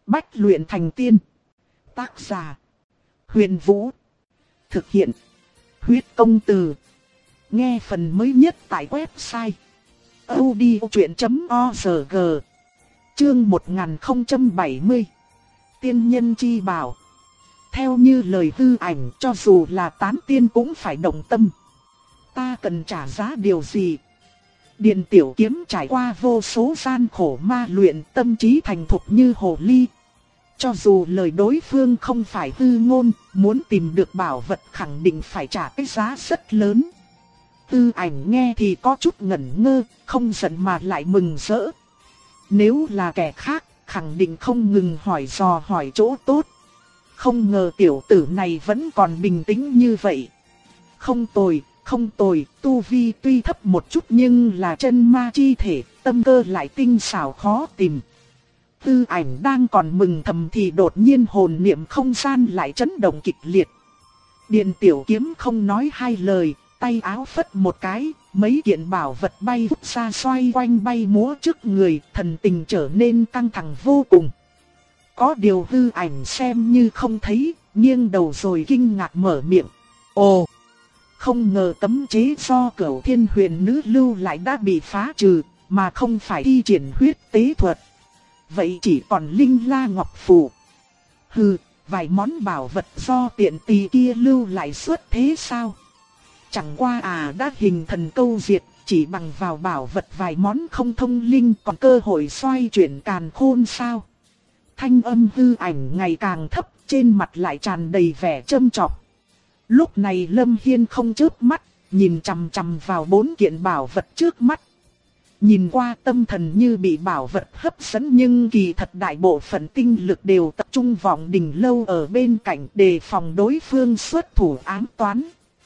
Bách luyện thành tiên. Tác giả: Huyền Vũ. Thực hiện: Huyết Công Từ. Nghe phần mới nhất tại website audiochuyện.org. Chương 1070. Tiên nhân chi bảo. Theo như lời Tư Ảnh, cho dù là tán tiên cũng phải động tâm. Ta cần trả giá điều gì? Điền Tiểu Kiếm trải qua vô số gian khổ ma luyện, tâm trí thành thục như hồ ly. Cho dù lời đối phương không phải hư ngôn, muốn tìm được bảo vật khẳng định phải trả cái giá rất lớn. Tư Ảnh nghe thì có chút ngẩn ngơ, không giận mà lại mừng rỡ. Nếu là kẻ khác, khẳng định không ngừng hỏi dò hỏi chỗ tốt. Không ngờ tiểu tử này vẫn còn bình tĩnh như vậy. Không tồi, tu vi tuy thấp một chút nhưng là chân ma chi thể, tâm cơ lại tinh xảo khó tìm. Tư Ảnh đang còn mừng thầm thì đột nhiên hồn niệm không gian lại chấn động kịch liệt. Điền Tiểu Kiếm không nói hai lời, tay áo phất một cái, mấy kiện bảo vật bay vút ra xoay quanh bay múa trước người, thần tình trở nên căng thẳng vô cùng. Có điều Tư Ảnh xem như không thấy, nghiêng đầu rồi kinh ngạc mở miệng. Ồ! Không ngờ tấm chế do Cửu Thiên Huyền Nữ lưu lại đã bị phá trừ, mà không phải thi triển huyết tế thuật. Vậy chỉ còn Linh La Ngọc Phù. Hừ, vài món bảo vật do tiện tỳ kia lưu lại suốt thế sao? Chẳng qua đã hình thần câu diệt, chỉ bằng vào bảo vật vài món không thông linh còn cơ hội xoay chuyển càn khôn sao? Thanh âm Tư Ảnh ngày càng thấp, trên mặt lại tràn đầy vẻ châm chọc. Lúc này Lâm Hiên không chớp mắt, nhìn chằm chằm vào 4 kiện bảo vật trước mắt. Nhìn qua tâm thần như bị bảo vật hấp dẫn nhưng kỳ thật đại bộ phận tinh lực đều tập trung Vọng Đình Lâu ở bên cạnh đề phòng đối phương xuất thủ ám toán.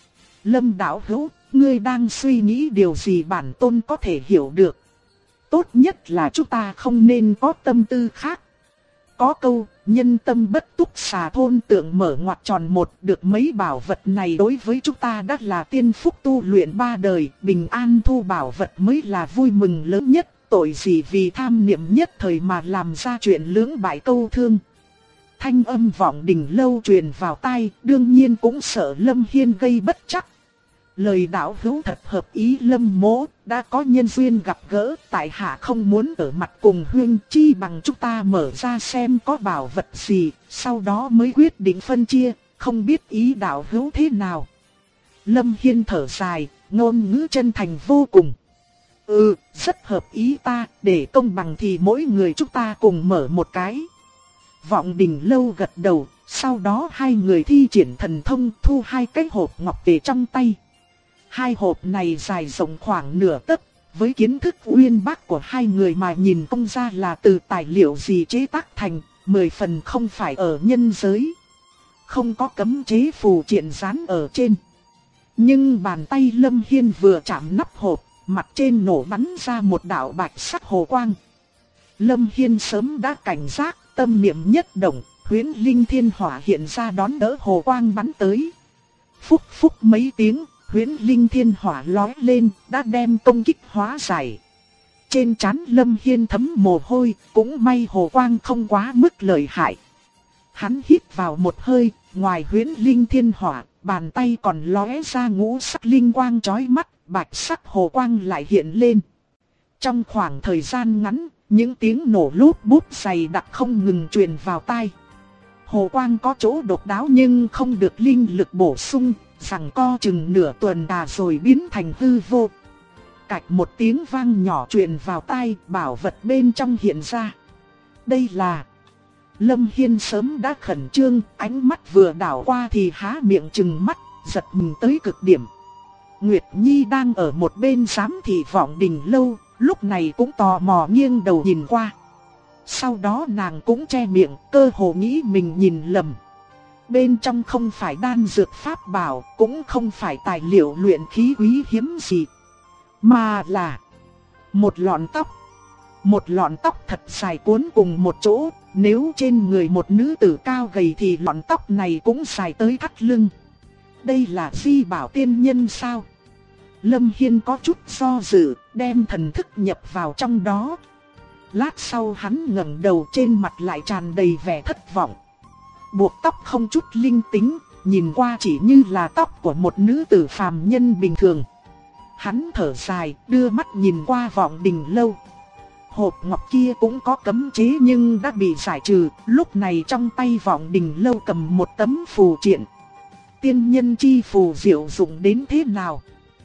Lâm đạo hữu, ngươi đang suy nghĩ điều gì bản tôn có thể hiểu được. Tốt nhất là chúng ta không nên có tâm tư khác. Có câu, nhân tâm bất túc xà thôn tượng mở ngoặc tròn một, được mấy bảo vật này đối với chúng ta đã là tiên phúc tu luyện 3 đời, bình an thu bảo vật mới là vui mừng lớn nhất, tội gì vì tham niệm nhất thời mà làm ra chuyện lưỡng bại câu thương. Thanh âm Vọng Đình Lâu truyền vào tai, đương nhiên cũng sợ Lâm Hiên gây bất trắc. Lời đạo hữu thật hợp ý Lâm mỗ, đã có nhân duyên gặp gỡ, tại hạ không muốn ở mặt cùng huynh, chi bằng chúng ta mở ra xem có bảo vật gì, sau đó mới quyết định phân chia, không biết ý đạo hữu thế nào. Lâm Hiên thở dài, ngôn ngữ chân thành vô cùng. Rất hợp ý ta, để công bằng thì mỗi người chúng ta cùng mở một cái. Vọng Đình Lâu gật đầu, sau đó hai người thi triển thần thông thu 2 cái hộp ngọc về trong tay. 2 hộp này dài rộng khoảng nửa tấc, với kiến thức uyên bác của hai người mà nhìn không ra là từ tài liệu gì chế tác thành, 10 phần không phải ở nhân giới. Không có cấm chế phù triện dán ở trên. Nhưng bàn tay Lâm Hiên vừa chạm nắp hộp, mặt trên nổ bắn ra một đạo bạch sắc hồ quang. Lâm Hiên sớm đã cảnh giác, tâm niệm nhất động, Huyễn Linh Thiên Hỏa hiện ra đón đỡ hồ quang bắn tới. Phúc phúc mấy tiếng, Huyễn Linh Thiên Hỏa lóe lên, đã đem công kích hóa giải. Trên trán Lâm Hiên thấm mồ hôi, cũng may hồ quang không quá mức lợi hại. Hắn hít vào một hơi, ngoài Huyễn Linh Thiên Hỏa, bàn tay còn lóe ra ngũ sắc linh quang chói mắt, bạch sắc hồ quang lại hiện lên. Trong khoảng thời gian ngắn, những tiếng nổ lút bút dày đặc không ngừng truyền vào tai. Hồ quang có chỗ độc đáo nhưng không được linh lực bổ sung, rằng co chừng nửa tuần rồi biến thành hư vô. Cạch một tiếng vang nhỏ truyền vào tai, bảo vật bên trong hiện ra. Đây là... Lâm Hiên sớm đã khẩn trương, ánh mắt vừa đảo qua thì há miệng trừng mắt, giật mình tới cực điểm. Nguyệt Nhi đang ở một bên giám thị Vọng Đình Lâu, lúc này cũng tò mò nghiêng đầu nhìn qua. Sau đó nàng cũng che miệng, cơ hồ nghĩ mình nhìn lầm. Bên trong không phải đan dược pháp bảo, cũng không phải tài liệu luyện khí quý hiếm gì, mà là một lọn tóc. Một lọn tóc thật dài cuốn cùng một chỗ, nếu trên người một nữ tử cao gầy thì lọn tóc này cũng dài tới thắt lưng. Đây là phi bảo tiên nhân sao? Lâm Hiên có chút do dự, đem thần thức nhập vào trong đó. Lát sau hắn ngẩng đầu, trên mặt lại tràn đầy vẻ thất vọng. Buộc tóc không chút linh tính, nhìn qua chỉ như là tóc của một nữ tử phàm nhân bình thường. Hắn thở dài, đưa mắt nhìn qua Vọng Đình Lâu. Hộp ngọc kia cũng có cấm chế nhưng đã bị giải trừ, lúc này trong tay Vọng Đình Lâu cầm một tấm phù triện. Tiên nhân chi phù diệu dụng đến thế nào?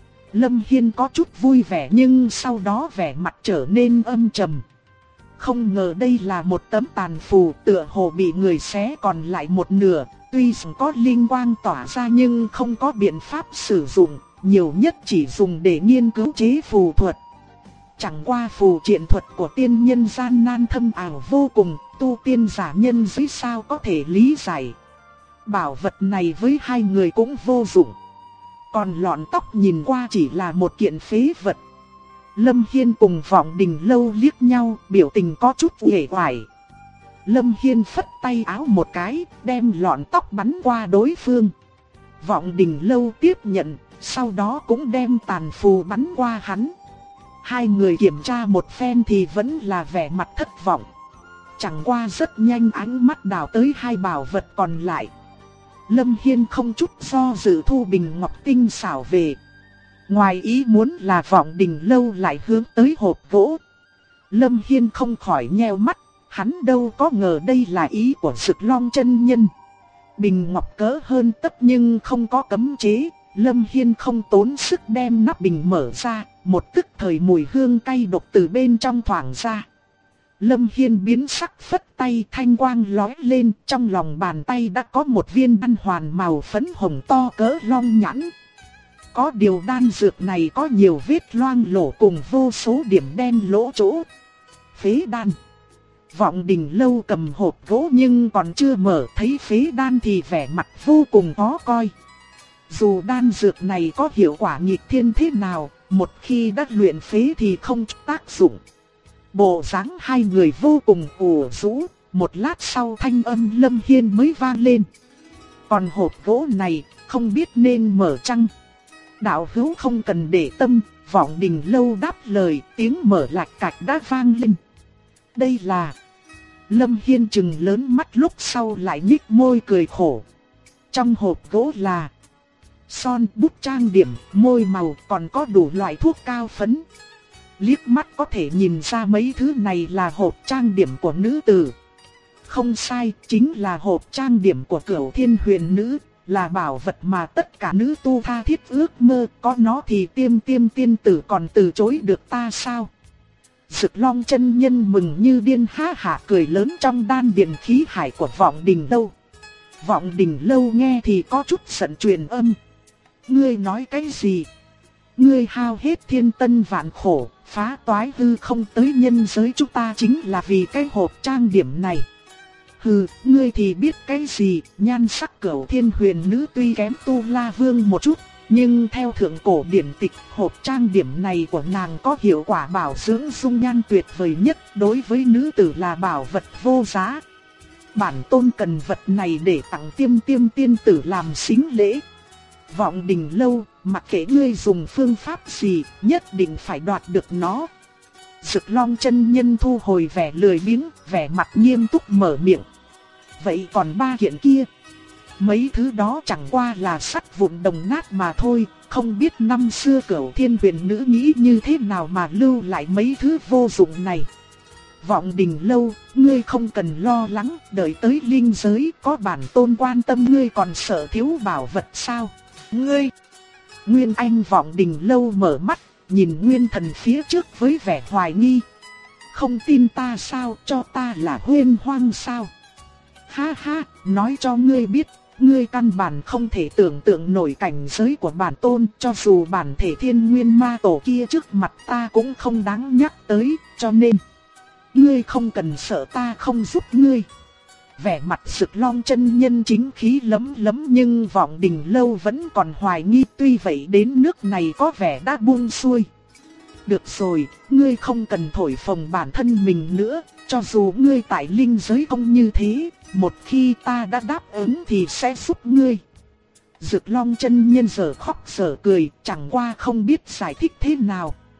Lâm Hiên có chút vui vẻ nhưng sau đó vẻ mặt trở nên âm trầm. Không ngờ đây là một tấm tàn phù, tựa hồ bị người xé còn lại một nửa. Tuy có linh quang tỏa ra nhưng không có biện pháp sử dụng, nhiều nhất chỉ dùng để nghiên cứu chế phù thuật. Chẳng qua phù triện thuật của tiên nhân gian nan thâm ảo vô cùng, tu tiên giả nhân dưới sao có thể lý giải. Bảo vật này với hai người cũng vô dụng. Còn lọn tóc nhìn qua chỉ là một kiện phế vật. Lâm Hiên cùng Vọng Đình Lâu liếc nhau, biểu tình có chút uể oải. Lâm Hiên phất tay áo một cái, đem lọn tóc bắn qua đối phương. Vọng Đình Lâu tiếp nhận, sau đó cũng đem tàn phù bắn qua hắn. Hai người kiểm tra một phen thì vẫn là vẻ mặt thất vọng. Chẳng qua rất nhanh ánh mắt đảo tới hai bảo vật còn lại. Lâm Hiên không chút do dự thu bình ngọc tinh xảo về. Ngoài ý muốn là Vọng Đình Lâu lại hướng tới hộp gỗ. Lâm Hiên không khỏi nheo mắt, hắn đâu có ngờ đây là ý của Sực Long chân nhân. Bình ngọc cỡ hơn tấc nhưng không có cấm chế, Lâm Hiên không tốn sức đem nắp bình mở ra, một tức thời mùi hương cay độc từ bên trong thoảng ra. Lâm Hiên biến sắc phất tay, thanh quang lóe lên, trong lòng bàn tay đã có một viên đan hoàn màu phấn hồng to cỡ long nhãn. Có điều đan dược này có nhiều vết loang lổ cùng vô số điểm đen lỗ chỗ. Phế đan. Vọng Đình Lâu cầm hộp gỗ nhưng còn chưa mở, thấy phế đan thì vẻ mặt vô cùng khó coi. Dù đan dược này có hiệu quả nghịch thiên thế nào, một khi đã luyện phế thì không tác dụng. Bộ dáng hai người vô cùng ủ rũ, một lát sau thanh âm Lâm Hiên mới vang lên. Còn hộp gỗ này, không biết nên mở chăng? Đạo hữu không cần để tâm, Vọng Đình Lâu đáp lời, tiếng mở lạch cạch đã vang lên. Đây là... Lâm Hiên trừng lớn mắt lúc sau lại nhích môi cười khổ. Trong hộp gỗ là son, bút trang điểm, môi màu, còn có đủ loại thuốc cao phấn. Liếc mắt có thể nhìn ra mấy thứ này là hộp trang điểm của nữ tử. Không sai, chính là hộp trang điểm của Cửu Thiên Huyền Nữ, là bảo vật mà tất cả nữ tu tha thiết ước mơ, có nó thì Tiêm tiên tử còn từ chối được ta sao? Sực Long chân nhân mừng như điên ha hả cười lớn trong đan điền khí hải của Vọng Đình Lâu. Vọng Đình Lâu nghe thì có chút giận truyền âm. Ngươi nói cái gì? Ngươi hao hết thiên tân vạn khổ, phá toái hư không tới nhân giới chúng ta chính là vì cái hộp trang điểm này. Hừ, ngươi thì biết cái gì? Nhan sắc Cửu Thiên Huyền Nữ tuy kém Tu La Vương một chút, nhưng theo thượng cổ điển tịch, hộp trang điểm này của nàng có hiệu quả bảo dưỡng dung nhan tuyệt vời nhất, đối với nữ tử là bảo vật vô giá. Bản tôn cần vật này để tặng Tiêm tiên tử làm sính lễ. Vọng Đình Lâu, mặc kệ ngươi dùng phương pháp gì, nhất định phải đoạt được nó. Sực Long chân nhân thu hồi vẻ lười biếng, vẻ mặt nghiêm túc mở miệng. Vậy còn ba kiện kia? Mấy thứ đó chẳng qua là sắt vụn đồng nát mà thôi, không biết năm xưa Cửu Thiên Huyền Nữ nghĩ như thế nào mà lưu lại mấy thứ vô dụng này. Vọng Đình Lâu, ngươi không cần lo lắng, đợi tới linh giới có bản tôn quan tâm ngươi còn sợ thiếu bảo vật sao? Ngươi! Nguyên Anh Vọng Đình Lâu mở mắt, nhìn Nguyên Thần phía trước với vẻ hoài nghi. Không tin ta sao, cho ta là huyên hoang sao? Ha ha, nói cho ngươi biết, ngươi căn bản không thể tưởng tượng nổi cảnh giới của bản tôn, cho dù bản thể Thiên Nguyên Ma Tổ kia trước mặt ta cũng không đáng nhắc tới, cho nên ngươi không cần sợ ta không giúp ngươi. Vẻ mặt Sực Long chân nhân chính khí lấm lấm nhưng Vọng Đình Lâu vẫn còn hoài nghi, tuy vậy đến nước này có vẻ đã buông xuôi. Được rồi, ngươi không cần thổi phồng bản thân mình nữa, cho dù ngươi tại linh giới không như thế, một khi ta đã đáp ứng thì sẽ giúp ngươi. Sực Long chân nhân giờ khóc giờ cười, chẳng qua không biết giải thích thế nào.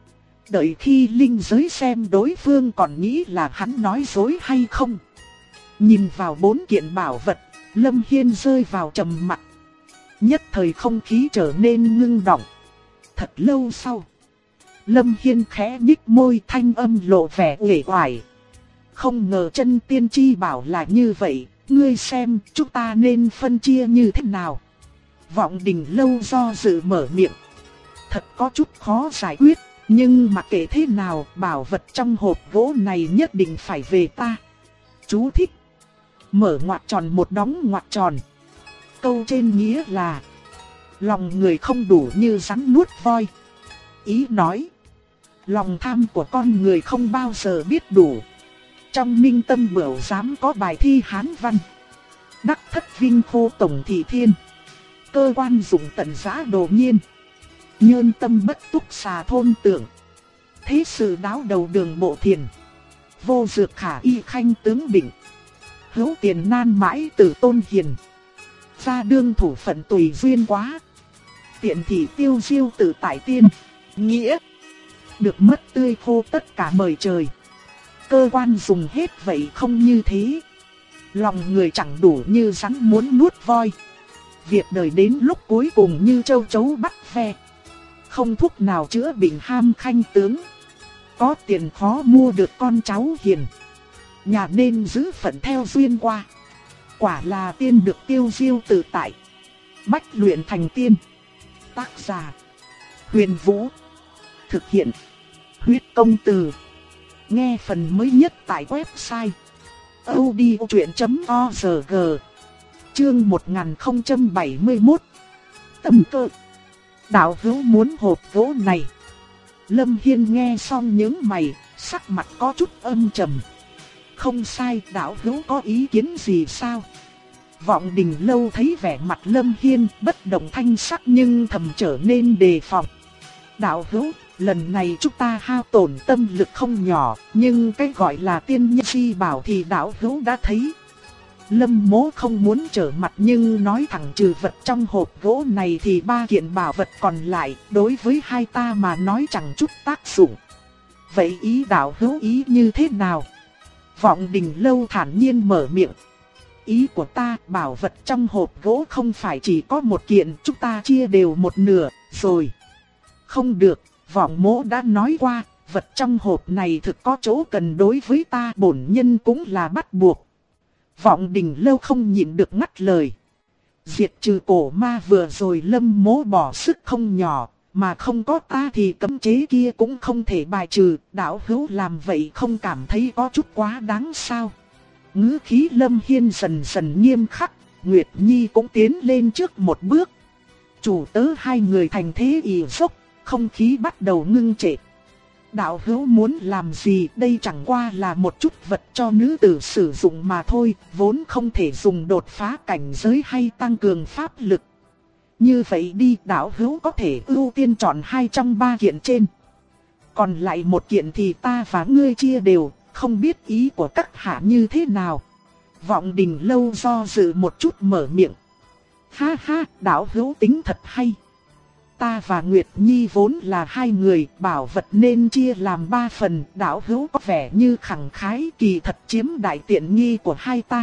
Đợi khi linh giới xem đối phương còn nghĩ là hắn nói dối hay không. Nhìn vào 4 kiện bảo vật, Lâm Hiên rơi vào trầm mặc. Nhất thời không khí trở nên ngưng động. Thật lâu sau, Lâm Hiên khẽ nhích môi, thanh âm lộ vẻ uể oải. Không ngờ chân tiên chi bảo là như vậy, ngươi xem chúng ta nên phân chia như thế nào. Vọng Đình Lâu do dự mở miệng. Thật có chút khó giải quyết, nhưng mà kể thế nào bảo vật trong hộp gỗ này nhất định phải về ta. Chú thích: mở ngoặc tròn một đóng ngoặc tròn. Câu trên nghĩa là lòng người không đủ như rắn nuốt voi. Ý nói lòng tham của con người không bao giờ biết đủ. Trong Minh Tâm Bửu Giám có bài thi Hán văn: đắc thất vinh khô tổng thị thiên, cơ quan dụng tận giã đồ nhiên, nhơn tâm bất túc xà thôn tưởng, thế sự đáo đầu đường bộ thiền, vô dược khả y khanh tướng định, hữu tiền nan mãi từ tôn hiền, gia đương thủ phận tùy duyên quá, tiện thị tiêu diêu tự tại tiên. Nghĩa: được mất tươi khô tất cả mời trời. Cơ quan dùng hết vậy không như thế. Lòng người chẳng đủ như rắn muốn nuốt voi. Việc đời đến lúc cuối cùng như châu chấu bắt ve. Không thuốc nào chữa bệnh ham khanh tướng. Có tiền khó mua được con cháu hiền. Nhà nên giữ phận theo duyên qua. Quả là tiên được tiêu diêu tự tại. Bách luyện thành tiên. Tác giả: Huyền Vũ. Thực hiện: Huyết Công Từ. Nghe phần mới nhất tại website audiochuyện.org. Chương 1071. Tâm cơ. Đạo hữu muốn hộp gỗ này. Lâm Hiên nghe xong những mày, sắc mặt có chút âm trầm. Không sai, đạo hữu có ý kiến gì sao? Vọng Đình Lâu thấy vẻ mặt Lâm Hiên bất động thanh sắc nhưng thầm trở nên đề phòng. Đạo hữu, lần này chúng ta hao tổn tâm lực không nhỏ, nhưng cái gọi là tiên nhân chi bảo thì đạo hữu đã thấy. Lâm Mỗ không muốn trở mặt nhưng nói thẳng trừ vật trong hộp gỗ này thì 3 kiện bảo vật còn lại đối với hai ta mà nói chẳng chút tác dụng. Vậy ý đạo hữu ý như thế nào? Vọng Đình Lâu thản nhiên mở miệng. Ý của ta, bảo vật trong hộp gỗ không phải chỉ có 1 kiện, chúng ta chia đều 1/2 rồi. Không được, Vọng Mỗ đã nói qua, vật trong hộp này thực có chỗ cần đối với ta, bổn nhân cũng là bắt buộc. Vọng Đình Lâu không nhịn được ngắt lời. Diệt trừ cổ ma vừa rồi Lâm Mỗ bỏ sức không nhỏ, mà không có ta thì cấm chế kia cũng không thể bài trừ, đạo hữu làm vậy không cảm thấy có chút quá đáng sao? Ngữ khí Lâm Hiên dần dần nghiêm khắc, Nguyệt Nhi cũng tiến lên trước một bước. Chủ tớ hai người thành thế ì dốc, không khí bắt đầu ngưng trệ. Đạo hữu muốn làm gì, đây chẳng qua là một chút vật cho nữ tử sử dụng mà thôi, vốn không thể dùng đột phá cảnh giới hay tăng cường pháp lực. Như vậy đi, đạo hữu có thể ưu tiên chọn 2 trong 3 kiện trên. Còn lại 1 kiện thì ta và ngươi chia đều, không biết ý của các hạ như thế nào. Vọng Đình Lâu do dự một chút mở miệng. Ha ha, đạo hữu tính thật hay. Ta và Nguyệt Nhi vốn là 2 người, bảo vật nên chia làm 3 phần, đạo hữu có vẻ như khẳng khái, kỳ thật chiếm đại tiện nghi của hai ta.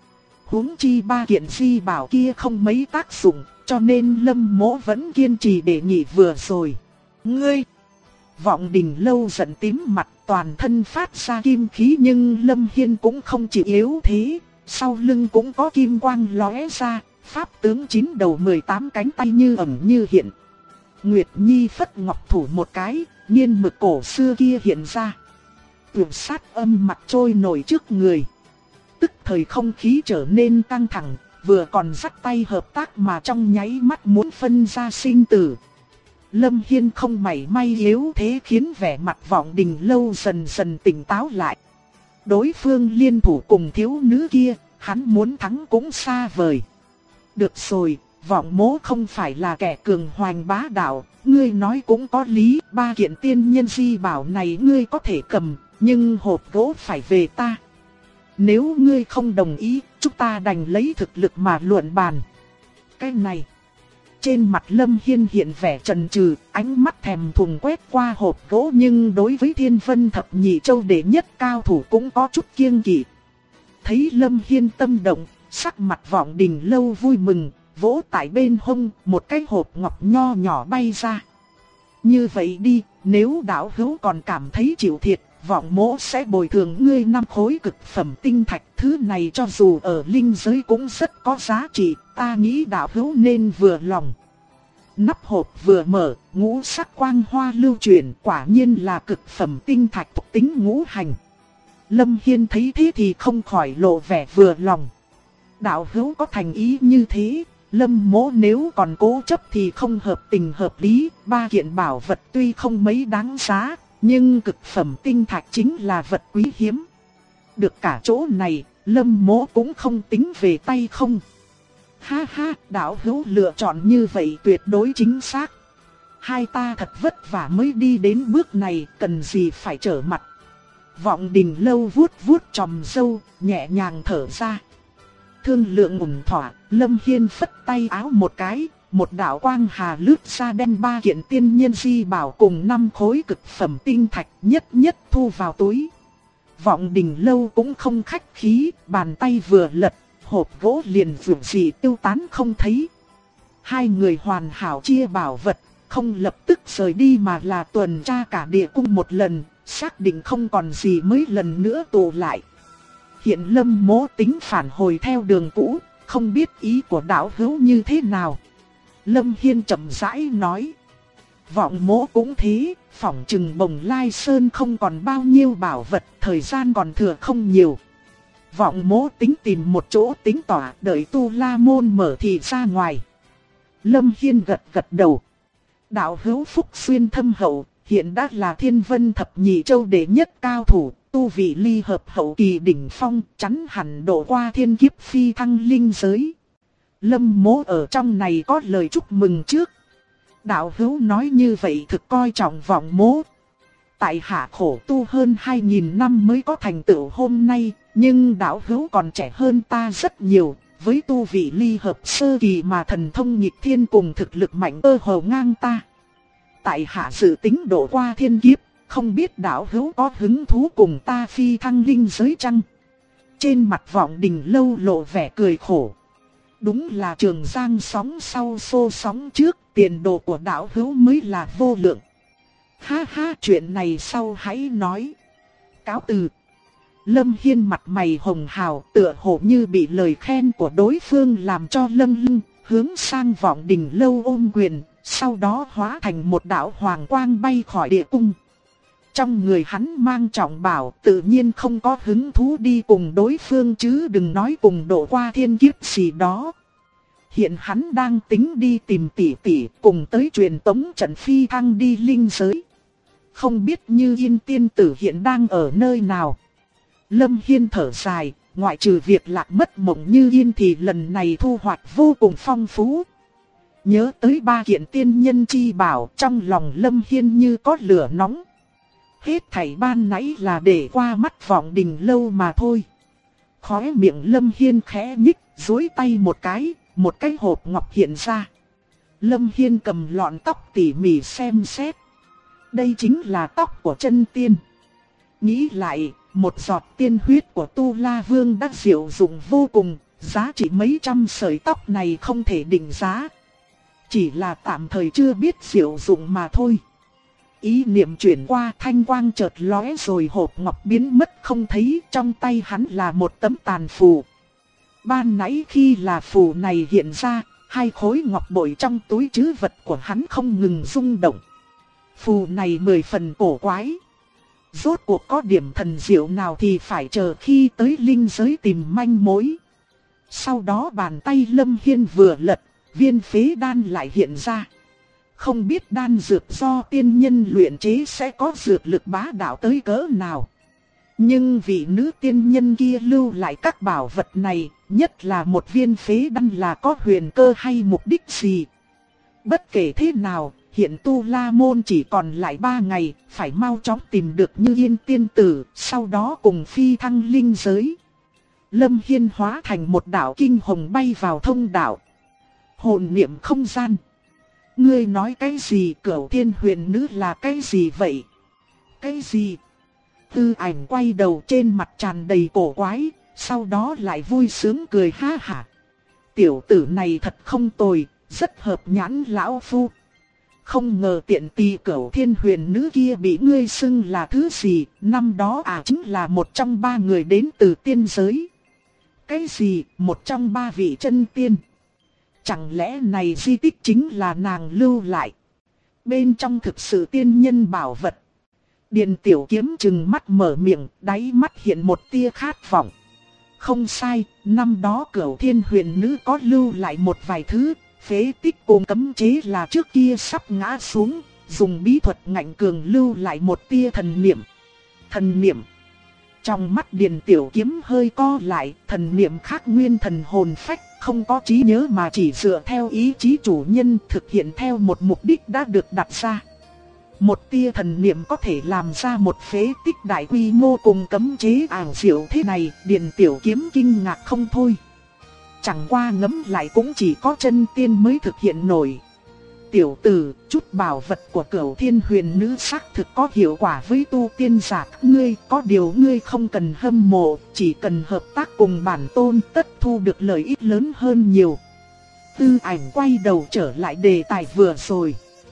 Huống chi 3 kiện di bảo kia không mấy tác dụng, cho nên Lâm Mỗ vẫn kiên trì đề nghị vừa rồi. Ngươi! Vọng Đình Lâu giận tím mặt, toàn thân phát ra kim khí, nhưng Lâm Hiên cũng không chịu yếu thế, sau lưng cũng có kim quang lóe ra, pháp tướng 9 đầu 18 cánh tay như ẩn như hiện. Nguyệt Nhi phất ngọc thủ một cái, nghiên mực cổ xưa kia hiện ra. Tuyệt sát âm mặt trôi nổi trước người. Tức thời không khí trở nên căng thẳng, vừa còn dắt tay hợp tác mà trong nháy mắt muốn phân ra sinh tử. Lâm Hiên không mảy may yếu thế khiến vẻ mặt Vọng Đình Lâu dần dần tỉnh táo lại. Đối phương liên thủ cùng thiếu nữ kia, hắn muốn thắng cũng xa vời. Được rồi, Vọng Mỗ không phải là kẻ cường hoành bá đạo, ngươi nói cũng có lý, 3 kiện tiên nhân di bảo này ngươi có thể cầm, nhưng hộp gỗ phải về ta. Nếu ngươi không đồng ý, chúng ta đành lấy thực lực mà luận bàn. Cái này, Trên mặt Lâm Hiên hiện vẻ chần chừ, ánh mắt thèm thuồng quét qua hộp gỗ, nhưng đối với Thiên Vân Thập Nhị Châu đệ nhất cao thủ cũng có chút kiêng kỵ. Thấy Lâm Hiên tâm động, sắc mặt Vọng Đình Lâu vui mừng, vỗ tại bên hông, một cái hộp ngọc nho nhỏ bay ra. Như vậy đi, nếu đạo hữu còn cảm thấy chịu thiệt, Vọng mỗ sẽ bồi thường ngươi 5 khối cực phẩm tinh thạch. Thứ này cho dù ở linh giới cũng rất có giá trị, ta nghĩ đạo hữu nên vừa lòng. Nắp hộp vừa mở, ngũ sắc quang hoa lưu chuyển, quả nhiên là cực phẩm tinh thạch thuộc tính ngũ hành. Lâm Hiên thấy thế thì không khỏi lộ vẻ vừa lòng. Đạo hữu có thành ý như thế, Lâm mỗ nếu còn cố chấp thì không hợp tình hợp lý. 3 kiện bảo vật tuy không mấy đáng giá, nhưng cực phẩm tinh thạch chính là vật quý hiếm. Được cả chỗ này, Lâm mỗ cũng không tính về tay không. Ha ha, đạo hữu lựa chọn như vậy tuyệt đối chính xác. Hai ta thật vất vả mới đi đến bước này, cần gì phải trở mặt. Vọng Đình Lâu vuốt vuốt chòm râu, nhẹ nhàng thở ra. Thương lượng ổn thỏa, Lâm Hiên phất tay áo một cái, một đạo quang hà lướt ra đem 3 kiện tiên nhân di bảo cùng 5 khối cực phẩm tinh thạch nhất nhất thu vào túi. Vọng Đình Lâu cũng không khách khí, bàn tay vừa lật, hộp gỗ liền vụn dị tiêu tán không thấy. Hai người hoàn hảo chia bảo vật, không lập tức rời đi mà là tuần tra cả địa cung một lần, xác định không còn gì mới lần nữa tụ lại. Hiện Lâm mỗ tính phản hồi theo đường cũ, không biết ý của đạo hữu như thế nào. Lâm Hiên chậm rãi nói. Vọng mỗ cũng thế, phỏng chừng Bồng Lai Sơn không còn bao nhiêu bảo vật, thời gian còn thừa không nhiều. Vọng mỗ tính tìm một chỗ tính tỏa, đợi Tu La Môn mở thì ra ngoài. Lâm Hiên gật gật đầu. Đạo hữu phúc xuyên thâm hậu, hiện đã là Thiên Vân Thập Nhị Châu đệ nhất cao thủ, tu vị ly hợp hậu kỳ đỉnh phong, chắn hẳn độ qua thiên kiếp phi thăng linh giới. Lâm mỗ ở trong này có lời chúc mừng trước. Đạo hữu nói như vậy thực coi trọng Vọng mỗ. Tại hạ khổ tu hơn 2000 năm mới có thành tựu hôm nay, nhưng đạo hữu còn trẻ hơn ta rất nhiều. Với tu vị ly hợp sơ kỳ mà thần thông nghịch thiên cùng thực lực mạnh ơ hồ ngang ta. Tại hạ dự tính độ qua thiên kiếp, không biết đạo hữu có hứng thú cùng ta phi thăng linh giới chăng? Trên mặt Vọng Đình Lâu lộ vẻ cười khổ. Đúng là trường giang sóng sau xô sóng trước, tiền đồ của đạo hữu mới là vô lượng. Ha ha, chuyện này sau hãy nói. Cáo từ. Lâm Hiên mặt mày hồng hào, tựa hồ như bị lời khen của đối phương làm cho lâng lâng, hướng sang Vọng Đình Lâu ôm quyền, sau đó hóa thành một đạo hoàng quang bay khỏi địa cung. Trong người hắn mang trọng bảo, tự nhiên không có hứng thú đi cùng đối phương chứ đừng nói cùng độ qua thiên kiếp gì đó. Hiện hắn đang tính đi tìm tỷ tỷ cùng tới truyền tống trận phi thăng đi linh giới. Không biết Như Yên tiên tử hiện đang ở nơi nào. Lâm Hiên thở dài, ngoại trừ việc lạc mất mộng Như Yên thì lần này thu hoạch vô cùng phong phú. Nhớ tới 3 kiện tiên nhân chi bảo, trong lòng Lâm Hiên như có lửa nóng. Hết thảy ban nãy là để qua mắt Vọng Đình Lâu mà thôi. Khóe miệng Lâm Hiên khẽ nhích, duỗi tay một cái hộp ngọc hiện ra. Lâm Hiên cầm lọn tóc tỉ mỉ xem xét. Đây chính là tóc của chân tiên. Nghĩ lại, một giọt tiên huyết của Tu La Vương đã diệu dụng vô cùng, giá trị mấy trăm sợi tóc này không thể định giá. Chỉ là tạm thời chưa biết diệu dụng mà thôi. Ý niệm chuyển qua, thanh quang chợt lóe rồi hộp ngọc biến mất không thấy, trong tay hắn là một tấm tàn phù. Ban nãy khi là phù này hiện ra, 2 khối ngọc bội trong túi trữ vật của hắn không ngừng rung động. Phù này 10 phần cổ quái. Rốt cuộc có điểm thần diệu nào thì phải chờ khi tới linh giới tìm manh mối. Sau đó bàn tay Lâm Hiên vừa lật, viên phế đan lại hiện ra. Không biết đan dược do tiên nhân luyện chế sẽ có dược lực bá đạo tới cỡ nào. Nhưng vị nữ tiên nhân kia lưu lại các bảo vật này, nhất là một viên phế đan là có huyền cơ hay mục đích gì. Bất kể thế nào, hiện Tu La Môn chỉ còn lại 3 ngày, phải mau chóng tìm được Như Yên tiên tử, sau đó cùng phi thăng linh giới. Lâm Hiên hóa thành một đạo kinh hồng bay vào thông đạo. Hồn niệm không gian. Ngươi nói cái gì? Cửu Thiên Huyền Nữ là cái gì vậy? Cái gì? Tư Ảnh quay đầu, trên mặt tràn đầy cổ quái, sau đó lại vui sướng cười ha hả. Tiểu tử này thật không tồi, rất hợp nhãn lão phu. Không ngờ tiện tỳ Cửu Thiên Huyền Nữ kia bị ngươi xưng là thứ gì, năm đó chính là một trong 3 người đến từ tiên giới. Cái gì? Một trong 3 vị chân tiên? Chẳng lẽ này di tích chính là nàng lưu lại? Bên trong thực sự tiên nhân bảo vật. Điền Tiểu Kiếm trừng mắt mở miệng, đáy mắt hiện một tia khát vọng. Không sai, năm đó Cửu Thiên Huyền Nữ có lưu lại một vài thứ, phế tích cùng cấm chế là trước kia sắp ngã xuống, dùng bí thuật ngạnh cường lưu lại một tia thần niệm. Thần niệm. Trong mắt Điền Tiểu Kiếm hơi co lại, thần niệm khác nguyên thần hồn phách, không có trí nhớ mà chỉ dựa theo ý chí chủ nhân thực hiện theo một mục đích đã được đặt ra. Một tia thần niệm có thể làm ra một phế tích đại quy mô cùng cấm chế ảo diệu thế này, Điền Tiểu Kiếm kinh ngạc không thôi. Chẳng qua ngẫm lại cũng chỉ có chân tiên mới thực hiện nổi. Tiểu tử, chút bảo vật của Cửu Thiên Huyền Nữ xác thực có hiệu quả với tu tiên giả ngươi, có điều ngươi không cần hâm mộ, chỉ cần hợp tác cùng bản tôn tất thu được lợi ích lớn hơn nhiều. Tư Ảnh quay đầu trở lại đề tài vừa rồi.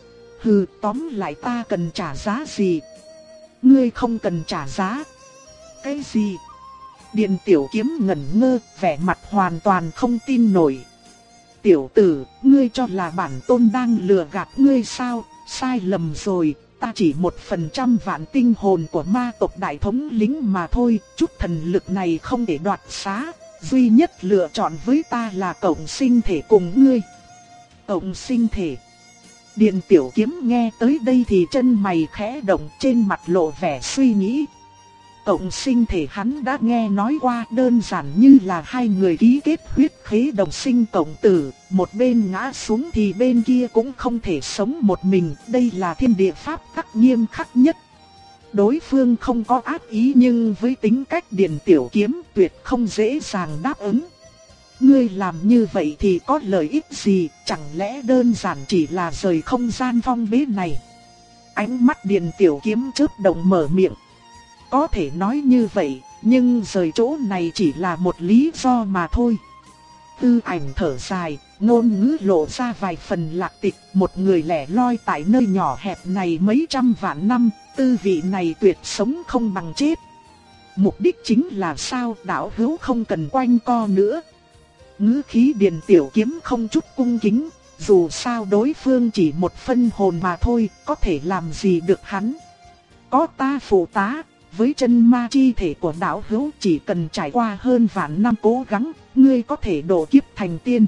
Hừ, tóm lại ta cần trả giá gì? Ngươi không cần trả giá. Cái gì? Điền Tiểu Kiếm ngẩn ngơ, vẻ mặt hoàn toàn không tin nổi. Tiểu tử, ngươi cho là bản tôn đang lừa gạt ngươi sao? Sai lầm rồi, ta chỉ 1% vạn tinh hồn của ma tộc đại thống lĩnh mà thôi. Chút thần lực này không thể đoạt xá, duy nhất lựa chọn với ta là cộng sinh thể cùng ngươi. Cộng sinh thể. Điền Tiểu Kiếm nghe tới đây thì chân mày khẽ động, trên mặt lộ vẻ suy nghĩ. Cộng sinh thể hắn đã nghe nói qua, đơn giản như là 2 người ký kết huyết khế đồng sinh cộng tử, một bên ngã xuống thì bên kia cũng không thể sống một mình, đây là thiên địa pháp tắc nghiêm khắc nhất. Đối phương không có ác ý nhưng với tính cách Điền Tiểu Kiếm tuyệt không dễ dàng đáp ứng. Ngươi làm như vậy thì có lợi ích gì, chẳng lẽ đơn giản chỉ là rời không gian phong bế này? Ánh mắt Điền Tiểu Kiếm chớp động mở miệng. Có thể nói như vậy, nhưng rời chỗ này chỉ là một lý do mà thôi. Tư Ảnh thở dài, ngôn ngữ lộ ra vài phần lạc tịch, một người lẻ loi tại nơi nhỏ hẹp này mấy trăm vạn năm, tư vị này tuyệt sống không bằng chết. Mục đích chính là sao? Đạo hữu không cần quanh co nữa. Ngữ khí Điền Tiểu Kiếm không chút cung kính, dù sao đối phương chỉ một phân hồn mà thôi, có thể làm gì được hắn. Có ta phụ tá, với chân ma chi thể của đạo hữu chỉ cần trải qua hơn vạn năm cố gắng, ngươi có thể độ kiếp thành tiên.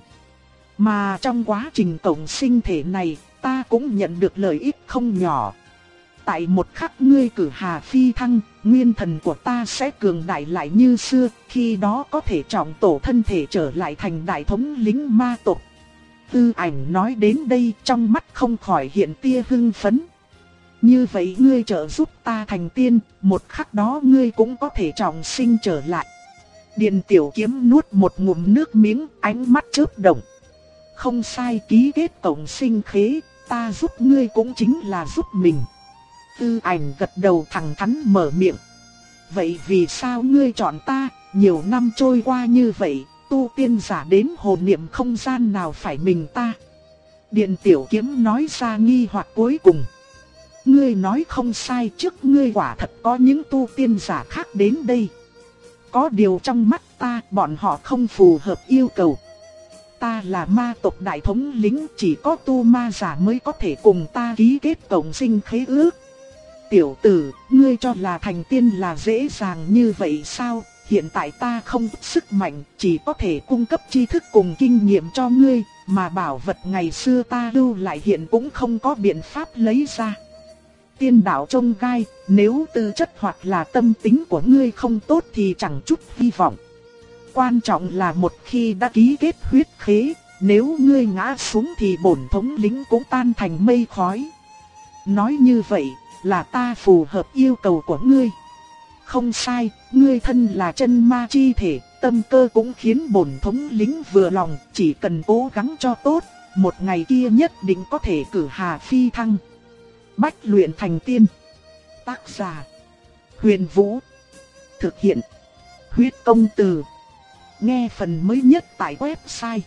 Mà trong quá trình cộng sinh thể này, ta cũng nhận được lợi ích không nhỏ. Tại một khắc ngươi cử hà phi thăng, nguyên thần của ta sẽ cường đại lại như xưa, khi đó có thể trọng tổ thân thể trở lại thành đại thống lĩnh ma tộc. Tư Ảnh nói đến đây, trong mắt không khỏi hiện tia hưng phấn. Như vậy ngươi trợ giúp ta thành tiên, một khắc đó ngươi cũng có thể trọng sinh trở lại. Điền Tiểu Kiếm nuốt một ngụm nước miếng, ánh mắt chớp động. Không sai, ký kết cộng sinh khế, ta giúp ngươi cũng chính là giúp mình. Tư Ảnh gật đầu thẳng thắn mở miệng. Vậy vì sao ngươi chọn ta? Nhiều năm trôi qua như vậy, tu tiên giả đến hồn niệm không gian nào phải mình ta? Điền Tiểu Kiếm nói ra nghi hoặc cuối cùng. Ngươi nói không sai, trước ngươi quả thật có những tu tiên giả khác đến đây. Có điều trong mắt ta, bọn họ không phù hợp yêu cầu. Ta là ma tộc đại thống lĩnh, chỉ có tu ma giả mới có thể cùng ta ký kết cộng sinh khế ước. Tiểu tử, ngươi cho là thành tiên là dễ dàng như vậy sao? Hiện tại ta không có sức mạnh, chỉ có thể cung cấp tri thức cùng kinh nghiệm cho ngươi, mà bảo vật ngày xưa ta lưu lại hiện cũng không có biện pháp lấy ra. Tiên đạo trông gai, nếu tư chất hoặc là tâm tính của ngươi không tốt thì chẳng chút hy vọng. Quan trọng là một khi đã ký kết huyết khế, nếu ngươi ngã xuống thì bổn thống lĩnh cũng tan thành mây khói. Nói như vậy là ta phù hợp yêu cầu của ngươi. Không sai, ngươi thân là chân ma chi thể, tâm cơ cũng khiến bổn thống lĩnh vừa lòng, chỉ cần cố gắng cho tốt, một ngày kia nhất định có thể cử Hà phi thăng, bách luyện thành tiên. Tác giả Huyền Vũ, thực hiện Huyết Công Từ. Nghe phần mới nhất tại website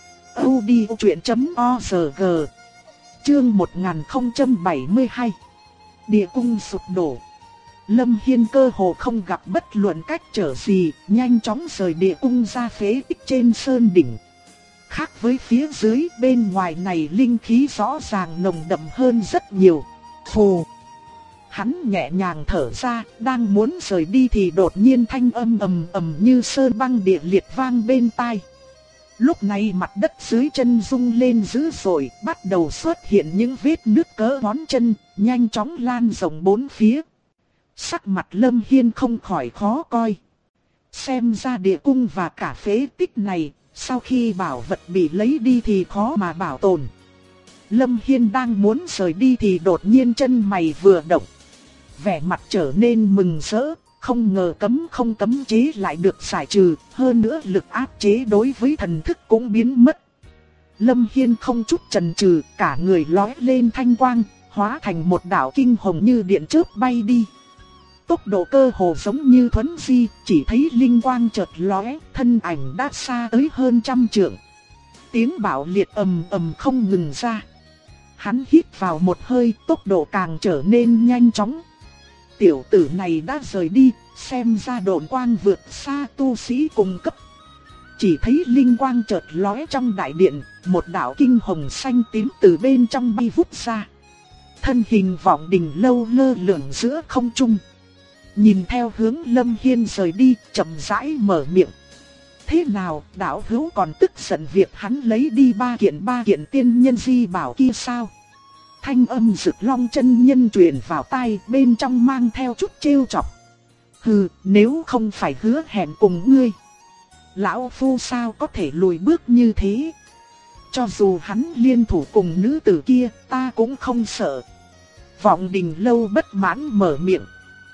audiochuyện.org. Chương 1072. Địa cung sụp đổ. Lâm Hiên cơ hồ không gặp bất luận cách trở gì, nhanh chóng rời địa cung ra phế tích trên sơn đỉnh. Khác với phía dưới, bên ngoài này linh khí rõ ràng nồng đậm hơn rất nhiều. Phù. Hắn nhẹ nhàng thở ra, đang muốn rời đi thì đột nhiên thanh âm ầm ầm như sơn băng địa liệt vang bên tai. Lúc này mặt đất dưới chân rung lên dữ dội, bắt đầu xuất hiện những vết nứt cỡ ngón chân, nhanh chóng lan rộng bốn phía. Sắc mặt Lâm Hiên không khỏi khó coi. Xem ra địa cung và cả phế tích này, sau khi bảo vật bị lấy đi thì khó mà bảo tồn. Lâm Hiên đang muốn rời đi thì đột nhiên chân mày vừa động. Vẻ mặt trở nên mừng rỡ, không ngờ không cấm chế lại được giải trừ, hơn nữa lực áp chế đối với thần thức cũng biến mất. Lâm Hiên không chút chần chừ, cả người lóe lên thanh quang, hóa thành một đạo kinh hồng như điện chớp bay đi. Tốc độ cơ hồ giống như thuấn di, chỉ thấy linh quang chợt lóe, thân ảnh đã xa tới hơn 100 trượng. Tiếng bạo liệt ầm ầm không ngừng ra. Hắn hít vào một hơi, tốc độ càng trở nên nhanh chóng. Tiểu tử này đã rời đi, xem ra độn quang vượt xa tu sĩ cùng cấp. Chỉ thấy linh quang chợt lóe trong đại điện, một đạo kinh hồng xanh tím từ bên trong bay vút ra. Thân hình Vọng Đình Lâu lơ lửng giữa không trung. Nhìn theo hướng Lâm Hiên rời đi, chậm rãi mở miệng. Thế nào, đạo hữu còn tức giận việc hắn lấy đi ba kiện tiên nhân di bảo kia sao? Thanh âm Dực Long chân nhân truyền vào tai, bên trong mang theo chút trêu chọc. Hừ, nếu không phải hứa hẹn cùng ngươi, lão phu sao có thể lùi bước như thế? Cho dù hắn liên thủ cùng nữ tử kia, ta cũng không sợ. Vọng Đình Lâu bất mãn mở miệng.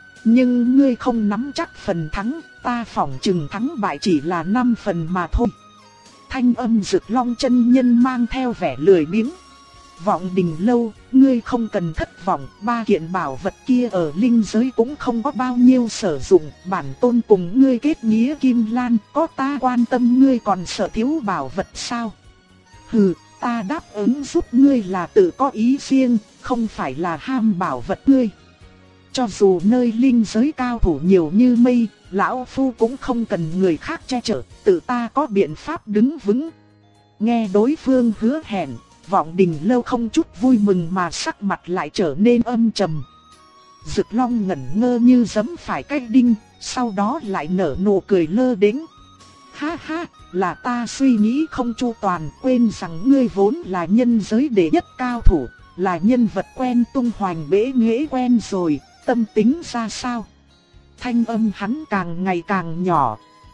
Nhưng ngươi không nắm chắc phần thắng, ta phỏng chừng thắng bại chỉ là 5 phần mà thôi. Thanh âm Dực Long chân nhân mang theo vẻ lười biếng. Vọng Đình Lâu, ngươi không cần thất vọng, ba kiện bảo vật kia ở linh giới cũng không có bao nhiêu sử dụng, bản tôn cùng ngươi kết nghĩa kim lan, có ta quan tâm ngươi còn sợ thiếu bảo vật sao? Hừ, ta đáp ứng giúp ngươi là tự có ý riêng, không phải là ham bảo vật ngươi. Cho dù nơi linh giới cao thủ nhiều như mây, lão phu cũng không cần người khác che chở, tự ta có biện pháp đứng vững. Nghe đối phương hứa hẹn, Vọng Đình Lâu không chút vui mừng mà sắc mặt lại trở nên âm trầm. Dực Long ngẩn ngơ như giẫm phải cái đinh, sau đó lại nở nụ cười lơ đễnh. Ha ha, là ta suy nghĩ không chu toàn, quên rằng ngươi vốn là nhân giới đệ nhất cao thủ, là nhân vật quen tung hoành bể nghệ quen rồi, tâm tính ra sao? Thanh âm hắn càng ngày càng nhỏ.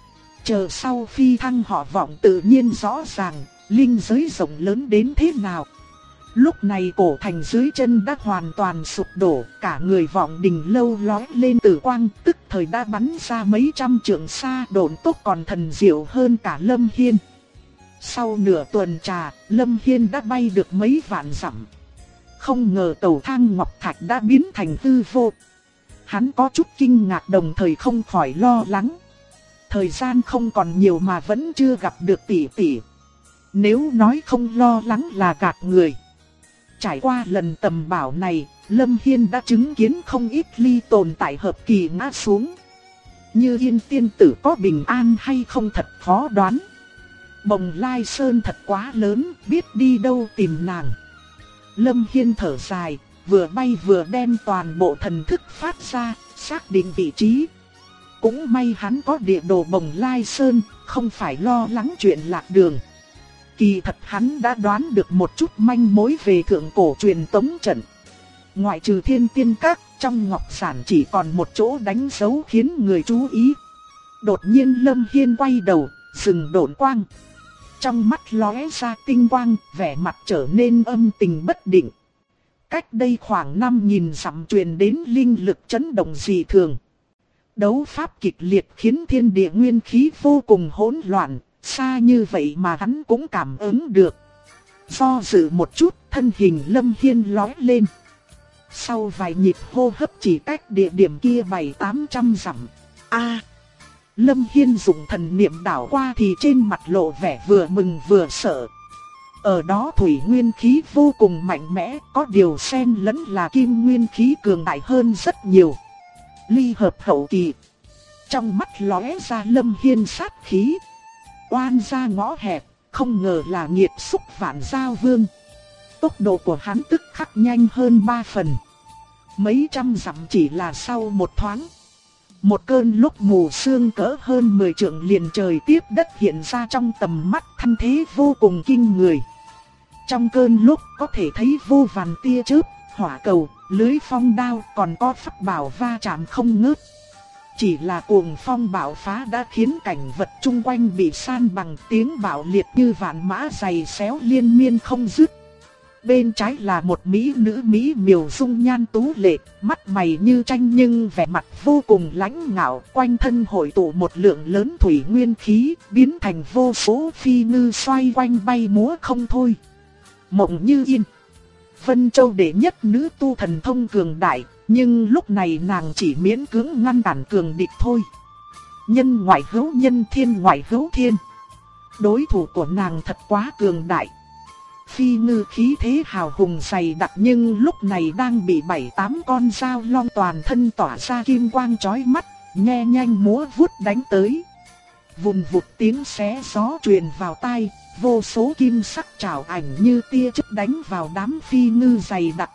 Chờ sau phi thăng họ Vọng tự nhiên rõ ràng, linh giới rộng lớn đến thế nào. Lúc này cổ thành dưới chân đã hoàn toàn sụp đổ, cả người Vọng Đình Lâu lóe lên tử quang, tức thời đã bắn ra mấy trăm trượng xa, độn tốc còn thần diệu hơn cả Lâm Hiên. Sau nửa tuần trà, Lâm Hiên đã bay được mấy vạn dặm. Không ngờ cầu thang ngọc thạch đã biến thành hư vô. Hắn có chút kinh ngạc đồng thời không khỏi lo lắng. Thời gian không còn nhiều mà vẫn chưa gặp được tỷ tỷ. Nếu nói không lo lắng là gạt người. Trải qua lần tầm bảo này, Lâm Hiên đã chứng kiến không ít ly tồn tại hợp kỳ ngã xuống. Như Yên tiên tử có bình an hay không thật khó đoán. Bồng Lai Sơn thật quá lớn, biết đi đâu tìm nàng. Lâm Hiên thở dài, vừa bay vừa đem toàn bộ thần thức phát ra, xác định vị trí. Cũng may hắn có địa đồ Bồng Lai Sơn, không phải lo lắng chuyện lạc đường. Kỳ thật hắn đã đoán được một chút manh mối về thượng cổ truyền tống trận. Ngoại trừ Thiên Tiên Các, trong ngọc giản chỉ còn một chỗ đánh dấu khiến người chú ý. Đột nhiên Lâm Hiên quay đầu, dừng độn quang. Trong mắt lóe ra tinh quang, vẻ mặt trở nên âm tình bất định. Cách đây khoảng 5.000 dặm truyền đến linh lực chấn động dị thường. Đấu pháp kịch liệt khiến thiên địa nguyên khí vô cùng hỗn loạn, xa như vậy mà hắn cũng cảm ứng được. Do dự một chút, thân hình Lâm Hiên lói lên. Sau vài nhịp hô hấp chỉ cách địa điểm kia 700-800 dặm. Lâm Hiên dùng thần niệm đảo qua thì trên mặt lộ vẻ vừa mừng vừa sợ. Ở đó thủy nguyên khí vô cùng mạnh mẽ, có điều xen lẫn là kim nguyên khí cường đại hơn rất nhiều. Ly hợp hậu kỳ. Trong mắt lóe ra Lâm Hiên sát khí. Oan ra ngõ hẹp, không ngờ là nghiệt xúc Vạn Giao Vương. Tốc độ của hắn tức khắc nhanh hơn 3 phần. Mấy trăm dặm chỉ là sau một thoáng. Một cơn lốc mù sương cỡ hơn 10 trượng liền trời tiếp đất hiện ra trong tầm mắt, thanh thế vô cùng kinh người. Trong cơn lốc có thể thấy vô vàn tia chớp, hỏa cầu, lưới phong đao, còn có pháp bảo va chạm không ngớt. Chỉ là cuồng phong bạo phá đã khiến cảnh vật chung quanh bị san bằng, tiếng bạo liệt như vạn mã giày xéo liên miên không dứt. Bên trái là một mỹ nữ mỹ miều dung nhan tú lệ, mắt mày như tranh nhưng vẻ mặt vô cùng lãnh ngạo, quanh thân hội tụ một lượng lớn thủy nguyên khí, biến thành vô số phi ngư xoay quanh bay múa không thôi. Mộng Như Yên, Vân Châu đệ nhất nữ tu thần thông cường đại, nhưng lúc này nàng chỉ miễn cưỡng ngăn cản cường địch thôi. Nhân ngoại hữu nhân, thiên ngoại hữu thiên. Đối thủ của nàng thật quá cường đại. Phi ngư khí thế hào hùng dày đặc nhưng lúc này đang bị 7-8 con dao long toàn thân tỏa ra kim quang chói mắt, nhe nhanh múa vuốt đánh tới. Vùn vụt tiếng xé gió truyền vào tai, vô số kim sắc trảo ảnh như tia chớp đánh vào đám phi ngư dày đặc.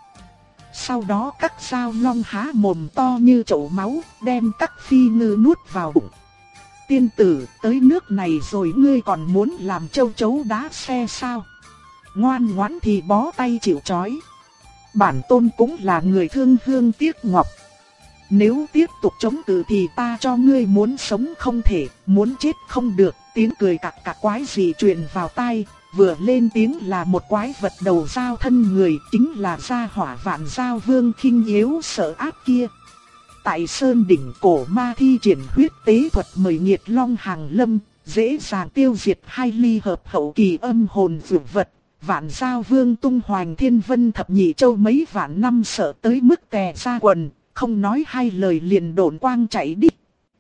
Sau đó các dao long há mồm to như chậu máu, đem các phi ngư nuốt vào bụng. Tiên tử, tới nước này rồi ngươi còn muốn làm châu chấu đá xe sao? Ngoan ngoãn thì bó tay chịu trói. Bản tôn cũng là người thương hương tiếc ngọc. Nếu tiếp tục chống cự thì ta cho ngươi muốn sống không thể, muốn chết không được. Tiếng cười cặc cặc quái dị truyền vào tai. Vừa lên tiếng là một quái vật đầu dao thân người, chính là gia hỏa Vạn Giao Vương khinh yếu sợ ác kia. Tại sơn đỉnh cổ ma thi triển huyết tế thuật mời nghiệt long hàng lâm, dễ dàng tiêu diệt 2 ly hợp hậu kỳ âm hồn dược vật. Vạn Giao Vương tung hoành thiên vân thập nhị châu mấy vạn năm sợ tới mức tè ra quần, không nói hai lời liền độn quang chạy đi.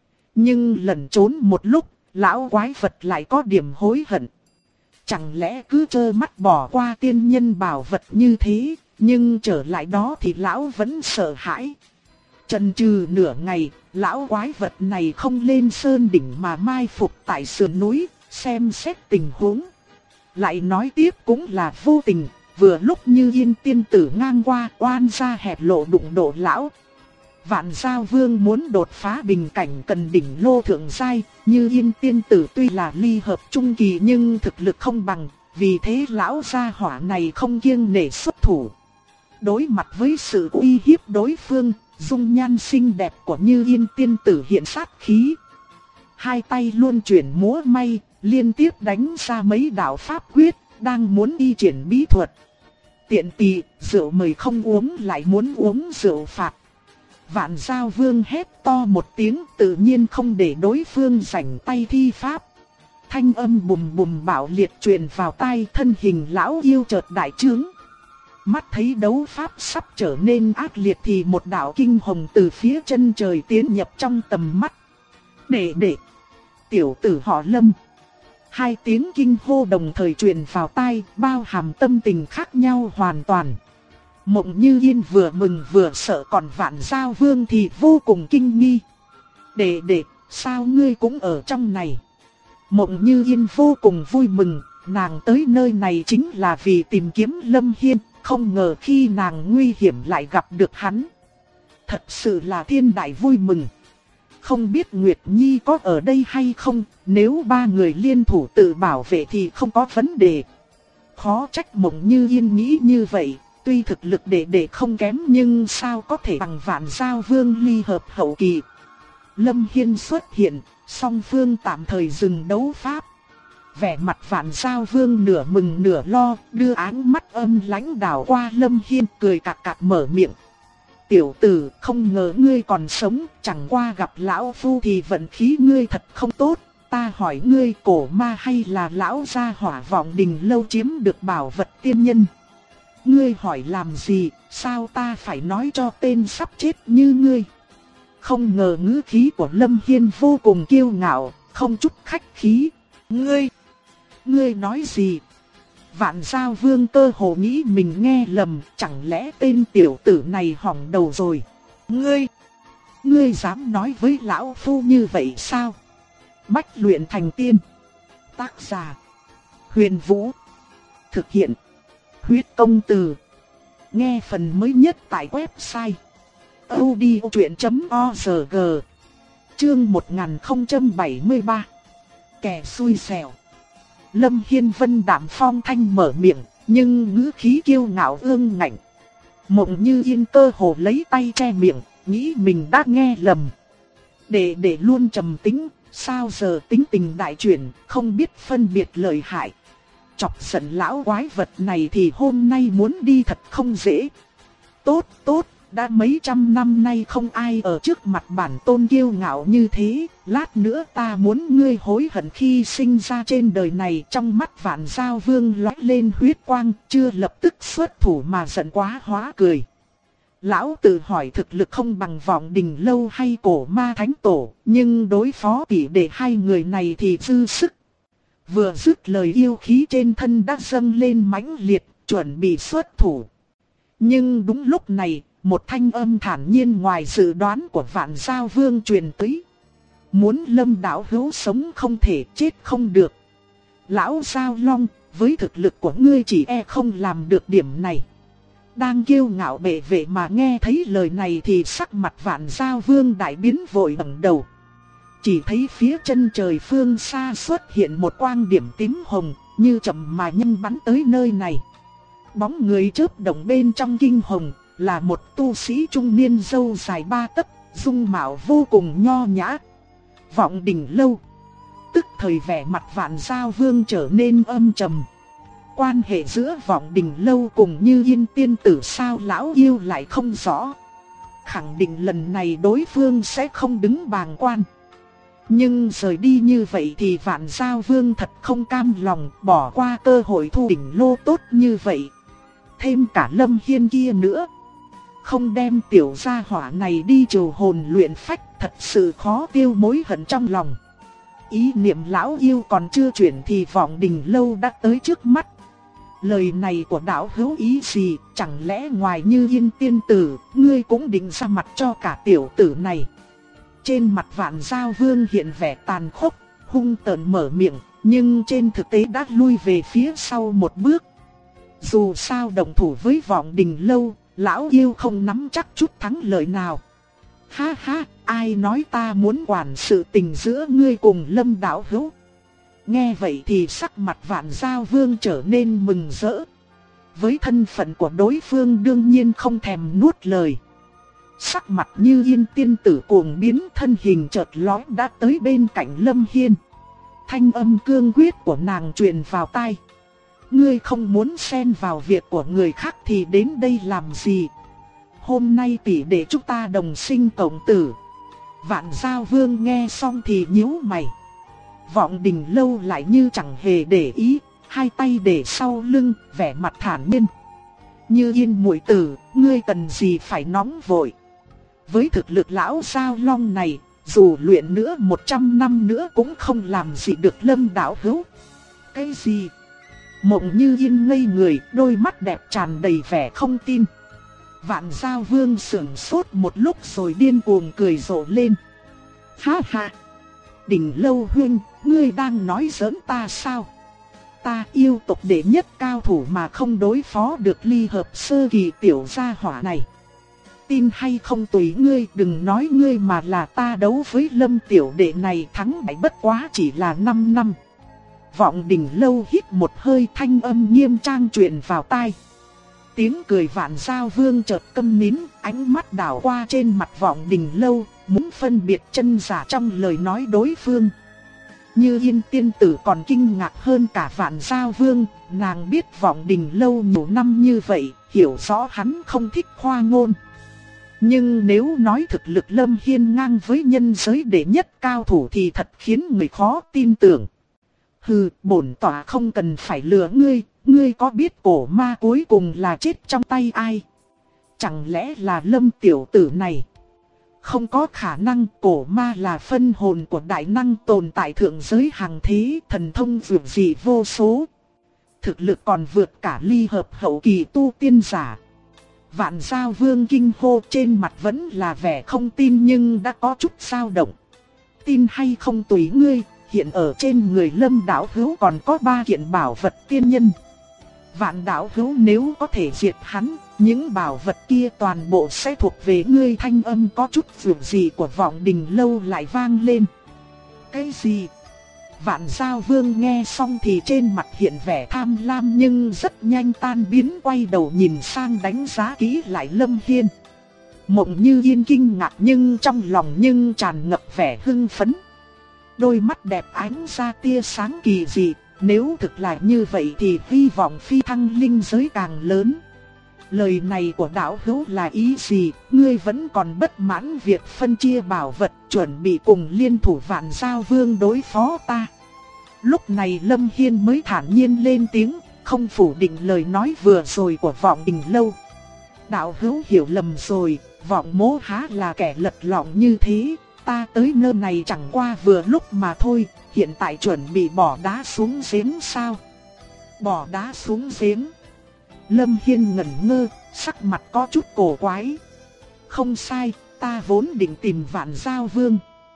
Nhưng lẩn trốn một lúc, lão quái vật lại có điểm hối hận. Chẳng lẽ cứ trơ mắt bỏ qua tiên nhân bảo vật như thế, nhưng trở lại đó thì lão vẫn sợ hãi. Chần chừ nửa ngày, lão quái vật này không lên sơn đỉnh mà mai phục tại sườn núi, xem xét tình huống. Lại nói tiếp cũng là vô tình, vừa lúc Như Yên tiên tử ngang qua, oan ra hẹp lộ đụng độ lão. Vạn Giao Vương muốn đột phá bình cảnh cần đỉnh lô thượng giai, Như Yên tiên tử tuy là ly hợp trung kỳ nhưng thực lực không bằng, vì thế lão gia hỏa này không kiêng nể xuất thủ. Đối mặt với sự uy hiếp đối phương, dung nhan xinh đẹp của Như Yên tiên tử hiện sát khí. Hai tay luôn chuyển múa may, liên tiếp đánh ra mấy đạo pháp quyết, đang muốn đi triển bí thuật. Tiện tỳ, rượu mời không uống lại muốn uống rượu phạt. Vạn Giao Vương hét to một tiếng, tự nhiên không để đối phương rảnh tay thi pháp. Thanh âm bùm bùm bạo liệt truyền vào tai, thân hình lão yêu chợt đại trướng. Mắt thấy đấu pháp sắp trở nên ác liệt thì một đạo kinh hồng từ phía chân trời tiến nhập trong tầm mắt. Đệ, tiểu tử họ Lâm. Hai tiếng kinh hô đồng thời truyền vào tai, bao hàm tâm tình khác nhau hoàn toàn. Mộng Như Yên vừa mừng vừa sợ, còn Vạn Giao Vương thì vô cùng kinh nghi. Đệ, sao ngươi cũng ở trong này? Mộng Như Yên vô cùng vui mừng, nàng tới nơi này chính là vì tìm kiếm Lâm Hiên, không ngờ khi nàng nguy hiểm lại gặp được hắn. Thật sự là thiên đại vui mừng. Không biết Nguyệt Nhi có ở đây hay không, nếu ba người liên thủ tự bảo vệ thì không có vấn đề. Khó trách Mộng Như Yên nghĩ như vậy, tuy thực lực đệ không kém nhưng sao có thể bằng Vạn Giao Vương ly hợp hậu kỳ. Lâm Hiên xuất hiện, song phương tạm thời dừng đấu pháp. Vẻ mặt Vạn Giao Vương nửa mừng nửa lo, đưa áng mắt âm lãnh đảo qua Lâm Hiên, cười cặc cặc mở miệng. Tiểu tử, không ngờ ngươi còn sống, chẳng qua gặp lão phu thì vận khí ngươi thật không tốt. ta hỏi ngươi, cổ ma hay là lão gia hỏa Vọng Đình Lâu chiếm được bảo vật tiên nhân? Ngươi hỏi làm gì, sao ta phải nói cho tên sắp chết như ngươi? Không ngờ ngữ khí của Lâm Hiên vô cùng kiêu ngạo, không chút khách khí. Ngươi nói gì? Vạn Giao Vương cơ hồ nghĩ mình nghe lầm, chẳng lẽ tên tiểu tử này hỏng đầu rồi? Ngươi dám nói với lão phu như vậy sao? Bách luyện thành tiên. Tác giả: Huyền Vũ. Thực hiện: Huyết Công Từ. Nghe phần mới nhất tại website audiochuyện.org. Chương 1073. Kẻ xui xẻo. Lâm Hiên Vân đạm phong thanh mở miệng, nhưng ngữ khí kiêu ngạo ương ngạnh. Mộng Như Yên cơ hồ lấy tay che miệng, nghĩ mình đã nghe lầm. Để luôn trầm tĩnh, sao giờ tính tình đại chuyển, không biết phân biệt lợi hại. Chọc giận lão quái vật này thì hôm nay muốn đi thật không dễ. Tốt, đã mấy trăm năm nay không ai ở trước mặt bản tôn kiêu ngạo như thế. Lát nữa ta muốn ngươi hối hận khi sinh ra trên đời này. Trong mắt Vạn Giao Vương lóe lên huyết quang, chưa lập tức xuất thủ mà giận quá hóa cười. Lão tự hỏi thực lực không bằng Vọng Đình Lâu hay Cổ Ma Thánh Tổ, nhưng đối phó kỷ để hai người này thì dư sức. Vừa dứt lời yêu khí trên thân đã dâng lên mãnh liệt, chuẩn bị xuất thủ. Nhưng đúng lúc này, một thanh âm thản nhiên ngoài dự đoán của Vạn Giao Vương truyền tới. Muốn Lâm đạo hữu sống không thể, chết không được. Lão Giao Long, với thực lực của ngươi chỉ e không làm được điểm này. Đang kiêu ngạo bệ vệ mà nghe thấy lời này thì sắc mặt Vạn Giao Vương đại biến, vội ngẩng đầu. Chỉ thấy phía chân trời phương xa xuất hiện một quang điểm tím hồng, như chậm mà nhanh bắn tới nơi này. Bóng người chớp động bên trong kinh hồng, là một tu sĩ trung niên râu dài 3 tấc, dung mạo vô cùng nho nhã. Vọng Đình Lâu. Tức thời vẻ mặt Vạn Giao Vương trở nên âm trầm. Quan hệ giữa Vọng Đình Lâu cùng Như Yên tiên tử sao lão yêu lại không rõ. Khẳng định lần này đối phương sẽ không đứng bàng quan. Nhưng rời đi như vậy thì Vạn Giao Vương thật không cam lòng, bỏ qua cơ hội thu đỉnh lô tốt như vậy. Thêm cả Lâm Hiên kia nữa. Không đem tiểu gia hỏa này đi trừ hồn luyện phách, thật sự khó tiêu mối hận trong lòng. Ý niệm lão yêu còn chưa chuyển thì Vọng Đình Lâu đã tới trước mắt. Lời này của đạo hữu ý gì, chẳng lẽ ngoài Như Yên tiên tử, ngươi cũng định ra mặt cho cả tiểu tử này? Trên mặt Vạn Giao Vương hiện vẻ tàn khốc, hung tợn mở miệng, nhưng trên thực tế đã lui về phía sau một bước. Dù sao đồng thủ với Vọng Đình Lâu, lão yêu không nắm chắc chút thắng lợi nào. Ha ha, ai nói ta muốn quản sự tình giữa ngươi cùng Lâm đạo hữu? Nghe vậy thì sắc mặt Vạn Giao Vương trở nên mừng rỡ. Với thân phận của đối phương đương nhiên không thèm nuốt lời. Sắc mặt Như Yên tiên tử cuồng biến, thân hình chợt lóe đã tới bên cạnh Lâm Hiên. Thanh âm cương quyết của nàng truyền vào tai. Ngươi không muốn xen vào việc của người khác thì đến đây làm gì? Hôm nay tỷ để chúng ta đồng sinh cộng tử. Vạn Giao Vương nghe xong thì nhíu mày. Vọng Đình Lâu lại như chẳng hề để ý, hai tay để sau lưng, vẻ mặt thản nhiên. Như Yên muội tử, ngươi cần gì phải nóng vội? Với thực lực lão Giao Long này, dù luyện nữa 100 năm nữa cũng không làm gì được Lâm đạo hữu. Cái gì? Mộng Như Yên ngây người, đôi mắt đẹp tràn đầy vẻ không tin. Vạn Giao Vương sững sốt một lúc rồi điên cuồng cười rộ lên. Ha ha! Đình Lâu huynh, ngươi đang nói giỡn ta sao? Ta yêu tộc đệ nhất cao thủ mà không đối phó được ly hợp sơ kỳ tiểu gia hỏa này. Tin hay không tùy ngươi, đừng nói ngươi mà là ta đấu với Lâm tiểu đệ này thắng bại bất quá chỉ là 5 năm. Vọng Đình Lâu hít một hơi, thanh âm nghiêm trang truyền vào tai. Tiếng cười Vạn Giao Vương chợt câm nín, ánh mắt đảo qua trên mặt Vọng Đình Lâu, muốn phân biệt chân giả trong lời nói đối phương. Như Yên tiên tử còn kinh ngạc hơn cả Vạn Giao Vương, nàng biết Vọng Đình Lâu nhiều năm như vậy, hiểu rõ hắn không thích khoa ngôn. Nhưng nếu nói thực lực Lâm Hiên ngang với nhân giới đệ nhất cao thủ thì thật khiến người khó tin tưởng. Hừ, bổn tỏa không cần phải lừa ngươi, ngươi có biết cổ ma cuối cùng là chết trong tay ai? Chẳng lẽ là Lâm tiểu tử này? Không có khả năng, cổ ma là phân hồn của đại năng tồn tại thượng giới hàng thế, thần thông vượt dị vô số. Thực lực còn vượt cả ly hợp hậu kỳ tu tiên giả. Vạn Giao Vương kinh hô, trên mặt vẫn là vẻ không tin nhưng đã có chút dao động. Tin hay không tùy ngươi, hiện ở trên người Lâm đạo hữu còn có 3 kiện bảo vật tiên nhân. Vạn đạo hữu nếu có thể diệt hắn, những bảo vật kia toàn bộ sẽ thuộc về ngươi. Thanh âm có chút vượt gì của Vọng Đình Lâu lại vang lên. Cái gì? Vạn Giao Vương nghe xong thì trên mặt hiện vẻ tham lam nhưng rất nhanh tan biến, quay đầu nhìn sang đánh giá kỹ lại Lâm Hiên. Mộng Như Yên kinh ngạc nhưng trong lòng nhưng tràn ngập vẻ hưng phấn. Đôi mắt đẹp ánh ra tia sáng kỳ dị, nếu thực là như vậy thì hy vọng phi thăng linh giới càng lớn. Lời này của đạo hữu là ý gì? Ngươi vẫn còn bất mãn việc phân chia bảo vật, chuẩn bị cùng liên thủ Vạn Giao Vương đối phó ta. Lúc này Lâm Hiên mới thản nhiên lên tiếng, không phủ định lời nói vừa rồi của Vọng Đình Lâu. Đạo hữu hiểu lầm rồi, Vọng mỗ há là kẻ lật lọng như thế, ta tới nơi này chẳng qua vừa lúc mà thôi, hiện tại chuẩn bị bỏ đá xuống giếng sao? Bỏ đá xuống giếng? Lâm Hiên ngẩn ngơ, sắc mặt có chút cổ quái. Không sai, ta vốn định tìm Vạn Giao Vương.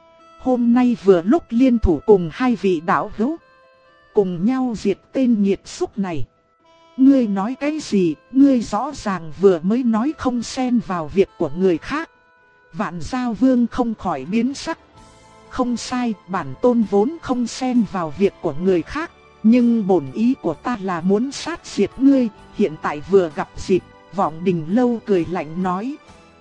Hôm nay vừa lúc liên thủ cùng 2 vị đạo hữu, cùng nhau diệt tên nghiệt xúc này. Ngươi nói cái gì? Ngươi rõ ràng vừa mới nói không xen vào việc của người khác. Vạn Giao Vương không khỏi biến sắc. Không sai, bản tôn vốn không xen vào việc của người khác, nhưng bổn ý của ta là muốn sát diệt ngươi. Hiện tại vừa gặp dịp, Vọng Đình Lâu cười lạnh nói.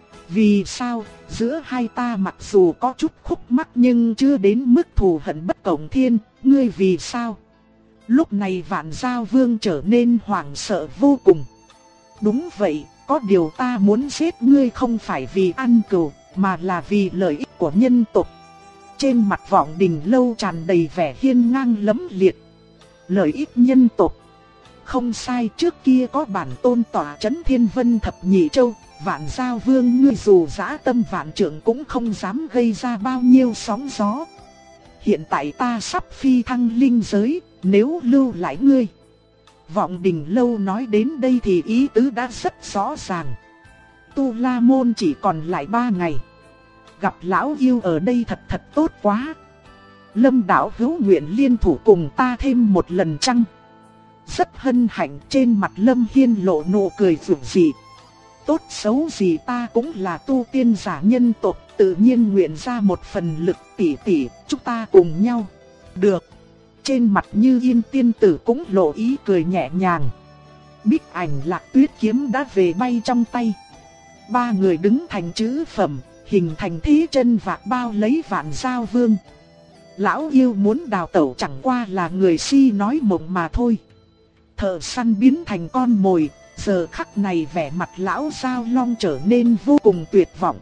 Vì sao? Giữa hai ta mặc dù có chút khúc mắc nhưng chưa đến mức thù hận bất cộng thiên. Ngươi vì sao? Lúc này Vạn Giao Vương trở nên hoảng sợ vô cùng. Đúng vậy, có điều ta muốn giết ngươi không phải vì ăn cừu, mà là vì lợi ích của nhân tộc. Trên mặt Vọng Đình Lâu tràn đầy vẻ hiên ngang lẫm liệt. Lợi ích nhân tộc? Không sai, trước kia có bản tôn tỏa trấn Thiên Vân Thập Nhị Châu, Vạn Giao Vương ngươi dù dã tâm vạn trượng cũng không dám gây ra bao nhiêu sóng gió. Hiện tại ta sắp phi thăng linh giới, nếu lưu lại ngươi. Vọng Đình Lâu nói đến đây thì ý tứ đã rất rõ ràng. Tu La Môn chỉ còn lại 3 ngày. Gặp lão yêu ở đây thật tốt quá. Lâm đạo hữu nguyện liên thủ cùng ta thêm một lần chăng? Rất hân hạnh, trên mặt Lâm Hiên lộ nụ cười rực rỡ. Tốt xấu gì ta cũng là tu tiên giả nhân tộc, tự nhiên nguyện ra một phần lực. Tỷ tỷ, chúng ta cùng nhau. Được. Trên mặt Như Yên tiên tử cũng lộ ý cười nhẹ nhàng. Bích Ảnh Lạc Tuyết kiếm đã về bay trong tay. 3 người đứng thành chữ phẩm, hình thành thế chân vạc bao lấy Vạn Giao Vương. Lão yêu muốn đào tẩu chẳng qua là người si nói mộng mà thôi. Thợ săn biến thành con mồi, giờ khắc này vẻ mặt lão Giao Long trở nên vô cùng tuyệt vọng.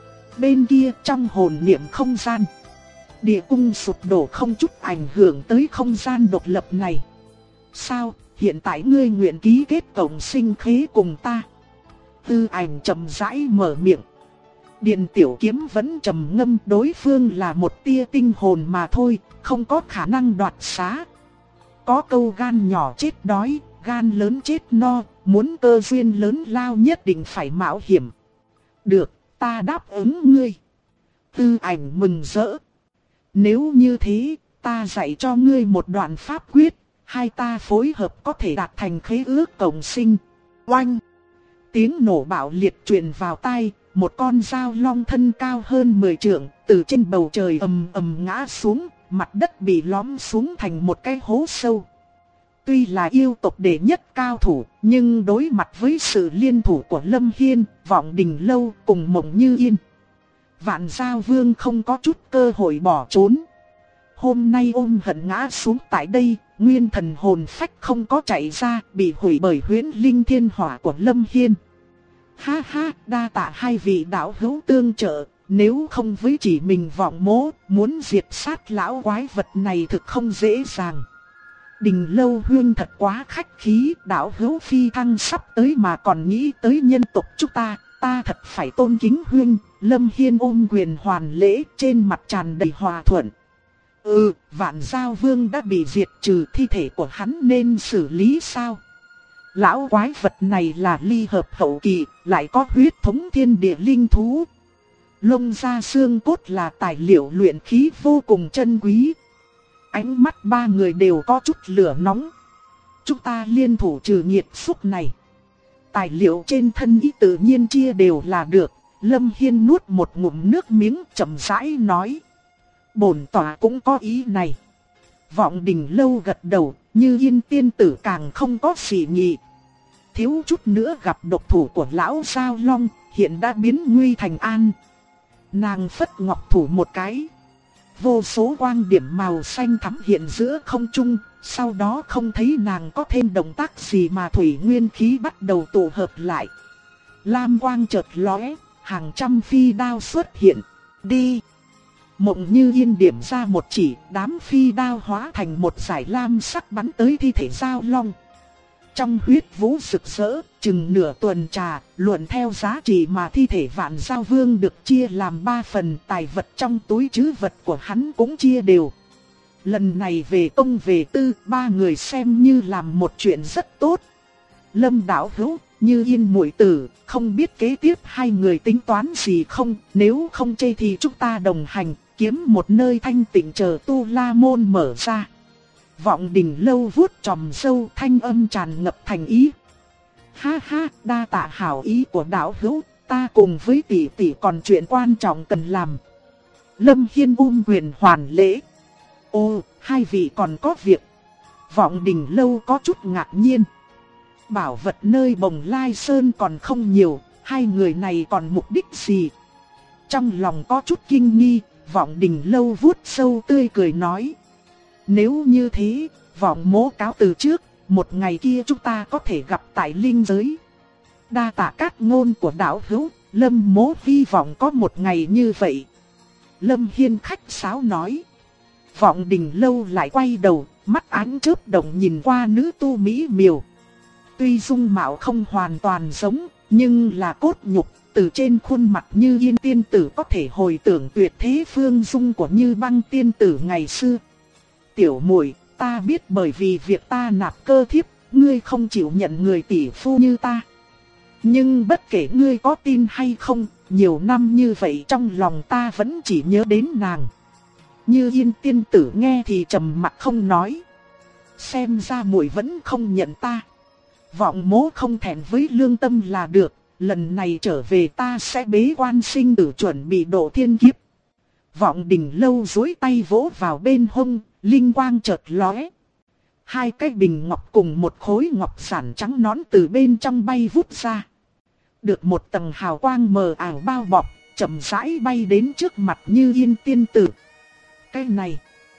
Bên kia trong hồn niệm không gian, địa cung sụp đổ không chút ảnh hưởng tới không gian độc lập này. Sao, hiện tại ngươi nguyện ký kết cộng sinh khế cùng ta? Tư Ảnh chậm rãi mở miệng. Điện tiểu kiếm vẫn trầm ngâm, đối phương là một tia tinh hồn mà thôi, không có khả năng đoạt xá. Có câu gan nhỏ chết đói, gan lớn chết no, muốn cơ duyên lớn lao nhất định phải mạo hiểm. Được, ta đáp ứng ngươi. Tư Ảnh mừng rỡ. Nếu như thế, ta dạy cho ngươi một đoạn pháp quyết, hai ta phối hợp có thể đạt thành khế ước cộng sinh. Oanh! Tiếng nổ bạo liệt truyền vào tai, một con dao long thân cao hơn 10 trượng, từ trên bầu trời ầm ầm ngã xuống, mặt đất bị lõm xuống thành một cái hố sâu. Tuy là yêu tộc đệ nhất cao thủ, nhưng đối mặt với sự liên thủ của Lâm Hiên, Vọng Đình Lâu cùng Mộng Như Yên, Vạn Giao Vương không có chút cơ hội bỏ trốn. Hôm nay ôm hận ngã xuống tại đây, nguyên thần hồn phách không có chạy ra, bị hủy bởi huyễn linh thiên hỏa của Lâm Hiên. Ha ha, đa tạ hai vị đạo hữu tương trợ, nếu không với chỉ mình Vọng Mỗ, muốn diệt sát lão quái vật này thực không dễ dàng. Đình Lâu huynh thật quá khách khí, đạo hữu phi thăng sắp tới mà còn nghĩ tới nhân tộc chúng ta thật phải tôn kính huynh. Lâm Hiên ôm quyền hoàn lễ, trên mặt tràn đầy hòa thuận. Vạn Giao Vương đã bị diệt trừ, thi thể của hắn nên xử lý sao? Lão quái vật này là ly hợp hậu kỳ, lại có huyết thống thiên địa linh thú. Lông da xương cốt là tài liệu luyện khí vô cùng chân quý. Ánh mắt ba người đều có chút lửa nóng. Chúng ta liên thủ trừ nghiệt xúc này. Tài liệu trên thân ý tự nhiên chia đều là được. Lâm Hiên nuốt một ngụm nước miếng chậm rãi nói. Bổn tòa cũng có ý này. Vọng Đình Lâu gật đầu, Như Yên tiên tử càng không có gì nhị. Thiếu chút nữa gặp độc thủ của lão Giao Long, hiện đã biến nguy thành an. Nàng phất ngọc thủ một cái. Vô số quang điểm màu xanh thắm hiện giữa không trung, sau đó không thấy nàng có thêm động tác gì mà thủy nguyên khí bắt đầu tụ hợp lại. Lam quang chợt lóe, hàng trăm phi đao xuất hiện. Đi! Mộng Như Yên điểm ra một chỉ, đám phi đao hóa thành một dải lam sắc bắn tới thi thể Giao Long. Trong huyết vũ rực rỡ, chừng nửa tuần trà, luận theo giá trị mà thi thể Vạn Giao Vương được chia làm 3 phần, tài vật trong túi trữ vật của hắn cũng chia đều. Lần này về công về tư, ba người xem như làm một chuyện rất tốt. Lâm đạo hữu, Như Yên muội tử, không biết kế tiếp hai người tính toán gì không, nếu không chê thì chúng ta đồng hành, kiếm một nơi thanh tịnh chờ Tu La Môn mở ra. Vọng Đình Lâu vuốt tròm râu, thanh âm tràn ngập thành ý. Ha ha, đa tạ hảo ý của đạo hữu, ta cùng với tỷ tỷ còn chuyện quan trọng cần làm. Lâm Hiên quyền hoàn lễ. Ô, hai vị còn có việc. Vọng Đình Lâu có chút ngạc nhiên. Bảo vật nơi Bồng Lai Sơn còn không nhiều, hai người này còn mục đích gì? Trong lòng có chút kinh nghi, Vọng Đình Lâu vuốt sâu tươi cười nói. Nếu như thế, Vọng Mỗ cáo từ trước, một ngày kia chúng ta có thể gặp tại linh giới. Đa tạ các ngôn của đạo hữu, Lâm Mỗ hy vọng có một ngày như vậy. Lâm Hiên khách sáo nói. Vọng Đình Lâu lại quay đầu, mắt ánh chớp động nhìn qua nữ tu mỹ miều. Tuy dung mạo không hoàn toàn giống, nhưng là cốt nhục, từ trên khuôn mặt Như Yên tiên tử có thể hồi tưởng tuyệt thế phương dung của Như Băng tiên tử ngày xưa. Tiểu muội, ta biết bởi vì việc ta nạp cơ thiếp, ngươi không chịu nhận người tỷ phu như ta. Nhưng bất kể ngươi có tin hay không, nhiều năm như vậy trong lòng ta vẫn chỉ nhớ đến nàng. Như Yên tiên tử nghe thì trầm mặc không nói. Xem ra muội vẫn không nhận ta. Vọng Mỗ không thẹn với lương tâm là được, lần này trở về ta sẽ bế quan sinh tử chuẩn bị độ thiên kiếp. Vọng Đình Lâu duỗi tay vỗ vào bên hông, linh quang chợt lóe. Hai cái bình ngọc cùng một khối ngọc sản trắng nõn từ bên trong bay vút ra. Được một tầng hào quang mờ ảo bao bọc, chậm rãi bay đến trước mặt Như Yên tiên tử. Cái này,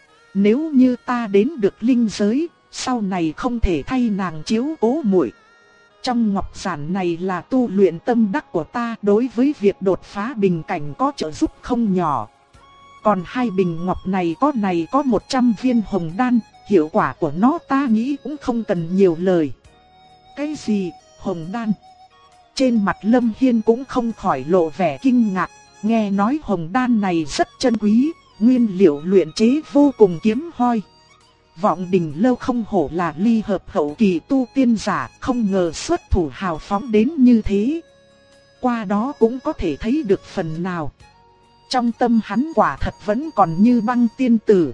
nếu như ta đến được linh giới, sau này không thể thay nàng chiếu cố muội. Trong ngọc giản này là tu luyện tâm đắc của ta, đối với việc đột phá bình cảnh có trợ giúp không nhỏ. Còn hai bình ngọc này có 100 viên hồng đan, hiệu quả của nó ta nghĩ cũng không cần nhiều lời. Cái gì, hồng đan? Trên mặt Lâm Hiên cũng không khỏi lộ vẻ kinh ngạc, nghe nói hồng đan này rất chân quý, nguyên liệu luyện chế vô cùng kiếm hoi. Vọng Đình Lâu không hổ là ly hợp hậu kỳ tu tiên giả, không ngờ xuất thủ hào phóng đến như thế. Qua đó cũng có thể thấy được phần nào. Trong tâm hắn quả thật vẫn còn Như Băng tiên tử.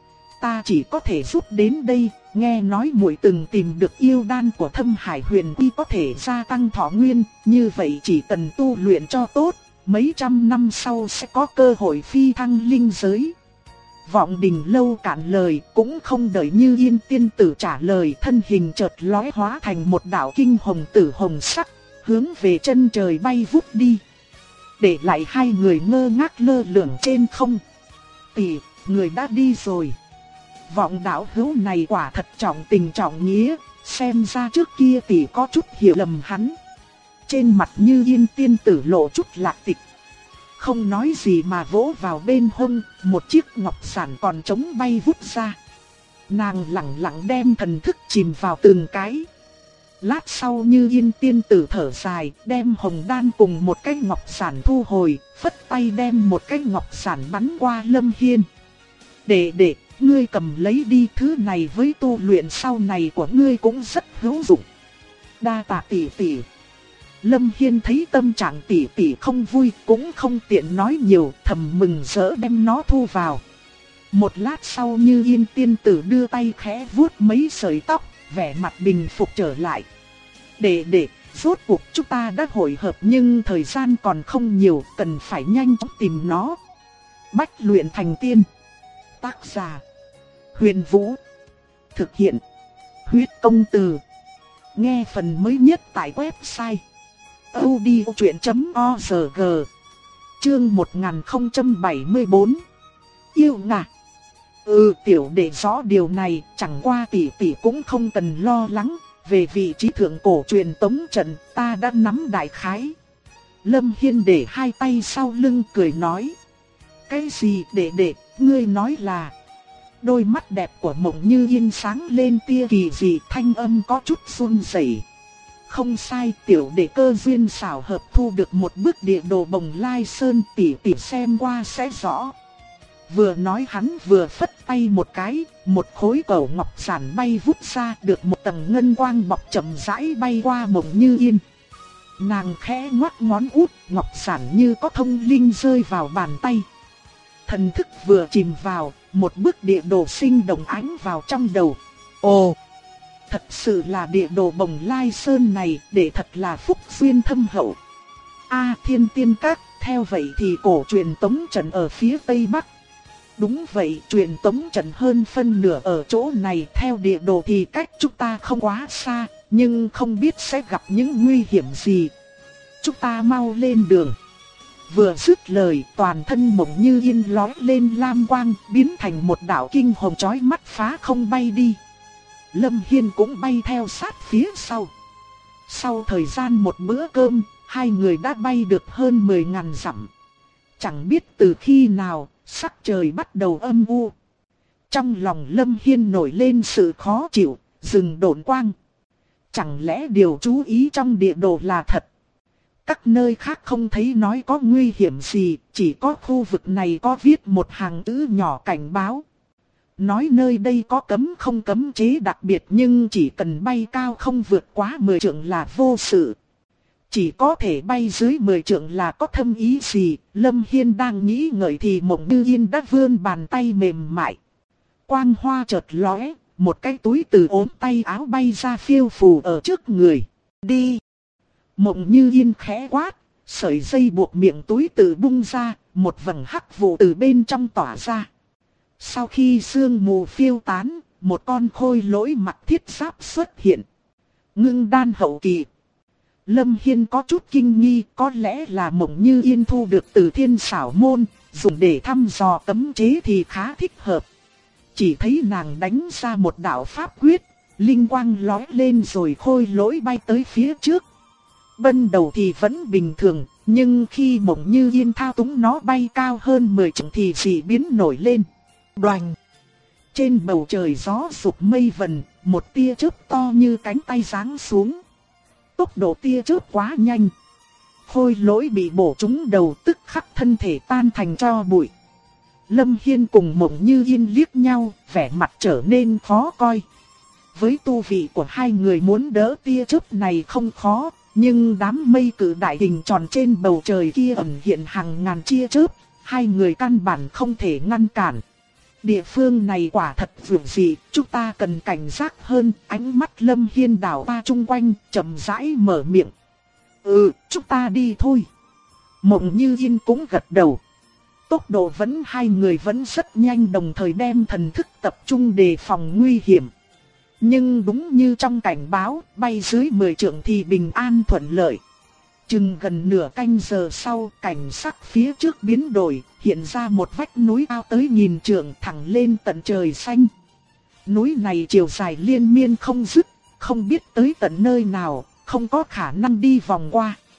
Ta chỉ có thể giúp đến đây, nghe nói muội từng tìm được yêu đan của Thâm Hải Huyền Quy có thể gia tăng thọ nguyên, như vậy chỉ cần tu luyện cho tốt, mấy trăm năm sau sẽ có cơ hội phi thăng linh giới. Vọng Đình Lâu cạn lời, cũng không đợi Như Yên tiên tử trả lời, thân hình chợt lóe hóa thành một đạo kinh hồng tử hồng sắc, hướng về chân trời bay vút đi. Để lại hai người ngơ ngác lơ lửng trên không. Tỷ, người đã đi rồi. Vọng đạo hữu này quả thật trọng tình trọng nghĩa, xem ra trước kia tỷ có chút hiểu lầm hắn. trên mặt Như Yên tiên tử lộ chút lạc tịch. Không nói gì mà vỗ vào bên hông, một chiếc ngọc sản còn trống bay vút ra. Nàng lặng lặng đem thần thức chìm vào từng cái. Lát sau Như Yên tiên tử thở dài, đem hồng đan cùng một cái ngọc sản thu hồi, phất tay đem một cái ngọc sản bắn qua Lâm Hiên. Để, ngươi cầm lấy đi, thứ này với tu luyện sau này của ngươi cũng rất hữu dụng. Đa tạ tỷ tỷ. Lâm Hiên thấy tâm trạng tỷ tỷ không vui, cũng không tiện nói nhiều, thầm mừng rỡ đem nó thu vào. Một lát sau Như Yên tiên tử đưa tay khẽ vuốt mấy sợi tóc, vẻ mặt bình phục trở lại. Để, rốt cuộc chúng ta đã hội hợp nhưng thời gian còn không nhiều, cần phải nhanh chóng tìm nó. Bách luyện thành tiên. Tác giả: Huyền Vũ. Thực hiện: Huyết Công Từ. Nghe phần mới nhất tại website audiochuyện.org. Chương 1074. Yêu ngạ. Tiểu đệ rõ điều này, chẳng qua tỷ tỷ cũng không cần lo lắng, về vị trí thượng cổ truyền tống trận ta đã nắm đại khái. Lâm Hiên để hai tay sau lưng cười nói. Cái gì đệ, ngươi nói là? Đôi mắt đẹp của Mộng Như Yên sáng lên tia kỳ dị, thanh âm có chút run rẩy. Không sai, tiểu đệ cơ duyên xảo hợp thu được một bức địa đồ Bồng Lai Sơn, tỷ tỷ xem qua sẽ rõ. Vừa nói hắn vừa phất tay một cái, một khối cẩu ngọc sản bay vút ra, được một tầng ngân quang bọc chậm rãi bay qua Mộng Như Yên. Nàng khẽ ngoắc ngón út, ngọc sản như có thông linh rơi vào bàn tay. Thần thức vừa chìm vào, một bức địa đồ sinh động ánh vào trong đầu. Ồ, thật sự là địa đồ Bồng Lai Sơn này, để thật là phúc duyên thâm hậu. Thiên Tiên Các, theo vậy thì cổ truyền tống trận ở phía tây bắc. Đúng vậy, truyền tống trận hơn phân nửa ở chỗ này, theo địa đồ thì cách chúng ta không quá xa, nhưng không biết sẽ gặp những nguy hiểm gì. Chúng ta mau lên đường. Vừa dứt lời, toàn thân Mộng Như Yên lóe lên lam quang, biến thành một đạo kinh hồng chói mắt phá không bay đi. Lâm Hiên cũng bay theo sát phía sau. Sau thời gian một bữa cơm, hai người đã bay được hơn 10.000 dặm. Chẳng biết từ khi nào, sắc trời bắt đầu âm u. Trong lòng Lâm Hiên nổi lên sự khó chịu, dừng độn quang. Chẳng lẽ điều chú ý trong địa đồ là thật? Các nơi khác không thấy nói có nguy hiểm gì, chỉ có khu vực này có viết một hàng chữ nhỏ cảnh báo. Nói nơi đây có cấm không cấm chế đặc biệt, nhưng chỉ cần bay cao không vượt quá 10 trượng là vô sự. Chỉ có thể bay dưới 10 trượng là có thâm ý gì? Lâm Hiên đang nghĩ ngợi thì Mộng Như Yên đã vươn bàn tay mềm mại. Quang hoa chợt lóe, một cái túi từ ốm tay áo bay ra phiêu phù ở trước người. Đi! Mộng Như Yên khẽ quát, sợi dây buộc miệng túi tự bung ra, một vầng hắc vụ từ bên trong tỏa ra. Sau khi sương mù phiêu tán, một con khôi lỗi mặc thiết giáp xuất hiện. Ngưng đan hậu kỳ. Lâm Hiên có chút kinh nghi, có lẽ là Mộng Như Yên thu được từ Thiên Xảo Môn, dùng để thăm dò cấm chế thì khá thích hợp. Chỉ thấy nàng đánh ra một đạo pháp quyết, linh quang lóe lên rồi khôi lỗi bay tới phía trước. Ban đầu thì vẫn bình thường, nhưng khi Mộng Như Yên thao túng nó bay cao hơn 10 trượng thì dị biến nổi lên. Đoành! Trên bầu trời gió sụp mây vần, một tia chớp to như cánh tay giáng xuống. Tốc độ tia chớp quá nhanh. Khôi lỗi bị bổ trúng đầu, tức khắc thân thể tan thành tro bụi. Lâm Hiên cùng Mộng Như Yên liếc nhau, vẻ mặt trở nên khó coi. Với tu vị của hai người muốn đỡ tia chớp này không khó, nhưng đám mây cự đại hình tròn trên bầu trời kia ẩn hiện hàng ngàn tia chớp, hai người căn bản không thể ngăn cản. Địa phương này quả thật vượt dị, chúng ta cần cảnh giác hơn. Ánh mắt Lâm Hiên đảo qua chung quanh, chậm rãi mở miệng. Chúng ta đi thôi. Mộng Như Yên cũng gật đầu. Tốc độ hai người vẫn rất nhanh, đồng thời đem thần thức tập trung đề phòng nguy hiểm. Nhưng đúng như trong cảnh báo, bay dưới 10 trượng thì bình an thuận lợi. Chừng gần nửa canh giờ sau, cảnh sắc phía trước biến đổi, hiện ra một vách núi cao tới nghìn trượng thẳng lên tận trời xanh. Núi này chiều dài liên miên không dứt, không biết tới tận nơi nào, không có khả năng đi vòng qua.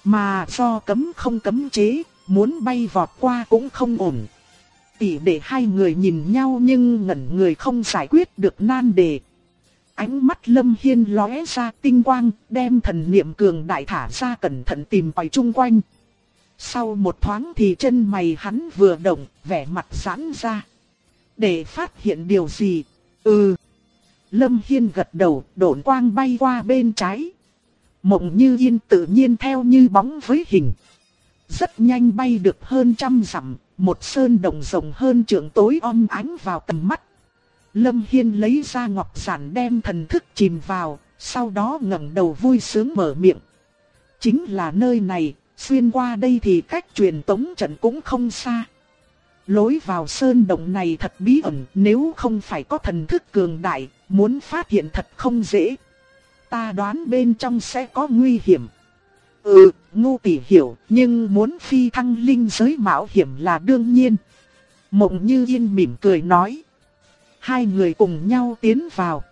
Mà do cấm không cấm chế, muốn bay vọt qua cũng không ổn. Tỷ đệ hai người nhìn nhau nhưng ngẩn người không giải quyết được nan đề. Ánh mắt Lâm Hiên lóe ra tinh quang, đem thần niệm cường đại thả ra cẩn thận tìm tòi chung quanh. Sau một thoáng thì chân mày hắn vừa động, vẻ mặt giãn ra. Để phát hiện điều gì? Lâm Hiên gật đầu, độn quang bay qua bên trái. Mộng Như Yên tự nhiên theo như bóng với hình. Rất nhanh bay được hơn 100 dặm, một sơn động rộng hơn trượng tối om ánh vào tầm mắt. Lâm Hiên lấy ra ngọc giản đem thần thức chìm vào, sau đó ngẩng đầu vui sướng mở miệng. Chính là nơi này, xuyên qua đây thì cách truyền tống trận cũng không xa. Lối vào sơn động này thật bí ẩn, nếu không phải có thần thức cường đại, muốn phát hiện thật không dễ. Ta đoán bên trong sẽ có nguy hiểm. Ngu tỷ hiểu, nhưng muốn phi thăng linh giới mạo hiểm là đương nhiên. Mộng Như Yên mỉm cười nói. Hai người cùng nhau tiến vào.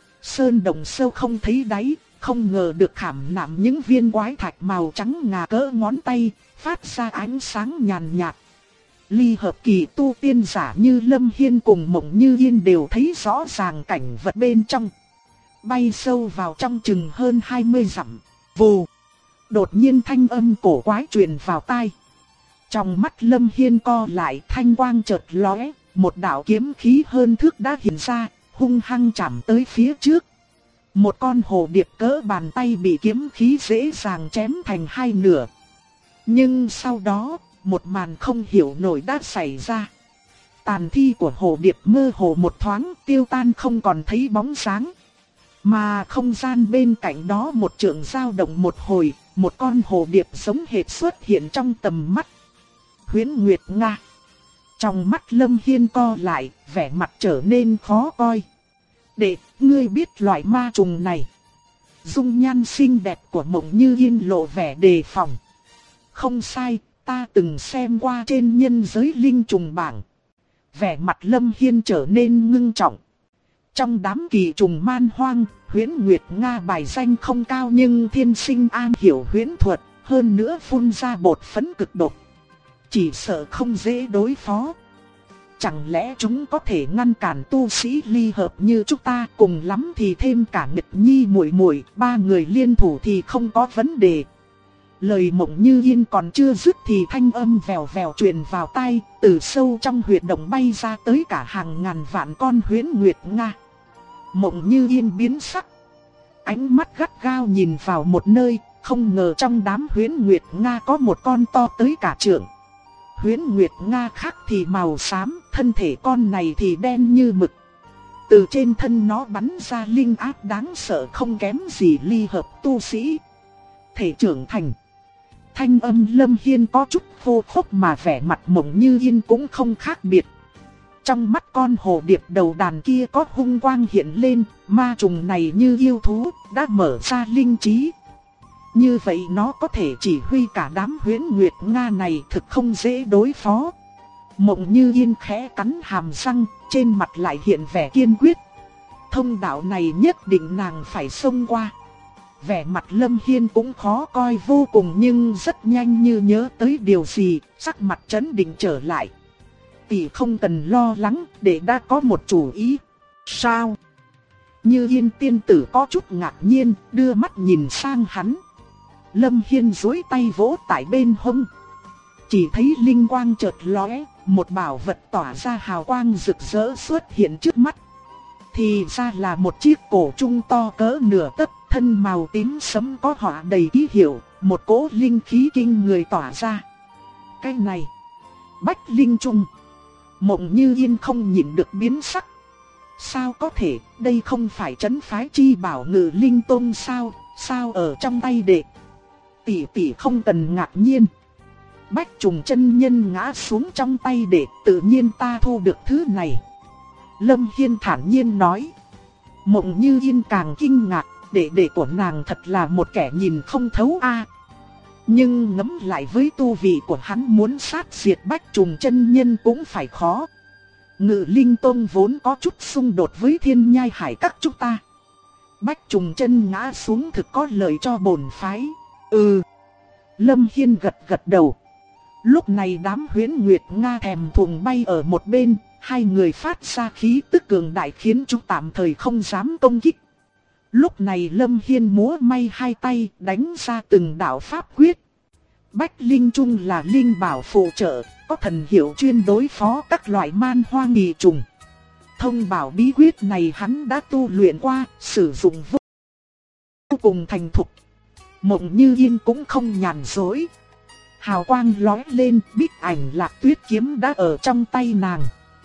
Sơn động sâu không thấy đáy, không ngờ được khảm nạm những viên quái thạch màu trắng ngà cỡ ngón tay, phát ra ánh sáng nhàn nhạt. Ly hợp kỳ tu tiên giả như Lâm Hiên cùng Mộng Như Yên đều thấy rõ ràng cảnh vật bên trong. Bay sâu vào trong chừng hơn 20 dặm. Vù! Đột nhiên thanh âm cổ quái truyền vào tai. Trong mắt Lâm Hiên co lại, thanh quang chợt lóe, một đạo kiếm khí hơn thước đã hiện ra, hung hăng chạm tới phía trước. Một con hồ điệp cỡ bàn tay bị kiếm khí dễ dàng chém thành hai nửa. Nhưng sau đó, một màn không hiểu nổi đã xảy ra. Tàn thi của hồ điệp mơ hồ một thoáng tiêu tan không còn thấy bóng dáng. Mà không gian bên cạnh đó một trượng dao động một hồi, một con hồ điệp giống hệt xuất hiện trong tầm mắt. Huyễn Nguyệt Nga. Trong mắt Lâm Hiên co lại, vẻ mặt trở nên khó coi. Để ngươi biết loại ma trùng này. Dung nhan xinh đẹp của Mộng Như Yên lộ vẻ đề phòng. Không sai, ta từng xem qua trên nhân giới linh trùng bảng. Vẻ mặt Lâm Hiên trở nên ngưng trọng. Trong đám kỳ trùng man hoang, Huyễn Nguyệt Nga bài danh không cao nhưng thiên sinh am hiểu huyễn thuật, hơn nữa phun ra bột phấn cực độc. Chỉ sợ không dễ đối phó. Chẳng lẽ chúng có thể ngăn cản tu sĩ ly hợp như chúng ta, cùng lắm thì thêm cả Nghịch Nhi muội muội, ba người liên thủ thì không có vấn đề. Lời Mộng Như Yên còn chưa dứt thì thanh âm vèo vèo truyền vào tai, từ sâu trong huyệt động bay ra tới cả hàng ngàn vạn con Huyễn Nguyệt Nga. Mộng Như Yên biến sắc. Ánh mắt gắt gao nhìn vào một nơi, không ngờ trong đám Huyễn Nguyệt Nga có một con to tới cả trượng. Huyễn Nguyệt Nga khác thì màu xám, thân thể con này thì đen như mực. Từ trên thân nó bắn ra linh áp đáng sợ không kém gì ly hợp tu sĩ. Thể trưởng thành. Thanh âm Lâm Hiên có chút khô khốc mà vẻ mặt Mộng Như Yên cũng không khác biệt. Trong mắt con hồ điệp đầu đàn kia có hung quang hiện lên, ma trùng này như yêu thú, đã mở ra linh trí. Như vậy nó có thể chỉ huy cả đám Huyễn Nguyệt Nga này, thực không dễ đối phó. Mộng Như Yên khẽ cắn hàm răng, trên mặt lại hiện vẻ kiên quyết. Thông đạo này nhất định nàng phải xông qua. Vẻ mặt Lâm Hiên cũng khó coi vô cùng nhưng rất nhanh như nhớ tới điều gì, sắc mặt trấn định trở lại. Tỷ không cần lo lắng, để đã có một chủ ý. Sao? Như Yên tiên tử có chút ngạc nhiên, đưa mắt nhìn sang hắn. Lâm Hiên duỗi tay vỗ tại bên hông. Chỉ thấy linh quang chợt lóe, một bảo vật tỏa ra hào quang rực rỡ xuất hiện trước mắt. Thì ra là một chiếc cổ trung to cỡ nửa tấc, thân màu tím sẫm có họa đầy ký hiệu, một cỗ linh khí kinh người tỏa ra. Cái này, Bách Linh Trung. Mộng Như Yên không nhịn được biến sắc. Sao có thể, đây không phải trấn phái chi bảo Ngự Linh Tông sao, sao ở trong tay đệ? Tỷ tỷ không cần ngạc nhiên. Bách Trùng chân nhân ngã xuống trong tay đệ, tự nhiên ta thu được thứ này. Lâm Hiên thản nhiên nói. Mộng Như Yên càng kinh ngạc, đệ của nàng thật là một kẻ nhìn không thấu a. Nhưng ngẫm lại với tu vị của hắn muốn sát diệt Bách Trùng chân nhân cũng phải khó. Ngự Linh Tông vốn có chút xung đột với Thiên Nhai Hải các chúng ta. Bách Trùng chân ngã xuống thực có lợi cho bổn phái. Lâm Hiên gật gật đầu. Lúc này đám Huyễn Nguyệt Nga thèm thuồng bay ở một bên, hai người phát ra khí tức cường đại khiến chúng tạm thời không dám công kích. Lúc này Lâm Hiên múa may hai tay đánh ra từng đạo pháp quyết. Bách Linh Trung là linh bảo phụ trợ, có thần hiệu chuyên đối phó các loại man hoa nghi trùng. Thông bảo bí quyết này hắn đã tu luyện qua, sử dụng vô cùng thành thục. Mộng Như Yên cũng không nhàn dối. Hào quang lóe lên, Bích Ảnh Lạc Tuyết kiếm đã ở trong tay nàng.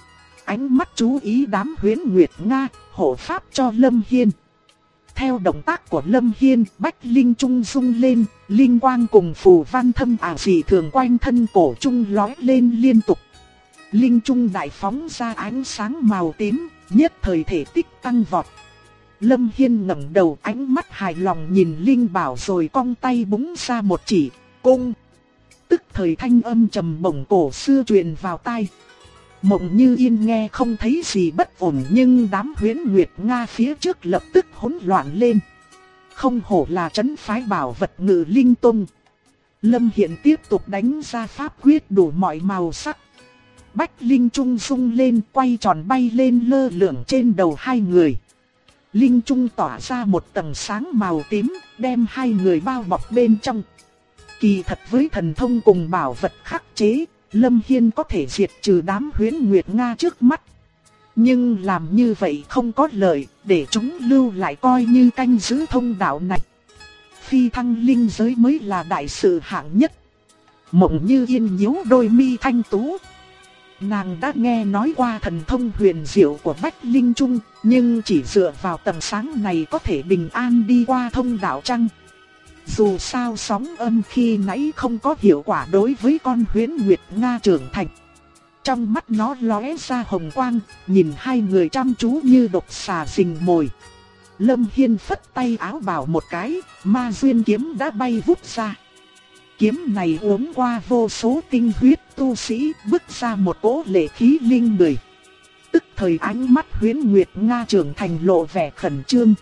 Ánh mắt chú ý đám Huyễn Nguyệt Nga, hộ pháp cho Lâm Hiên. Theo động tác của Lâm Hiên, Bách Linh Trung rung lên, linh quang cùng phù văn thâm ảo dị thường quanh thân cổ trung lóe lên liên tục. Linh Trung đại phóng ra ánh sáng màu tím, nhất thời thể tích tăng vọt. Lâm Hiên ngẩng đầu, ánh mắt hài lòng nhìn linh bảo rồi cong tay búng ra một chỉ, cung. Tức thời thanh âm trầm bổng cổ xưa truyền vào tai. Mộng Như Yên nghe không thấy gì bất ổn, nhưng đám Huyễn Nguyệt Nga phía trước lập tức hỗn loạn lên. Không hổ là trấn phái bảo vật Ngự Linh Tông. Lâm Hiên tiếp tục đánh ra pháp quyết đủ mọi màu sắc. Bách Linh Trung rung lên, quay tròn bay lên lơ lửng trên đầu hai người. Linh Trung tỏa ra một tầng sáng màu tím, đem hai người bao bọc bên trong. Kỳ thật với thần thông cùng bảo vật khắc chế, Lâm Hiên có thể diệt trừ đám Huyễn Nguyệt Nga trước mắt. Nhưng làm như vậy không có lợi, để chúng lưu lại coi như canh giữ thông đạo này. Phi thăng linh giới mới là đại sự hạng nhất. Mộng Như Yên nhíu đôi mi thanh tú. Nàng đã nghe nói qua thần thông huyền diệu của Bách Linh Trung, nhưng chỉ dựa vào tầng sáng này có thể bình an đi qua thông đạo chăng? Dù sao sóng âm khi nãy không có hiệu quả đối với con Huyễn Nguyệt Nga trưởng thành. Trong mắt nó lóe ra hồng quang, nhìn hai người chăm chú như độc xà rình mồi. Lâm Hiên phất tay áo bảo một cái, ma duyên kiếm đã bay vút ra. Kiếm này uống qua vô số tinh huyết tu sĩ, bức ra một cỗ lệ khí linh người. Tức thời ánh mắt Huyễn Nguyệt Nga trưởng thành lộ vẻ khẩn trương.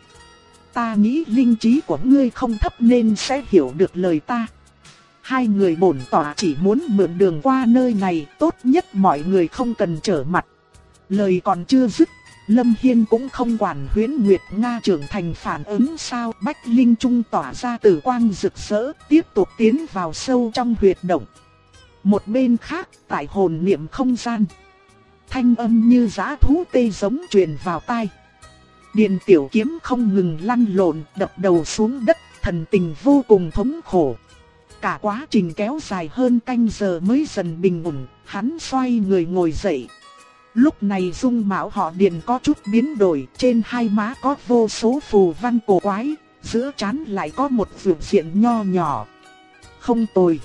Ta nghĩ linh trí của ngươi không thấp nên sẽ hiểu được lời ta. Hai người bổn tỏa chỉ muốn mượn đường qua nơi này, tốt nhất mọi người không cần trở mặt. Lời còn chưa dứt, Lâm Hiên cũng không quản Huyễn Nguyệt Nga trưởng thành phản ứng sao. Bách Linh Trung tỏa ra tử quang rực rỡ, tiếp tục tiến vào sâu trong huyệt động. Một bên khác, tại hồn niệm không gian, thanh âm như dã thú tê giống truyền vào tai. Điền Tiểu Kiếm không ngừng lăn lộn, đập đầu xuống đất, thần tình vô cùng thống khổ. Cả quá trình kéo dài hơn canh giờ mới dần bình ổn, hắn xoay người ngồi dậy. Lúc này dung mạo họ Điền có chút biến đổi, trên hai má có vô số phù văn cổ quái, giữa trán lại có một vượt diện nho nhỏ. Không tồi.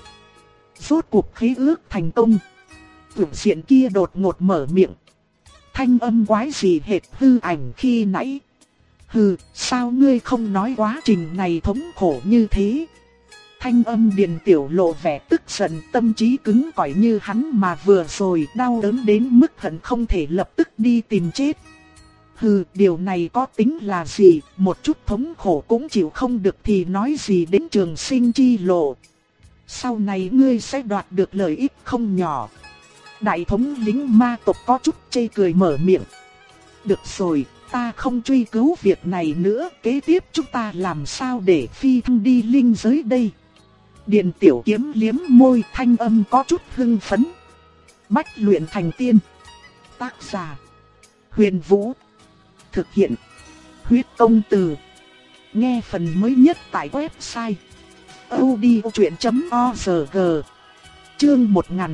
Rốt cuộc khế ước thành công. Vượt diện kia đột ngột mở miệng. Thanh âm quái gì hệt hư ảnh khi nãy. Hừ, sao ngươi không nói quá trình này thống khổ như thế? Thanh âm Điền Tiểu lộ vẻ tức giận, tâm trí cứng cỏi như hắn mà vừa rồi đau đớn đến mức hận không thể lập tức đi tìm chết. Hừ, điều này có tính là gì, một chút thống khổ cũng chịu không được thì nói gì đến trường sinh chi lộ. Sau này ngươi sẽ đoạt được lợi ích không nhỏ. Đại thống lĩnh ma tộc có chút chê cười mở miệng. Được rồi, ta không truy cứu việc này nữa, kế tiếp chúng ta làm sao để phi thăng đi linh giới đây? Điền Tiểu Kiếm liếm môi, thanh âm có chút hưng phấn. Bách luyện thành tiên. Tác giả: Huyền Vũ. Thực hiện: Huyết Công Từ. Nghe phần mới nhất tại website audiochuyện.org. Chương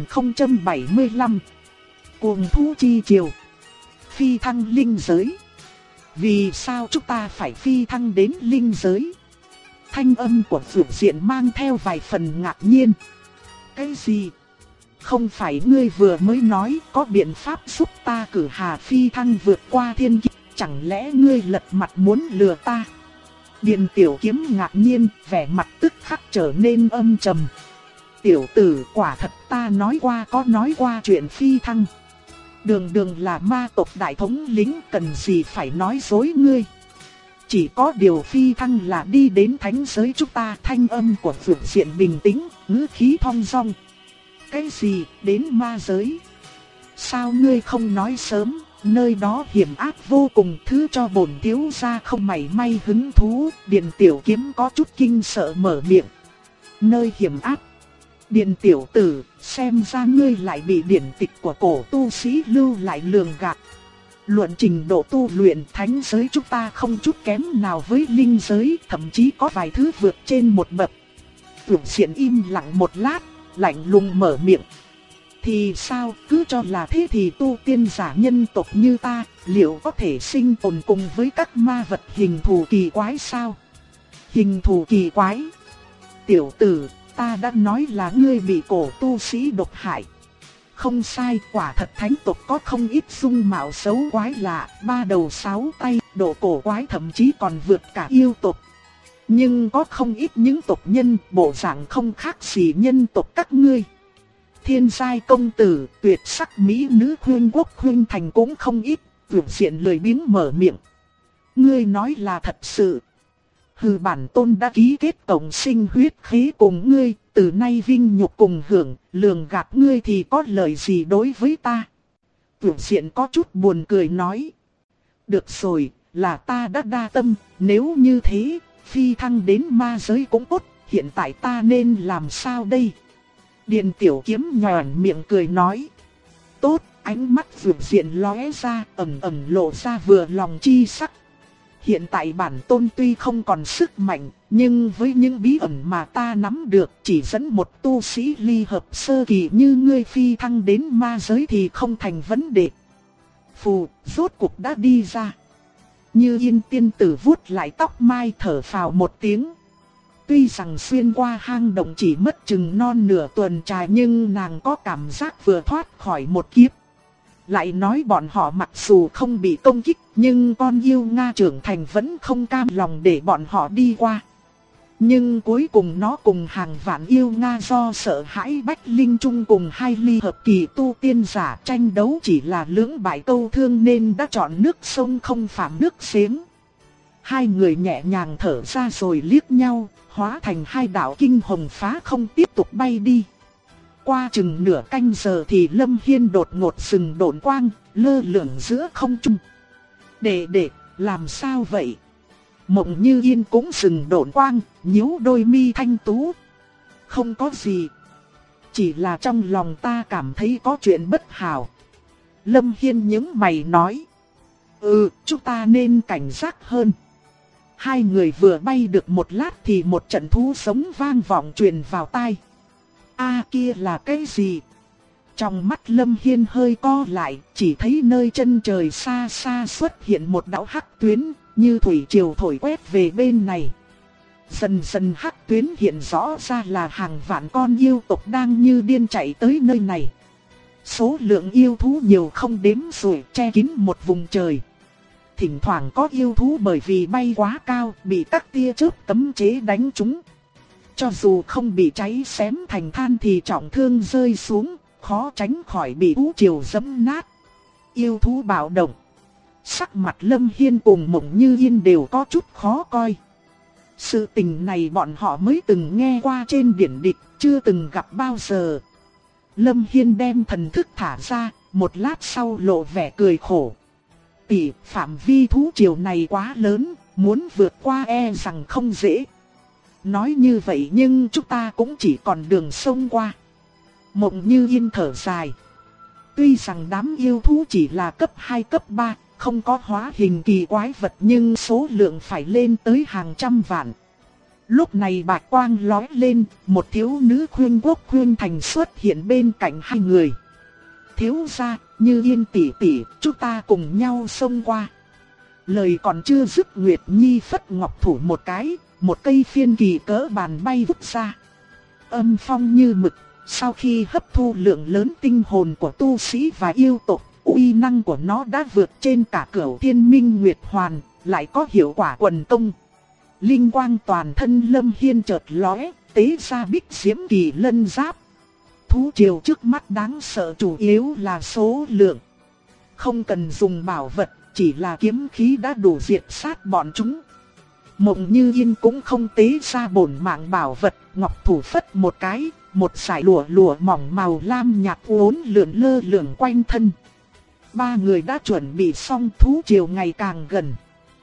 1075. Cuồng thú chi triều. Phi thăng linh giới. Vì sao chúng ta phải phi thăng đến linh giới? Thanh âm của Dược Diện mang theo vài phần ngạc nhiên. Cái gì? Không phải ngươi vừa mới nói có biện pháp giúp ta cử Hà phi thăng vượt qua thiên kiếp, chẳng lẽ ngươi lật mặt muốn lừa ta? Điền Tiểu Kiếm ngạc nhiên, vẻ mặt tức khắc trở nên âm trầm. Tiểu tử, quả thật ta có nói qua chuyện phi thăng. Đường là ma tộc đại thống lĩnh, cần gì phải nói dối ngươi. Chỉ có điều phi thăng là đi đến thánh giới chúng ta. Thanh âm của Phượng Diện bình tĩnh, ngữ khí thong dong. Cái gì, đến ma giới? Sao ngươi không nói sớm, nơi đó hiểm ác vô cùng, thứ cho bổn thiếu gia không mảy may hứng thú. Điền Tiểu Kiếm có chút kinh sợ mở miệng. Nơi hiểm ác? Điền tiểu tử, xem ra ngươi lại bị điển tịch của cổ tu sĩ lưu lại lường gạt. Luận trình độ tu luyện, thánh giới chúng ta không chút kém nào với linh giới, thậm chí có vài thứ vượt trên một bậc. Phượng Diện im lặng một lát, lạnh lùng mở miệng. Thì sao, cứ cho là thế thì tu tiên giả nhân tộc như ta, liệu có thể sinh tồn cùng với các ma vật hình thù kỳ quái sao? Hình thù kỳ quái? Tiểu tử, ta đã nói là ngươi bị cổ tu sĩ độc hại. Không sai, quả thật thánh tộc có không ít dung mạo xấu quái lạ, ba đầu sáu tay, độ cổ quái thậm chí còn vượt cả yêu tộc. Nhưng có không ít những tộc nhân, bộ dạng không khác gì nhân tộc các ngươi. Thiên giai công tử, tuyệt sắc mỹ nữ khuyên quốc khuyên thành cũng không ít. Phượng Diện lười biếng mở miệng. Ngươi nói là thật sự. Hừ, bản tôn đã ký kết cộng sinh huyết khí cùng ngươi, từ nay vinh nhục cùng hưởng, lường gạt ngươi thì có lời gì đối với ta? Phượng Diện có chút buồn cười nói. Được rồi, là ta đã đa tâm, nếu như thế, phi thăng đến ma giới cũng tốt, hiện tại ta nên làm sao đây? Điền Tiểu Kiếm nhòn miệng cười nói. Tốt, ánh mắt Phượng Diện lóe ra, ẩn ẩn lộ ra vừa lòng chi sắc. Hiện tại bản tôn tuy không còn sức mạnh, nhưng với những bí ẩn mà ta nắm được, chỉ dẫn một tu sĩ ly hợp sơ kỳ như ngươi phi thăng đến ma giới thì không thành vấn đề. Phù, rốt cuộc đã đi ra. Như Yên tiên tử vuốt lại tóc mai thở phào một tiếng. Tuy rằng xuyên qua hang động chỉ mất chừng non nửa tuần trải, nhưng nàng có cảm giác vừa thoát khỏi một kiếp. Lại nói bọn họ mặc dù không bị công kích, nhưng con yêu Nga trưởng thành vẫn không cam lòng để bọn họ đi qua. Nhưng cuối cùng nó cùng hàng vạn yêu Nga do sợ hãi Bách Linh Trung cùng hai ly hợp kỳ tu tiên giả tranh đấu chỉ là lưỡng bại câu thương nên đã chọn nước sông không phạm nước giếng. Hai người nhẹ nhàng thở ra rồi liếc nhau, hóa thành hai đạo kinh hồng phá không tiếp tục bay đi. Qua chừng nửa canh giờ thì Lâm Hiên đột ngột dừng độn quang, lơ lửng giữa không trung. Đệ, làm sao vậy? Mộng Như Yên cũng dừng độn quang, nhíu đôi mi thanh tú. Không có gì. Chỉ là trong lòng ta cảm thấy có chuyện bất hảo. Lâm Hiên nhướng mày nói. Chúng ta nên cảnh giác hơn. Hai người vừa bay được một lát thì một trận thú sống vang vọng truyền vào tai. Kia là cái gì? Trong mắt Lâm Hiên hơi co lại, chỉ thấy nơi chân trời xa xa xuất hiện một đạo hắc tuyến, như thủy triều thổi quét về bên này. Dần dần hắc tuyến hiện rõ ra là hàng vạn con yêu tộc đang như điên chạy tới nơi này. Số lượng yêu thú nhiều không đếm xuể, che kín một vùng trời. Thỉnh thoảng có yêu thú bởi vì bay quá cao, bị các tia chớp cấm chế đánh trúng. Cho dù không bị cháy xém thành than thì trọng thương rơi xuống, khó tránh khỏi bị thú triều giẫm nát. Yêu thú bạo động. Sắc mặt Lâm Hiên cùng Mộng Như Yên đều có chút khó coi. Sự tình này bọn họ mới từng nghe qua trên điển địch, chưa từng gặp bao giờ. Lâm Hiên đem thần thức thả ra, một lát sau lộ vẻ cười khổ. Tỷ, phạm vi thú triều này quá lớn, muốn vượt qua e rằng không dễ. Nói như vậy nhưng chúng ta cũng chỉ còn đường sông qua. Mộng Như Yên thở dài. Tuy rằng đám yêu thú chỉ là cấp 2 cấp 3, không có hóa hình kỳ quái vật nhưng số lượng phải lên tới hàng trăm vạn. Lúc này bạch quang lóe lên, một thiếu nữ khuyên quốc khuyên thành xuất hiện bên cạnh hai người. Thiếu gia, Như Yên tỷ tỷ, chúng ta cùng nhau xông qua. Lời còn chưa dứt, Nguyệt Nhi phất ngọc thủ một cái, một cây phiên kỳ cỡ bàn bay vút ra. Âm phong như mực, sau khi hấp thu lượng lớn tinh hồn của tu sĩ và yêu tộc, uy năng của nó đã vượt trên cả Cửu Thiên Minh Nguyệt Hoàn, lại có hiệu quả quần công. Linh quang toàn thân Lâm Hiên chợt lóe, tế ra Bích Diễm Kỳ Lân Giáp. Thú triều trước mắt đáng sợ chủ yếu là số lượng. Không cần dùng bảo vật, chỉ là kiếm khí đã đủ diệt sát bọn chúng. Mộng Như Yên cũng không tế ra bổn mạng bảo vật, ngọc thủ phất một cái, một dải lụa mỏng màu lam nhạt uốn lượn lơ lửng quanh thân. Ba người đã chuẩn bị xong, thú triều ngày càng gần.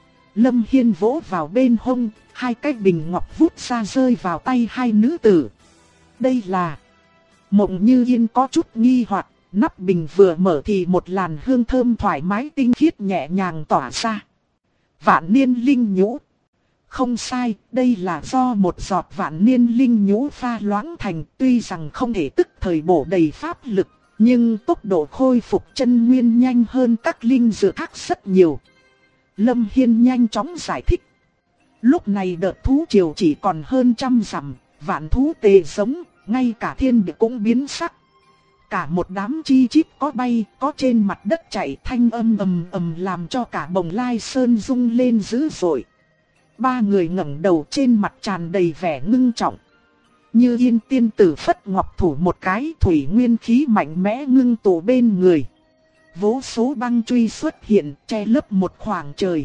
Lâm Hiên vỗ vào bên hông, hai cái bình ngọc vút ra rơi vào tay hai nữ tử. Đây là... Mộng Như Yên có chút nghi hoặc, nắp bình vừa mở thì một làn hương thơm thoải mái tinh khiết nhẹ nhàng tỏa ra. Vạn niên linh nhũ. Không sai, đây là do một giọt vạn niên linh nhũ pha loãng thành, tuy rằng không thể tức thời bổ đầy pháp lực, nhưng tốc độ khôi phục chân nguyên nhanh hơn các linh dược khác rất nhiều. Lâm Hiên nhanh chóng giải thích. Lúc này đợt thú triều chỉ còn hơn 100 dặm, vạn thú tề giống, ngay cả thiên địa cũng biến sắc. Cả một đám chi chít có bay, có trên mặt đất chạy, thanh âm ầm ầm làm cho cả Bồng Lai Sơn rung lên dữ dội. Ba người ngẩng đầu, trên mặt tràn đầy vẻ ngưng trọng. Như Yên tiên tử phất ngọc thủ một cái, thủy nguyên khí mạnh mẽ ngưng tụ bên người. Vô số băng truy xuất hiện, che lấp một khoảng trời.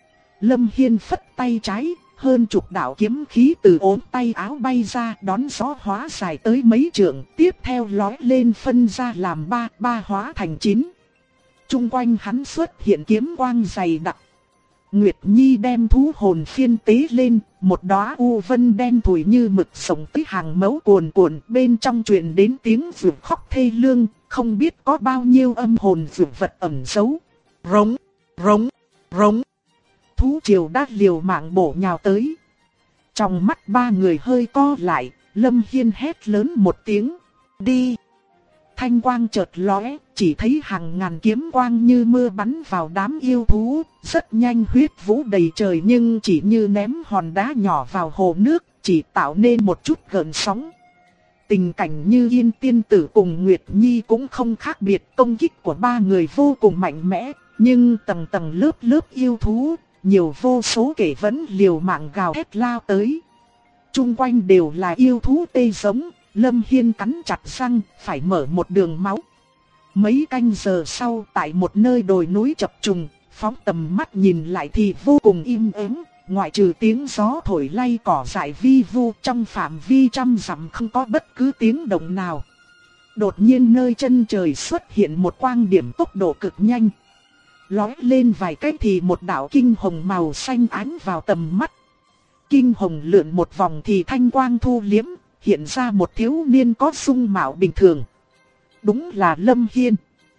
Lâm Hiên phất tay trái, hơn chục đạo kiếm khí từ ốm tay áo bay ra, đón gió hóa dài tới mấy trượng, tiếp theo lói lên phân ra làm ba hóa thành 9. Trung quanh hắn xuất hiện kiếm quang dày đặc. Nguyệt Nhi đem thú hồn phiên tế lên, một đóa u vân đen thùi như mực sống tới hàng mẫu cuồn cuộn, bên trong truyền đến tiếng rượu khóc thê lương, không biết có bao nhiêu âm hồn rượu vật ẩn giấu. Rống, rống, rống. Thú triều đã liều mạng bổ nhào tới. Trong mắt ba người hơi co lại, Lâm Hiên hét lớn một tiếng, đi. Thanh quang chợt lóe, chỉ thấy hàng ngàn kiếm quang như mưa bắn vào đám yêu thú, rất nhanh huyết vũ đầy trời nhưng chỉ như ném hòn đá nhỏ vào hồ nước, chỉ tạo nên một chút gợn sóng. Tình cảnh Như Yên tiên tử cùng Nguyệt Nhi cũng không khác biệt, công kích của ba người vô cùng mạnh mẽ, nhưng tầng tầng lớp lớp yêu thú, nhiều vô số kẻ vẫn liều mạng gào thét lao tới. Trung quanh đều là yêu thú tê giống. Lâm Hiên cắn chặt răng, phải mở một đường máu. Mấy canh giờ sau, tại một nơi đồi núi chập trùng, phóng tầm mắt nhìn lại thì vô cùng im ắng, ngoại trừ tiếng gió thổi lay cỏ dại vi vu, trong phạm vi 100 dặm không có bất cứ tiếng động nào. Đột nhiên nơi chân trời xuất hiện một quang điểm tốc độ cực nhanh. Lói lên vài cái thì một đạo kinh hồng màu xanh ánh vào tầm mắt. Kinh hồng lượn một vòng thì thanh quang thu liếm, hiện ra một thiếu niên có dung mạo bình thường. Đúng là Lâm Hiên.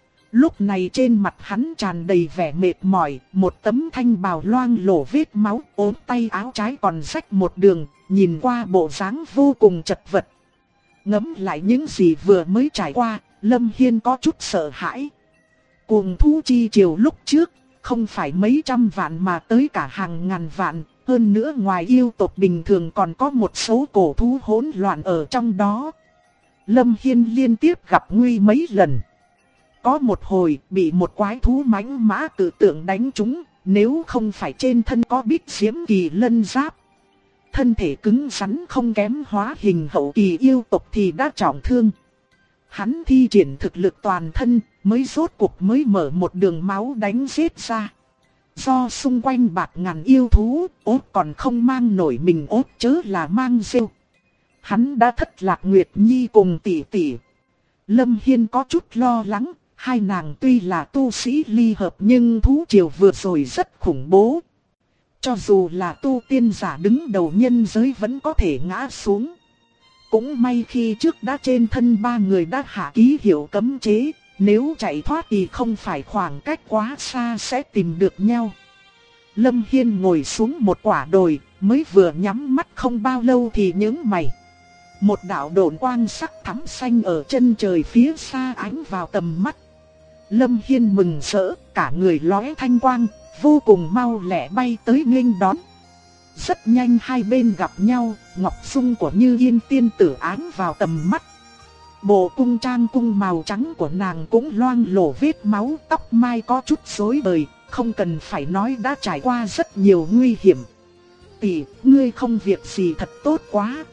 Lúc này trên mặt hắn tràn đầy vẻ mệt mỏi, một tấm thanh bào loang lổ vết máu, ốm tay áo trái còn rách một đường, nhìn qua bộ dáng vô cùng chật vật. Ngẫm lại những gì vừa mới trải qua, Lâm Hiên có chút sợ hãi. Cuồng thú chi triều lúc trước, không phải mấy trăm vạn mà tới cả hàng ngàn vạn. Hơn nữa ngoài yêu tộc bình thường còn có một số cổ thú hỗn loạn ở trong đó. Lâm Hiên liên tiếp gặp nguy mấy lần. Có một hồi bị một quái thú mãnh mã cự tượng đánh trúng, nếu không phải trên thân có bích diễm kỳ lân giáp. Thân thể cứng rắn không kém hóa hình hậu kỳ yêu tộc thì đã trọng thương. Hắn thi triển thực lực toàn thân mới rốt cuộc mới mở một đường máu đánh giết ra. Do xung quanh bạt ngàn yêu thú, ốt còn không mang nổi mình ốt chớ là mang rêu. Hắn đã thất lạc Nguyệt Nhi cùng tỷ tỷ. Lâm Hiên có chút lo lắng, hai nàng tuy là tu sĩ ly hợp nhưng thú triều vừa rồi rất khủng bố. Cho dù là tu tiên giả đứng đầu nhân giới vẫn có thể ngã xuống. Cũng may khi trước đã trên thân ba người đã hạ ký hiệu cấm chế. Nếu chạy thoát thì không phải khoảng cách quá xa sẽ tìm được nhau. Lâm Hiên ngồi xuống một quả đồi, mới vừa nhắm mắt không bao lâu thì nhướng mày. Một đạo độn quang sắc thắm xanh ở chân trời phía xa ánh vào tầm mắt. Lâm Hiên mừng rỡ, cả người lóe thanh quang, vô cùng mau lẹ bay tới nghênh đón. Rất nhanh hai bên gặp nhau, ngọc dung của Như Yên tiên tử ánh vào tầm mắt. Bộ cung trang cung màu trắng của nàng cũng loang lổ vết máu, tóc mai có chút rối bời, không cần phải nói đã trải qua rất nhiều nguy hiểm. Tỷ, ngươi không việc gì thật tốt quá.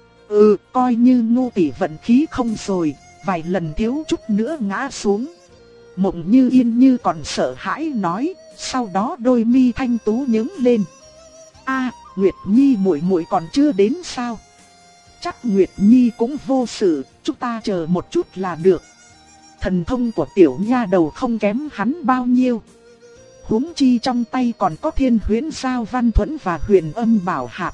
Coi như ngu tỷ vận khí không rồi, vài lần thiếu chút nữa ngã xuống. Mộng Như Yên như còn sợ hãi nói, sau đó đôi mi thanh tú nhướng lên. Nguyệt Nhi muội muội còn chưa đến sao? Chắc Nguyệt Nhi cũng vô sự, chúng ta chờ một chút là được. Thần thông của tiểu nha đầu không kém hắn bao nhiêu. Huống chi trong tay còn có Thiên Huyễn Giao Văn Thuẫn và Huyền Âm Bảo Hạp.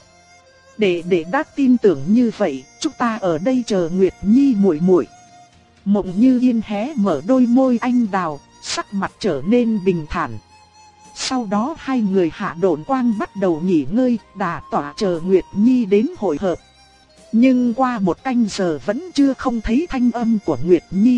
Để đã tin tưởng như vậy, chúng ta ở đây chờ Nguyệt Nhi muội muội. Mộng Như Yên hé mở đôi môi anh đào, sắc mặt trở nên bình thản. Sau đó hai người hạ độn quang bắt đầu nghỉ ngơi, đả tỏa chờ Nguyệt Nhi đến hội hợp. Nhưng qua một canh giờ vẫn chưa không thấy thanh âm của Nguyệt Nhi.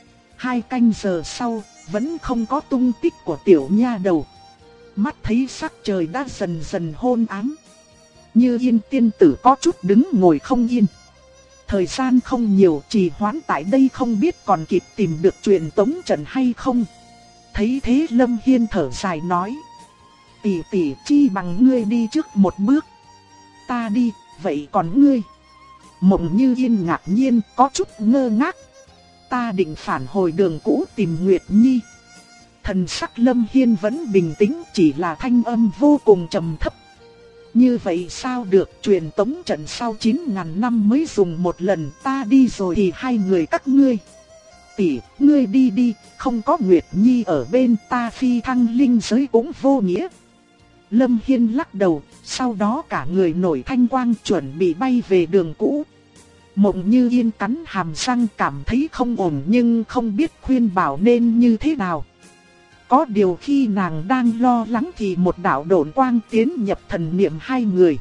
2 canh giờ sau, vẫn không có tung tích của tiểu nha đầu. Mắt thấy sắc trời đã dần dần hôn ám. Như Yên tiên tử có chút đứng ngồi không yên. Thời gian không nhiều, trì hoãn tại đây không biết còn kịp tìm được truyền tống trận hay không. Thấy thế Lâm Hiên thở dài nói: tỷ tỷ, chi bằng ngươi đi trước một bước. Ta đi, vậy còn ngươi? Mộng Như Yên ngạc nhiên, có chút ngơ ngác. Ta định phản hồi đường cũ tìm Nguyệt Nhi. Thần sắc Lâm Hiên vẫn bình tĩnh, chỉ là thanh âm vô cùng trầm thấp. Như vậy sao được, truyền tống trận sau 9.000 năm mới dùng một lần, ta đi rồi thì hai người các ngươi. Tỷ, ngươi đi đi, không có Nguyệt Nhi ở bên ta phi thăng linh giới cũng vô nghĩa. Lâm Hiên lắc đầu, sau đó cả người nổi thanh quang chuẩn bị bay về đường cũ. Mộng Như Yên cắn hàm răng cảm thấy không ổn nhưng không biết khuyên bảo nên như thế nào. Có điều khi nàng đang lo lắng thì một đạo độn quang tiến nhập thần niệm hai người.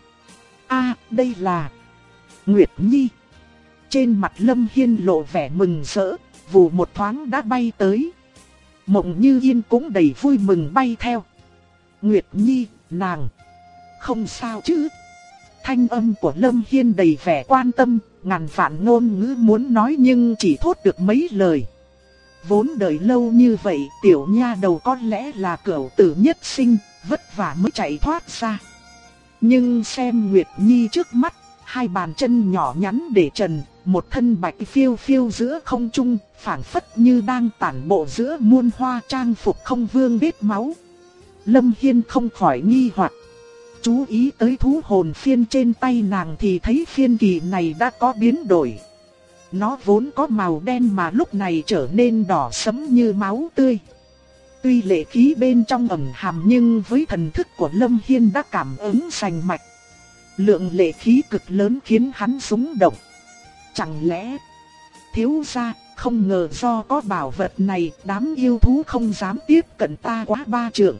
Đây là Nguyệt Nhi. Trên mặt Lâm Hiên lộ vẻ mừng rỡ, vù một thoáng đã bay tới. Mộng Như Yên cũng đầy vui mừng bay theo. Nguyệt Nhi, nàng không sao chứ? Thanh âm của Lâm Hiên đầy vẻ quan tâm, ngàn vạn ngôn ngữ muốn nói nhưng chỉ thốt được mấy lời. Vốn đợi lâu như vậy, tiểu nha đầu có lẽ là cửu tử nhất sinh, vất vả mới chạy thoát ra. Nhưng xem Nguyệt Nhi trước mắt, hai bàn chân nhỏ nhắn để trần, một thân bạch phiêu phiêu giữa không trung, phảng phất như đang tản bộ giữa muôn hoa, trang phục không vương vết máu. Lâm Hiên không khỏi nghi hoặc. Chú ý tới thú hồn phiên trên tay nàng thì thấy phiên kỳ này đã có biến đổi. Nó vốn có màu đen mà lúc này trở nên đỏ sẫm như máu tươi. Tuy lệ khí bên trong ẩn hàm nhưng với thần thức của Lâm Hiên đã cảm ứng rành mạch. Lượng lệ khí cực lớn khiến hắn rung động. Chẳng lẽ thiếu gia, không ngờ do có bảo vật này, đám yêu thú không dám tiếp cận ta quá 3 trượng.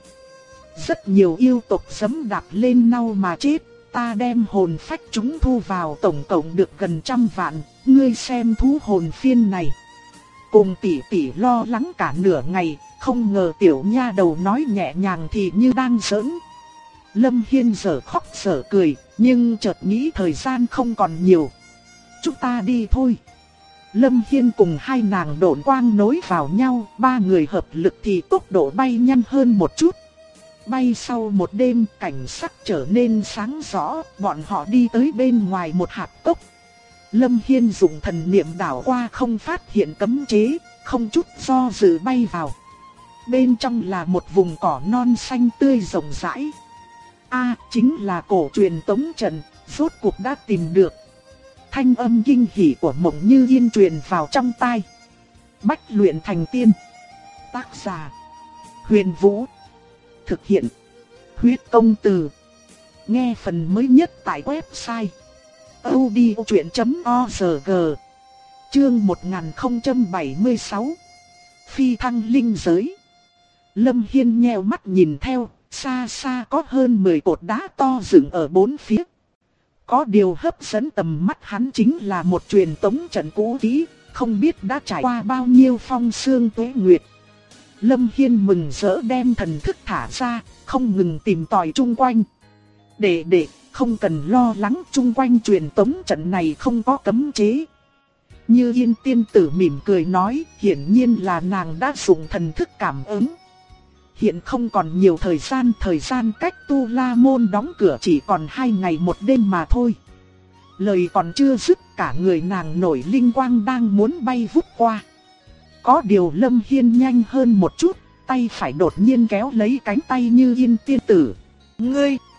Rất nhiều yêu tộc giẫm đạp lên nhau mà chết, ta đem hồn phách chúng thu vào tổng cộng được gần 100 vạn, ngươi xem thú hồn phiên này. Cùng tỷ tỷ lo lắng cả nửa ngày, không ngờ tiểu nha đầu nói nhẹ nhàng thì như đang giỡn. Lâm Hiên dở khóc dở cười, nhưng chợt nghĩ thời gian không còn nhiều. Chúng ta đi thôi. Lâm Hiên cùng hai nàng độn quang nối vào nhau, ba người hợp lực thì tốc độ bay nhanh hơn một chút. Bay sau một đêm, cảnh sắc trở nên sáng rõ, bọn họ đi tới bên ngoài một hạp cốc. Lâm Hiên dùng thần niệm đảo qua không phát hiện cấm chế, không chút do dự bay vào. Bên trong là một vùng cỏ non xanh tươi rộng rãi. Chính là cổ truyền tống trận, rốt cuộc đã tìm được. Thanh âm kinh hỉ của Mộng Như Yên truyền vào trong tai. Bách luyện thành tiên. Tác giả: Huyền Vũ. Thực hiện: Huyết Công Từ. Nghe phần mới nhất tại website audiochuyện.org. Chương 1076. Phi thăng linh giới. Lâm Hiên nheo mắt nhìn theo, xa xa có hơn 10 cột đá to dựng ở bốn phía. Có điều hấp dẫn tầm mắt hắn chính là một truyền tống trận cũ kỹ, không biết đã trải qua bao nhiêu phong sương tuế nguyệt. Lâm Hiên mừng rỡ đem thần thức thả ra, không ngừng tìm tòi chung quanh. Để, không cần lo lắng, chung quanh truyền tống trận này không có cấm chế. Như Yên tiên tử mỉm cười nói, hiển nhiên là nàng đã dùng thần thức cảm ứng. Hiện không còn nhiều thời gian cách Tu La Môn đóng cửa chỉ còn 2 ngày 1 đêm mà thôi. Lời còn chưa dứt, cả người nàng nổi linh quang đang muốn bay vút qua. Có điều Lâm Hiên nhanh hơn một chút, tay phải đột nhiên kéo lấy cánh tay Như Yên tiên tử. Ngươi!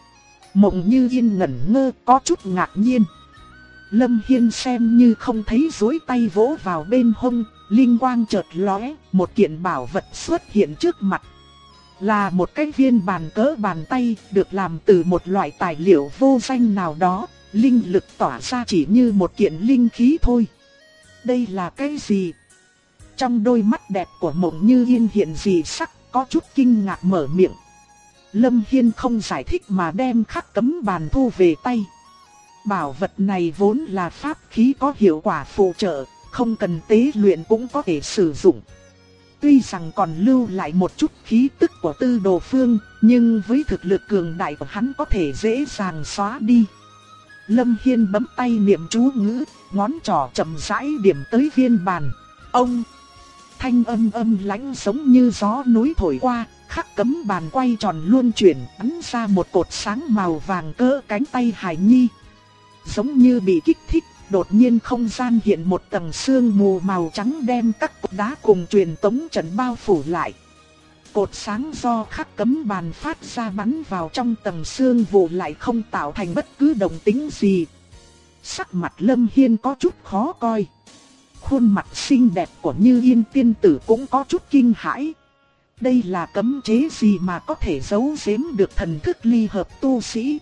Mộng Như Yên ngẩn ngơ có chút ngạc nhiên. Lâm Hiên xem như không thấy, duỗi tay vỗ vào bên hông, linh quang chợt lóe, một kiện bảo vật xuất hiện trước mặt. Là một cái viên bàn cỡ bàn tay, được làm từ một loại tài liệu vô danh nào đó, linh lực tỏa ra chỉ như một kiện linh khí thôi. Đây là cái gì? Trong đôi mắt đẹp của Mộng Như Yên hiện dị sắc, có chút kinh ngạc mở miệng. Lâm Hiên không giải thích mà đem khắc cấm bàn thu về tay. Bảo vật này vốn là pháp khí có hiệu quả phụ trợ, không cần tế luyện cũng có thể sử dụng. Tuy rằng còn lưu lại một chút khí tức của Tư Đồ Phương, nhưng với thực lực cường đại của hắn có thể dễ dàng xóa đi. Lâm Hiên bấm tay niệm chú ngữ, ngón trỏ chậm rãi điểm tới viên bàn. Ông! Thanh âm lãnh giống như gió núi thổi qua, khắc cấm bàn quay tròn luân chuyển, bắn ra một cột sáng màu vàng cỡ cánh tay Hải Nhi. Giống như bị kích thích, đột nhiên không gian hiện một tầng sương mù màu trắng đem các cột đá cùng truyền tống trận bao phủ lại. Cột sáng do khắc cấm bàn phát ra bắn vào trong tầng sương mù lại không tạo thành bất cứ động tĩnh gì. Sắc mặt Lâm Hiên có chút khó coi. Khuôn mặt xinh đẹp của Như Yên tiên tử cũng có chút kinh hãi. Đây là cấm chế gì mà có thể giấu giếm được thần thức ly hợp tu sĩ?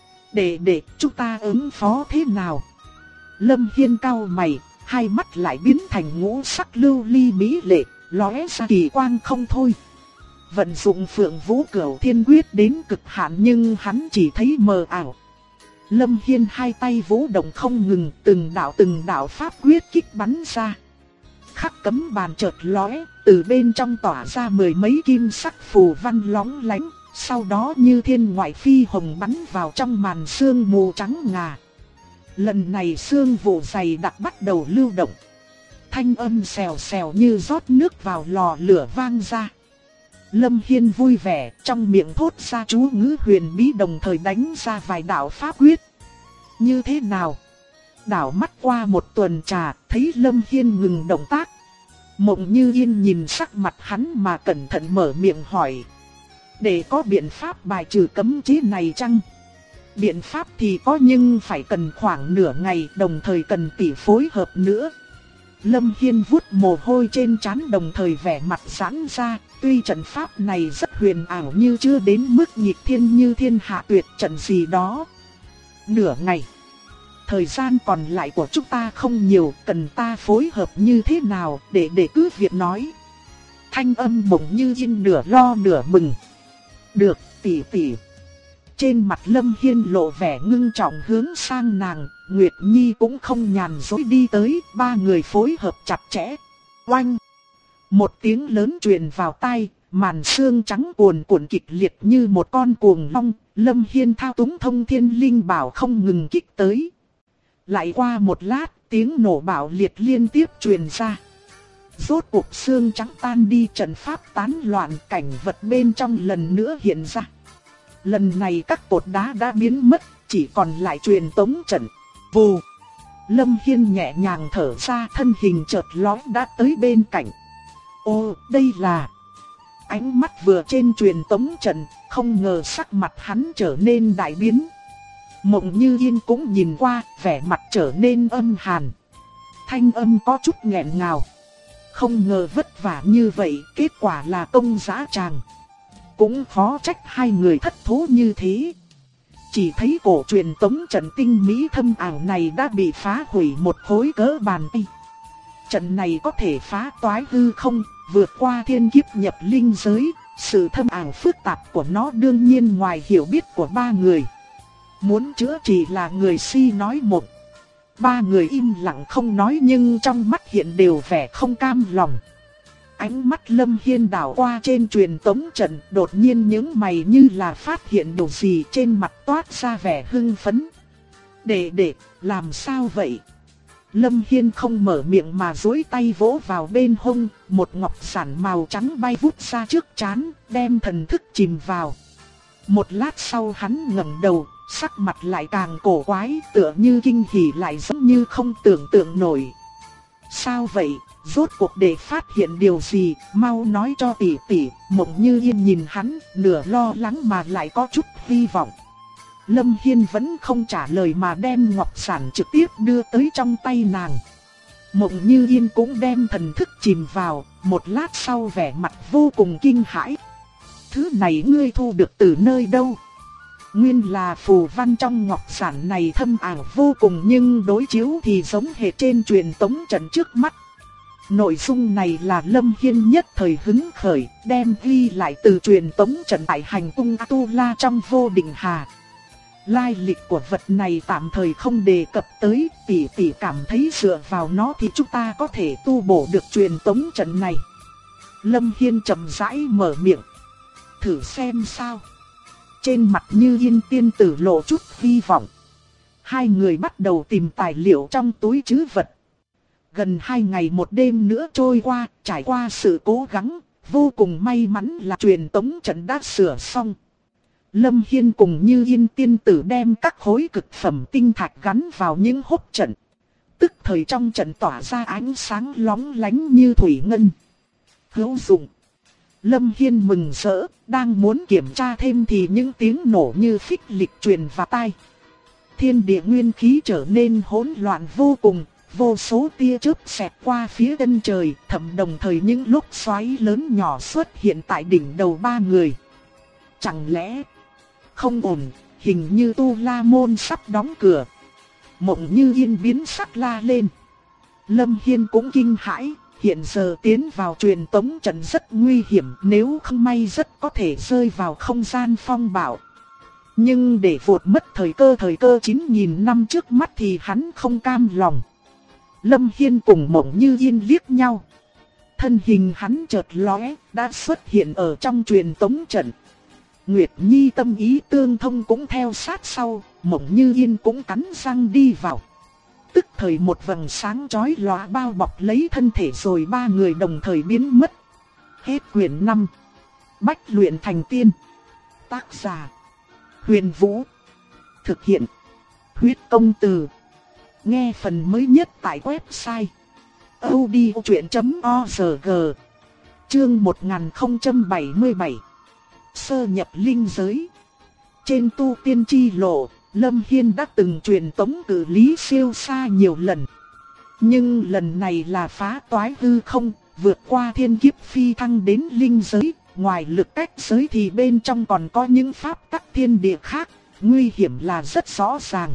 Để chúng ta ứng phó thế nào? Lâm Hiên cau mày, hai mắt lại biến thành ngũ sắc lưu ly mỹ lệ, lóe ra kỳ quang không thôi. Vận dụng Phượng Vũ Cửu Thiên Quyết đến cực hạn nhưng hắn chỉ thấy mờ ảo. Lâm Hiên hai tay vũ động không ngừng, từng đạo pháp quyết kích bắn ra. Khắc cấm bàn chợt lóe, từ bên trong tỏa ra mười mấy kim sắc phù văn lóng lánh, sau đó như thiên ngoại phi hồng bắn vào trong màn sương mù trắng ngà. Lần này sương vụ dày đặc bắt đầu lưu động. Thanh âm xèo xèo như rót nước vào lò lửa vang ra. Lâm Hiên vui vẻ, trong miệng thốt ra chú ngữ huyền bí đồng thời đánh ra vài đạo pháp quyết. Như thế nào? Đảo mắt qua một tuần trà, thấy Lâm Hiên ngừng động tác. Mộng Như Yên nhìn sắc mặt hắn mà cẩn thận mở miệng hỏi. Để có biện pháp bài trừ cấm chế này chăng? Biện pháp thì có nhưng phải cần khoảng nửa ngày, đồng thời cần tỉ phối hợp nữa. Lâm Hiên vuốt mồ hôi trên trán đồng thời vẻ mặt giãn ra. Tuy trận pháp này rất huyền ảo nhưng chưa đến mức nghịch thiên như thiên hạ tuyệt trận gì đó. Nửa ngày. Thời gian còn lại của chúng ta không nhiều, cần ta phối hợp như thế nào để cứ việc nói. Thanh âm Mộng Như Yên nửa lo nửa mừng. Được, tỷ tỷ. Trên mặt Lâm Hiên lộ vẻ ngưng trọng hướng sang nàng, Nguyệt Nhi cũng không nhàn dối đi tới, ba người phối hợp chặt chẽ. Oanh! Một tiếng lớn truyền vào tai, màn sương trắng cuồn cuộn kịch liệt như một con cuồng long, Lâm Hiên thao túng thông thiên linh bảo không ngừng kích tới. Lại qua một lát, tiếng nổ bạo liệt liên tiếp truyền ra. Rốt cuộc sương trắng tan đi, trận pháp tán loạn, cảnh vật bên trong lần nữa hiện ra. Lần này các cột đá đã biến mất, chỉ còn lại truyền tống trận. Vù! Lâm Hiên nhẹ nhàng thở ra, thân hình chợt lóe đã tới bên cạnh. Ô, đây là... Ánh mắt vừa trên truyền tống trận, không ngờ sắc mặt hắn trở nên đại biến. Mộng Như Yên cũng nhìn qua, vẻ mặt trở nên âm hàn. Thanh âm có chút nghẹn ngào. Không ngờ vất vả như vậy, kết quả là công dã tràng. Cũng khó trách hai người thất thố như thế. Chỉ thấy cổ truyền tống trận tinh mỹ thâm ảo này đã bị phá hủy một khối cỡ bàn tay. Trận này có thể phá toái hư không, vượt qua thiên kiếp nhập linh giới. Sự thâm ảo phức tạp của nó đương nhiên ngoài hiểu biết của ba người. Muốn chữa trị là người si nói một. Ba người im lặng không nói nhưng trong mắt hiện đều vẻ không cam lòng. Ánh mắt Lâm Hiên đảo qua trên truyền tống trận, đột nhiên những mày như là phát hiện điều gì, trên mặt toát ra vẻ hưng phấn. Để, làm sao vậy? Lâm Hiên không mở miệng mà duỗi tay vỗ vào bên hông, một ngọc sản màu trắng bay vút ra trước trán, đem thần thức chìm vào. Một lát sau hắn ngẩng đầu, sắc mặt lại càng cổ quái, tựa như kinh hỉ lại giống như không tưởng tượng nổi. Sao vậy? Rốt cuộc để phát hiện điều gì, mau nói cho tỷ tỷ. Mộng Như Yên nhìn hắn, nửa lo lắng mà lại có chút hy vọng. Lâm Hiên vẫn không trả lời mà đem ngọc giản trực tiếp đưa tới trong tay nàng. Mộng Như Yên cũng đem thần thức chìm vào, một lát sau vẻ mặt vô cùng kinh hãi. Thứ này ngươi thu được từ nơi đâu? Nguyên là phù văn trong ngọc giản này thâm ảo vô cùng, nhưng đối chiếu thì giống hệt trên truyền tống trận trước mắt. Nội dung này là Lâm Hiên nhất thời hứng khởi, đem ghi lại từ truyền tống trận tại hành cung Atula trong Vô Định Hà. Lai lịch của vật này tạm thời không đề cập tới, tỷ tỷ cảm thấy dựa vào nó thì chúng ta có thể tu bổ được truyền tống trận này. Lâm Hiên chậm rãi mở miệng. Thử xem sao. Trên mặt Như Yên tiên tử lộ chút hy vọng. Hai người bắt đầu tìm tài liệu trong túi trữ vật. Gần 2 ngày 1 đêm nữa trôi qua, trải qua sự cố gắng, vô cùng may mắn là truyền tống trận đã sửa xong. Lâm Hiên cùng Như Yên tiên tử đem các khối cực phẩm tinh thạch gắn vào những hốc trận. Tức thời trong trận tỏa ra ánh sáng lóng lánh như thủy ngân. Hữu dụng. Lâm Hiên mừng rỡ, đang muốn kiểm tra thêm thì những tiếng nổ như phích lịch truyền vào tai. Thiên địa nguyên khí trở nên hỗn loạn vô cùng, vô số tia chớp xẹt qua phía chân trời, thậm đồng thời những lúc xoáy lớn nhỏ xuất hiện tại đỉnh đầu ba người. Chẳng lẽ không ổn, hình như Tu La Môn sắp đóng cửa. Mộng Như Yên biến sắc la lên. Lâm Hiên cũng kinh hãi. Hiện giờ tiến vào truyền tống trận rất nguy hiểm, nếu không may rất có thể rơi vào không gian phong bạo. Nhưng để vụt mất thời cơ 9.000 năm trước mắt thì hắn không cam lòng. Lâm Hiên cùng Mộng Như Yên liếc nhau. Thân hình hắn chợt lóe, đã xuất hiện ở trong truyền tống trận. Nguyệt Nhi tâm ý tương thông cũng theo sát sau, Mộng Như Yên cũng cắn răng đi vào. Tức thời một vầng sáng chói lóa bao bọc lấy thân thể rồi ba người đồng thời biến mất. Hết quyển 5. Bách luyện thành tiên. Tác giả Huyền Vũ. Thực hiện Huyết Công Từ. Nghe phần mới nhất tại website audiochuyện.org. Chương 1077. Sơ nhập linh giới. Trên tu tiên chi lộ, Lâm Hiên đã từng truyền tống cự ly siêu xa nhiều lần. Nhưng lần này là phá toái hư không, vượt qua thiên kiếp phi thăng đến linh giới. Ngoài lực cách giới thì bên trong còn có những pháp tắc thiên địa khác, nguy hiểm là rất rõ ràng.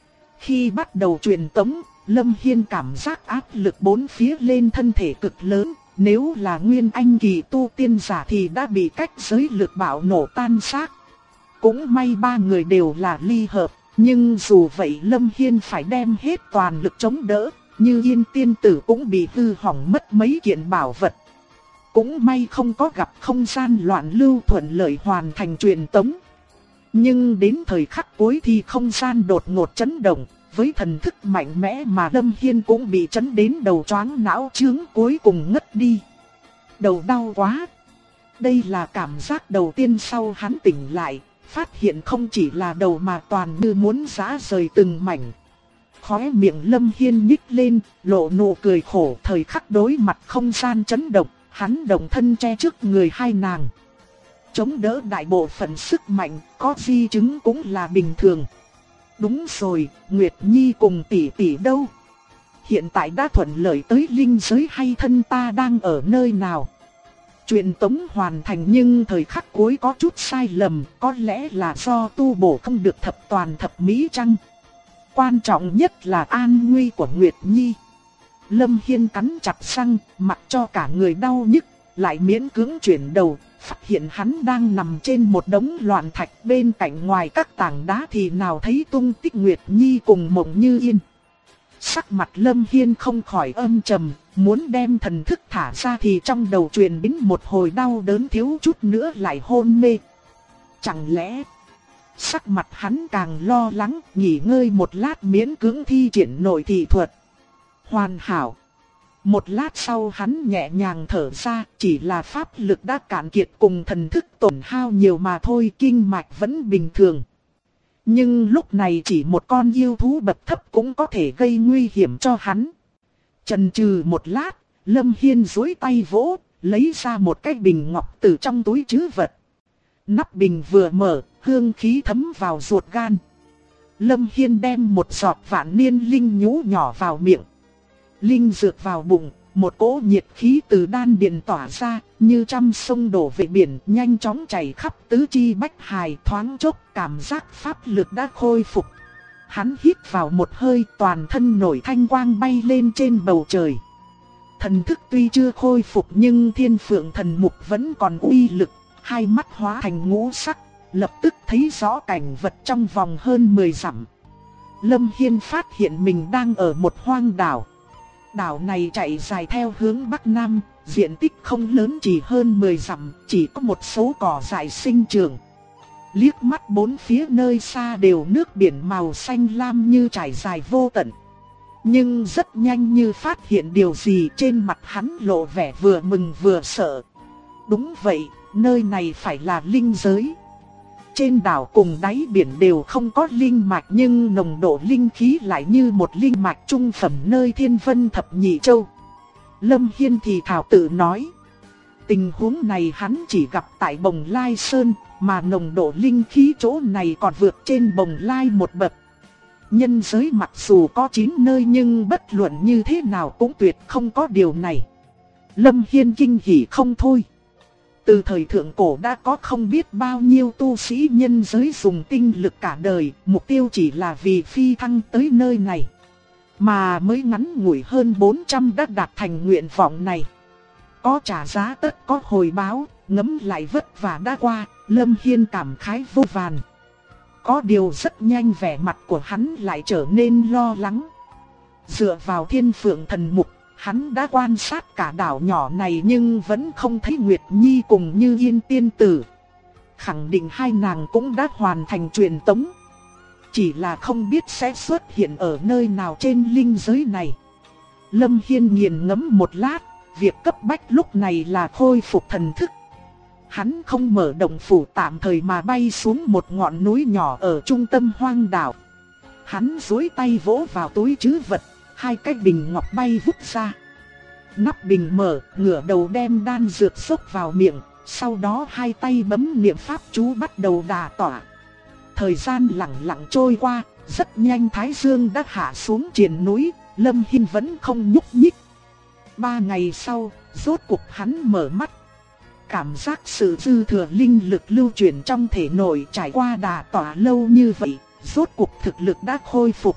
Khi bắt đầu truyền tống, Lâm Hiên cảm giác áp lực bốn phía lên thân thể cực lớn. Nếu là nguyên anh kỳ tu tiên giả thì đã bị cách giới lực bạo nổ tan xác. Cũng may ba người đều là ly hợp, nhưng dù vậy Lâm Hiên phải đem hết toàn lực chống đỡ, Như Yên tiên tử cũng bị hư hỏng mất mấy kiện bảo vật. Cũng may không có gặp không gian loạn lưu, thuận lợi hoàn thành truyền tống. Nhưng đến thời khắc cuối thì không gian đột ngột chấn động, với thần thức mạnh mẽ mà Lâm Hiên cũng bị chấn đến đầu choáng não chướng, cuối cùng ngất đi. Đầu đau quá. Đây là cảm giác đầu tiên sau hắn tỉnh lại, phát hiện không chỉ là đầu mà toàn như muốn rã rời từng mảnh. Khóe miệng Lâm Hiên nhích lên, lộ nụ cười khổ. Thời khắc đối mặt không gian chấn động, hắn đồng thân che trước người hai nàng. Chống đỡ đại bộ phận sức mạnh, có di chứng cũng là bình thường. Đúng rồi, Nguyệt Nhi cùng tỷ tỷ đâu? Hiện tại đã thuận lợi tới linh giới hay thân ta đang ở nơi nào? Truyền tống hoàn thành nhưng thời khắc cuối có chút sai lầm, có lẽ là do tu bổ không được thập toàn thập mỹ chăng? Quan trọng nhất là an nguy của Nguyệt Nhi. Lâm Hiên cắn chặt răng, mặc cho cả người đau nhức, lại miễn cưỡng chuyển đầu, phát hiện hắn đang nằm trên một đống loạn thạch, bên cạnh ngoài các tảng đá thì nào thấy tung tích Nguyệt Nhi cùng Mộng Như Yên. Sắc mặt Lâm Hiên không khỏi âm trầm, muốn đem thần thức thả ra thì trong đầu truyền đến một hồi đau đớn, thiếu chút nữa lại hôn mê. Chẳng lẽ... Sắc mặt hắn càng lo lắng, nghỉ ngơi một lát miễn cưỡng thi triển nội thị thuật. Hoàn hảo. Một lát sau hắn nhẹ nhàng thở ra, chỉ là pháp lực đã cạn kiệt cùng thần thức tổn hao nhiều mà thôi, kinh mạch vẫn bình thường. Nhưng lúc này chỉ một con yêu thú bậc thấp cũng có thể gây nguy hiểm cho hắn. Chần chừ một lát, Lâm Hiên duỗi tay vỗ, lấy ra một cái bình ngọc từ trong túi trữ vật. Nắp bình vừa mở, hương khí thấm vào ruột gan. Lâm Hiên đem một giọt vạn niên linh nhũ nhỏ vào miệng. Linh dược vào bụng, một cỗ nhiệt khí từ đan điền tỏa ra, như trăm sông đổ về biển, nhanh chóng chảy khắp tứ chi bách hài. Thoáng chốc cảm giác pháp lực đã khôi phục. Hắn hít vào một hơi, toàn thân nổi thanh quang bay lên trên bầu trời. Thần thức tuy chưa khôi phục nhưng thiên phượng thần mục vẫn còn uy lực. Hai mắt hóa thành ngũ sắc, lập tức thấy rõ cảnh vật trong vòng hơn 10 dặm. Lâm Hiên phát hiện mình đang ở một hoang đảo. Đảo này chạy dài theo hướng Bắc Nam, diện tích không lớn, chỉ hơn 10 dặm, chỉ có một số cỏ dại sinh trưởng. Liếc mắt bốn phía nơi xa đều nước biển màu xanh lam như trải dài vô tận. Nhưng rất nhanh như phát hiện điều gì, trên mặt hắn lộ vẻ vừa mừng vừa sợ. Đúng vậy, nơi này phải là linh giới. Trên đảo cùng đáy biển đều không có linh mạch, nhưng nồng độ linh khí lại như một linh mạch trung phẩm nơi Thiên Vân Thập Nhị Châu. Lâm Hiên thì thào tự nói. Tình huống này hắn chỉ gặp tại Bồng Lai Sơn, mà nồng độ linh khí chỗ này còn vượt trên Bồng Lai một bậc. Nhân giới mặc dù có 9 nơi nhưng bất luận như thế nào cũng tuyệt không có điều này. Lâm Hiên kinh hỉ không thôi. Từ thời thượng cổ đã có không biết bao nhiêu tu sĩ nhân giới dùng tinh lực cả đời, mục tiêu chỉ là vì phi thăng tới nơi này. Mà mới ngắn ngủi hơn 400 đã đạt thành nguyện vọng này. Có trả giá tất có hồi báo, ngẫm lại vất vả đã qua, Lâm Hiên cảm khái vô vàn. Có điều rất nhanh vẻ mặt của hắn lại trở nên lo lắng. Dựa vào thiên phượng thần mục, hắn đã quan sát cả đảo nhỏ này nhưng vẫn không thấy Nguyệt Nhi cùng Như Yên tiên tử. Khẳng định hai nàng cũng đã hoàn thành truyền tống. Chỉ là không biết sẽ xuất hiện ở nơi nào trên linh giới này. Lâm Hiên nghiền ngẫm một lát, việc cấp bách lúc này là khôi phục thần thức. Hắn không mở động phủ tạm thời mà bay xuống một ngọn núi nhỏ ở trung tâm hoang đảo. Hắn duỗi tay vỗ vào túi trữ vật, hai cái bình ngọc bay vút ra. Nắp bình mở, ngửa đầu đem đan dược xốc vào miệng, sau đó hai tay bấm niệm pháp chú bắt đầu đả tỏa. Thời gian lặng lặng trôi qua, rất nhanh thái dương đã hạ xuống triền núi, Lâm Hiên vẫn không nhúc nhích. 3 ngày sau, rốt cuộc hắn mở mắt. Cảm giác sự dư thừa linh lực lưu chuyển trong thể nội trải qua đả tỏa lâu như vậy, rốt cuộc thực lực đã khôi phục.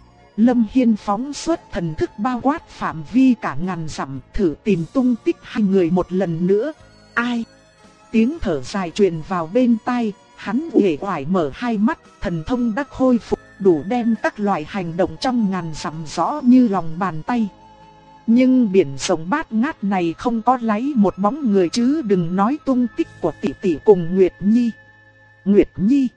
Lâm Hiên phóng xuất thần thức bao quát phạm vi cả ngàn dặm, thử tìm tung tích hai người một lần nữa. Ai? Tiếng thở dài truyền vào bên tai, hắn uể oải mở hai mắt, thần thông đã khôi phục, đủ đem các loại hành động trong ngàn dặm rõ như lòng bàn tay. Nhưng biển rộng bát ngát này không có lấy một bóng người, chứ đừng nói tung tích của tỷ tỷ cùng Nguyệt Nhi. Nguyệt Nhi.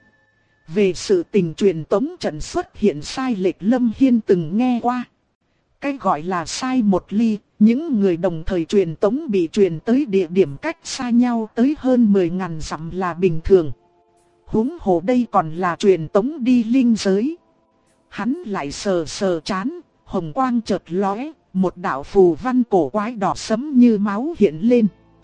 Về sự tình truyền tống trận xuất hiện sai lệch, Lâm Hiên từng nghe qua. Cái gọi là sai một ly, những người đồng thời truyền tống bị truyền tới địa điểm cách xa nhau tới hơn 10.000 dặm là bình thường. Huống hồ đây còn là truyền tống đi linh giới. Hắn lại sờ sờ trán, hồng quang chợt lóe, một đạo phù văn cổ quái đỏ sẫm như máu hiện lên.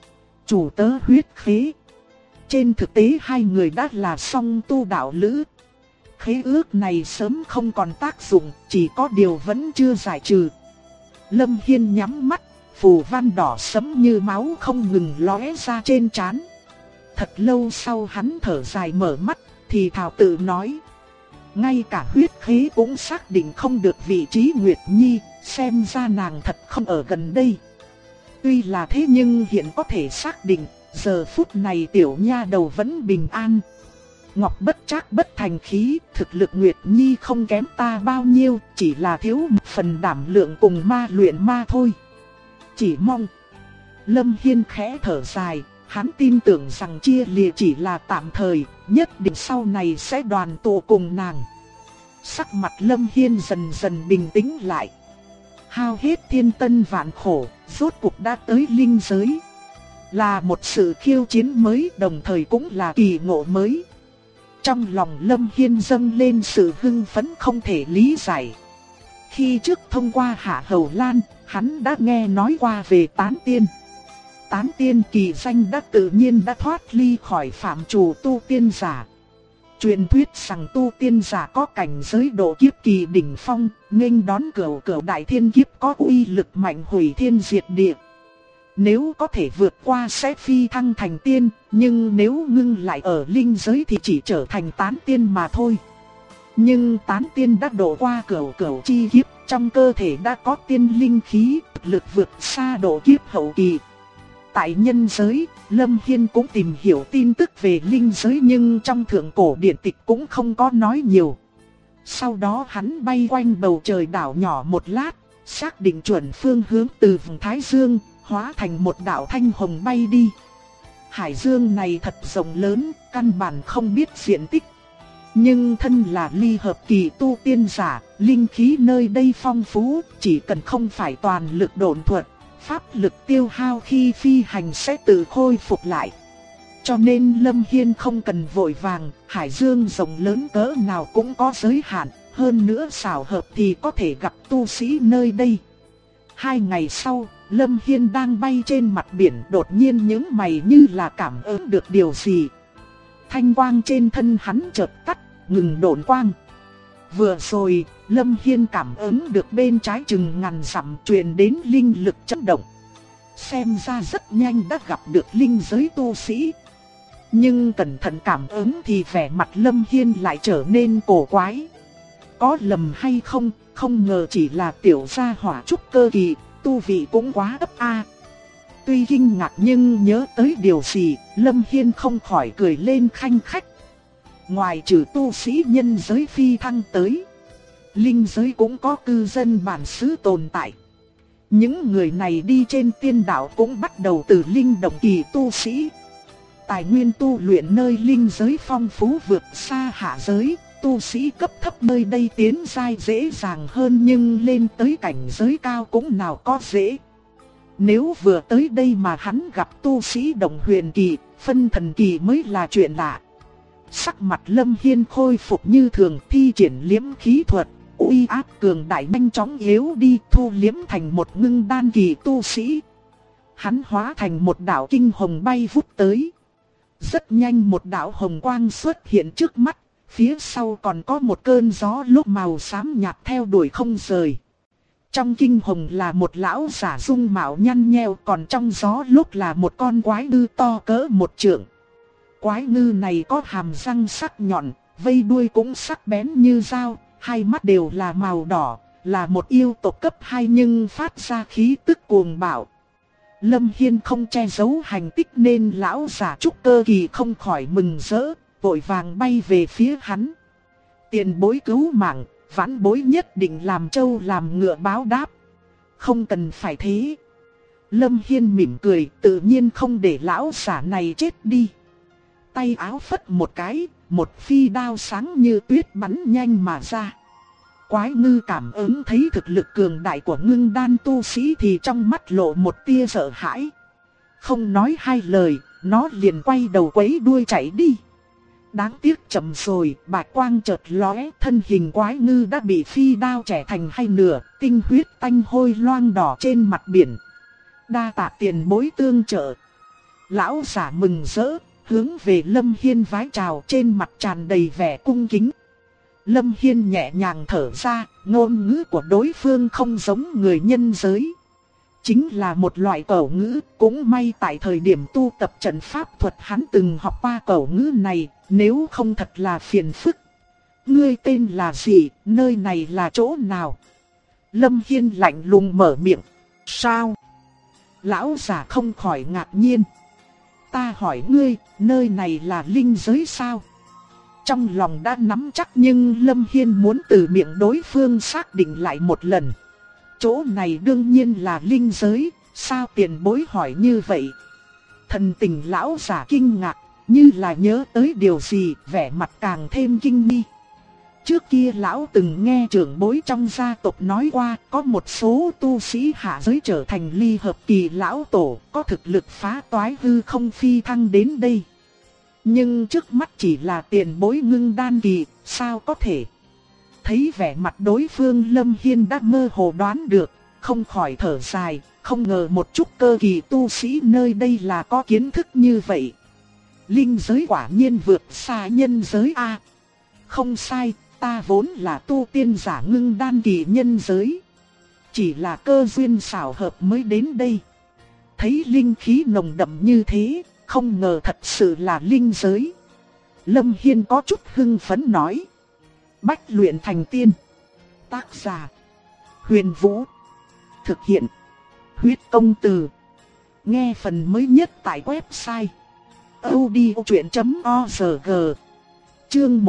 Chủ tớ huyết khế. Trên thực tế hai người đã là song tu đạo lữ. Khế ước này sớm không còn tác dụng, chỉ có điều vẫn chưa giải trừ. Lâm Hiên nhắm mắt, phù văn đỏ sẫm như máu không ngừng lóe ra trên trán. Thật lâu sau hắn thở dài mở mắt, thì thào tự nói. Ngay cả huyết khế cũng xác định không được vị trí Nguyệt Nhi, xem ra nàng thật không ở gần đây. Tuy là thế nhưng hiện có thể xác định, giờ phút này tiểu nha đầu vẫn bình an. Ngọc bất trác bất thành khí, thực lực Nguyệt Nhi không kém ta bao nhiêu, chỉ là thiếu một phần đảm lượng cùng ma luyện ma thôi. Chỉ mong. Lâm Hiên khẽ thở dài, hắn tin tưởng rằng chia lìa chỉ là tạm thời, nhất định sau này sẽ đoàn tụ cùng nàng. Sắc mặt Lâm Hiên dần dần bình tĩnh lại. Hao hết thiên tân vạn khổ, rốt cuộc đã tới linh giới. Là một sự khiêu chiến mới, đồng thời cũng là kỳ ngộ mới. Trong lòng Lâm Hiên dâng lên sự hưng phấn không thể lý giải. Khi trước thông qua Hạ Hầu Lan, hắn đã nghe nói qua về tán tiên. Tán tiên kỳ danh đã tự nhiên đã thoát ly khỏi phạm trù tu tiên giả. Truyền thuyết rằng tu tiên giả có cảnh giới độ kiếp kỳ đỉnh phong, nghênh đón cửu cửu đại thiên kiếp có uy lực mạnh hủy thiên diệt địa. Nếu có thể vượt qua sẽ phi thăng thành tiên, nhưng nếu ngưng lại ở linh giới thì chỉ trở thành tán tiên mà thôi. Nhưng tán tiên đã độ qua cửu cửu chi kiếp, trong cơ thể đã có tiên linh khí, lực vượt xa độ kiếp hậu kỳ. Tại nhân giới, Lâm Hiên cũng tìm hiểu tin tức về linh giới nhưng trong thượng cổ điển tịch cũng không có nói nhiều. Sau đó hắn bay quanh bầu trời đảo nhỏ một lát, xác định chuẩn phương hướng từ vùng Thái Dương, hóa thành một đạo thanh hồng bay đi. Hải dương này thật rộng lớn, căn bản không biết diện tích. Nhưng thân là ly hợp kỳ tu tiên giả, linh khí nơi đây phong phú, chỉ cần không phải toàn lực độn thuật, pháp lực tiêu hao khi phi hành sẽ tự khôi phục lại. Cho nên Lâm Hiên không cần vội vàng, hải dương rộng lớn cỡ nào cũng có giới hạn, hơn nữa xảo hợp thì có thể gặp tu sĩ nơi đây. 2 ngày sau, Lâm Hiên đang bay trên mặt biển, đột nhiên những mày như là cảm ứng được điều gì. Thanh quang trên thân hắn chợt tắt, ngừng độn quang. Vừa rồi, Lâm Hiên cảm ứng được bên trái chừng ngàn dặm truyền đến linh lực chấn động. Xem ra rất nhanh đã gặp được linh giới tu sĩ. Nhưng cẩn thận cảm ứng thì vẻ mặt Lâm Hiên lại trở nên cổ quái. Có lầm hay không, không ngờ chỉ là tiểu gia hỏa trúc cơ kỳ, tu vị cũng quá ấp a. Tuy kinh ngạc nhưng nhớ tới điều gì, Lâm Hiên không khỏi cười lên khanh khách. Ngoài trừ tu sĩ nhân giới phi thăng tới, linh giới cũng có cư dân bản xứ tồn tại. Những người này đi trên tiên đạo cũng bắt đầu từ linh động kỳ tu sĩ. Tài nguyên tu luyện nơi linh giới phong phú vượt xa hạ giới, tu sĩ cấp thấp nơi đây tiến giai dễ dàng hơn nhưng lên tới cảnh giới cao cũng nào có dễ. Nếu vừa tới đây mà hắn gặp tu sĩ đồng huyền kỳ, phân thần kỳ mới là chuyện lạ. Sắc mặt Lâm Hiên khôi phục như thường, thi triển liếm khí thuật, uy áp cường đại nhanh chóng yếu đi, thu liếm thành một ngưng đan kỳ tu sĩ. Hắn hóa thành một đạo kinh hồng bay vút tới. Rất nhanh một đạo hồng quang xuất hiện trước mắt, phía sau còn có một cơn gió lốc màu xám nhạt theo đuổi không rời. Trong kinh hồng là một lão giả dung mạo nhăn nheo, còn trong gió lốc là một con quái ngư to cỡ 1 trượng. Quái ngư này có hàm răng sắc nhọn, vây đuôi cũng sắc bén như dao, hai mắt đều là màu đỏ, là một yêu tộc cấp 2 nhưng phát ra khí tức cuồng bạo. Lâm Hiên không che giấu hành tích nên lão giả trúc cơ kỳ không khỏi mừng rỡ, vội vàng bay về phía hắn. Tiền bối cứu mạng, vãn bối nhất định làm trâu làm ngựa báo đáp. Không cần phải thế. Lâm Hiên mỉm cười, tự nhiên không để lão giả này chết đi. Tay áo phất một cái, một phi đao sáng như tuyết bắn nhanh mà ra. Quái ngư cảm ứng thấy thực lực cường đại của ngưng đan tu sĩ thì trong mắt lộ một tia sợ hãi. Không nói hai lời, nó liền quay đầu quấy đuôi chạy đi. Đáng tiếc chậm rồi, bạch quang chợt lóe, thân hình quái ngư đã bị phi đao chẻ thành hai nửa, tinh huyết tanh hôi loang đỏ trên mặt biển. Đa tạ tiền bối tương trợ. Lão giả mừng rỡ, hướng về Lâm Hiên vái chào, trên mặt tràn đầy vẻ cung kính. Lâm Hiên nhẹ nhàng thở ra, ngôn ngữ của đối phương không giống người nhân giới. Chính là một loại cẩu ngữ, cũng may tại thời điểm tu tập trận pháp thuật hắn từng học qua cẩu ngữ này, nếu không thật là phiền phức. Ngươi tên là gì, nơi này là chỗ nào? Lâm Hiên lạnh lùng mở miệng. Sao? Lão giả không khỏi ngạc nhiên. Ta hỏi ngươi, nơi này là linh giới sao? Trong lòng đã nắm chắc nhưng Lâm Hiên muốn từ miệng đối phương xác định lại một lần. Chỗ này đương nhiên là linh giới, sao tiền bối hỏi như vậy? Thần tình lão giả kinh ngạc, như là nhớ tới điều gì, vẻ mặt càng thêm kinh nghi. Trước kia lão từng nghe trưởng bối trong gia tộc nói qua, có một số tu sĩ hạ giới trở thành ly hợp kỳ lão tổ, có thực lực phá toái hư không phi thăng đến đây. Nhưng trước mắt chỉ là tiền bối ngưng đan kỳ, sao có thể? Thấy vẻ mặt đối phương Lâm Hiên đã mơ hồ đoán được, không khỏi thở dài, không ngờ một chút cơ kỳ tu sĩ nơi đây là có kiến thức như vậy. Linh giới quả nhiên vượt xa nhân giới a. Không sai, ta vốn là tu tiên giả ngưng đan kỳ nhân giới. Chỉ là cơ duyên xảo hợp mới đến đây. Thấy linh khí nồng đậm như thế, không ngờ thật sự là linh giới. Lâm Hiên có chút hưng phấn nói. Bách luyện thành tiên. Tác giả Huyền Vũ. Thực hiện Huyết Công Từ. Nghe phần mới nhất tại website audiochuyện.org. Chương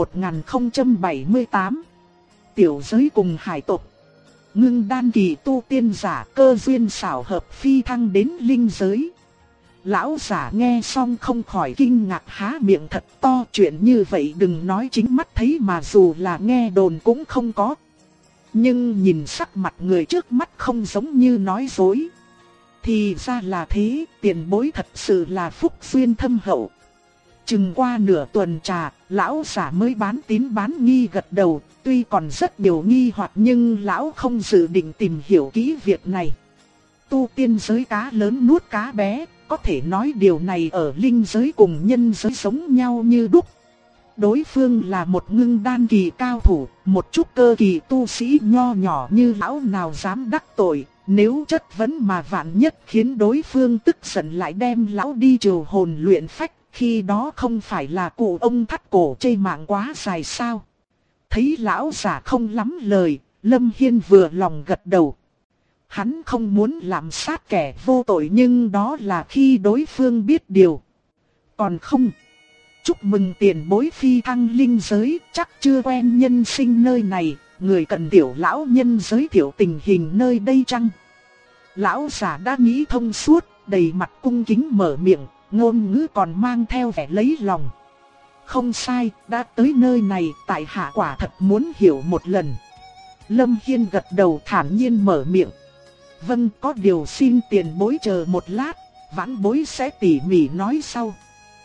1078. Tiểu giới cùng hải tộc. Ngưng đan kỳ tu tiên giả cơ duyên xảo hợp phi thăng đến linh giới. Lão giả nghe xong không khỏi kinh ngạc há miệng thật to. Chuyện như vậy đừng nói chính mắt thấy mà dù là nghe đồn cũng không có. Nhưng nhìn sắc mặt người trước mắt không giống như nói dối. Thì ra là thế, tiền bối thật sự là phúc duyên thâm hậu. Chừng qua nửa tuần trà, lão giả mới bán tín bán nghi gật đầu. Tuy còn rất nhiều nghi hoặc nhưng lão không dự định tìm hiểu kỹ việc này. Tu tiên giới cá lớn nuốt cá bé, có thể nói điều này ở linh giới cùng nhân giới giống nhau như đúc. Đối phương là một ngưng đan kỳ cao thủ, một chút cơ kỳ tu sĩ nho nhỏ như lão nào dám đắc tội. Nếu chất vấn mà vạn nhất khiến đối phương tức giận lại đem lão đi trừ hồn luyện phách, khi đó không phải là cụ ông thắt cổ chê mạng quá dài sao? Thấy lão giả không lắm lời, Lâm Hiên vừa lòng gật đầu. Hắn không muốn làm sát kẻ vô tội nhưng đó là khi đối phương biết điều. Còn không, chúc mừng tiền bối phi thăng linh giới, chắc chưa quen nhân sinh nơi này, người cần tiểu lão nhân giới thiệu tình hình nơi đây chăng? Lão giả đã nghĩ thông suốt, đầy mặt cung kính mở miệng, ngôn ngữ còn mang theo vẻ lấy lòng. Không sai, đã tới nơi này, tại hạ quả thật muốn hiểu một lần. Lâm Hiên gật đầu thản nhiên mở miệng. Vâng, có điều xin tiền bối chờ một lát, vãn bối sẽ tỉ mỉ nói sau.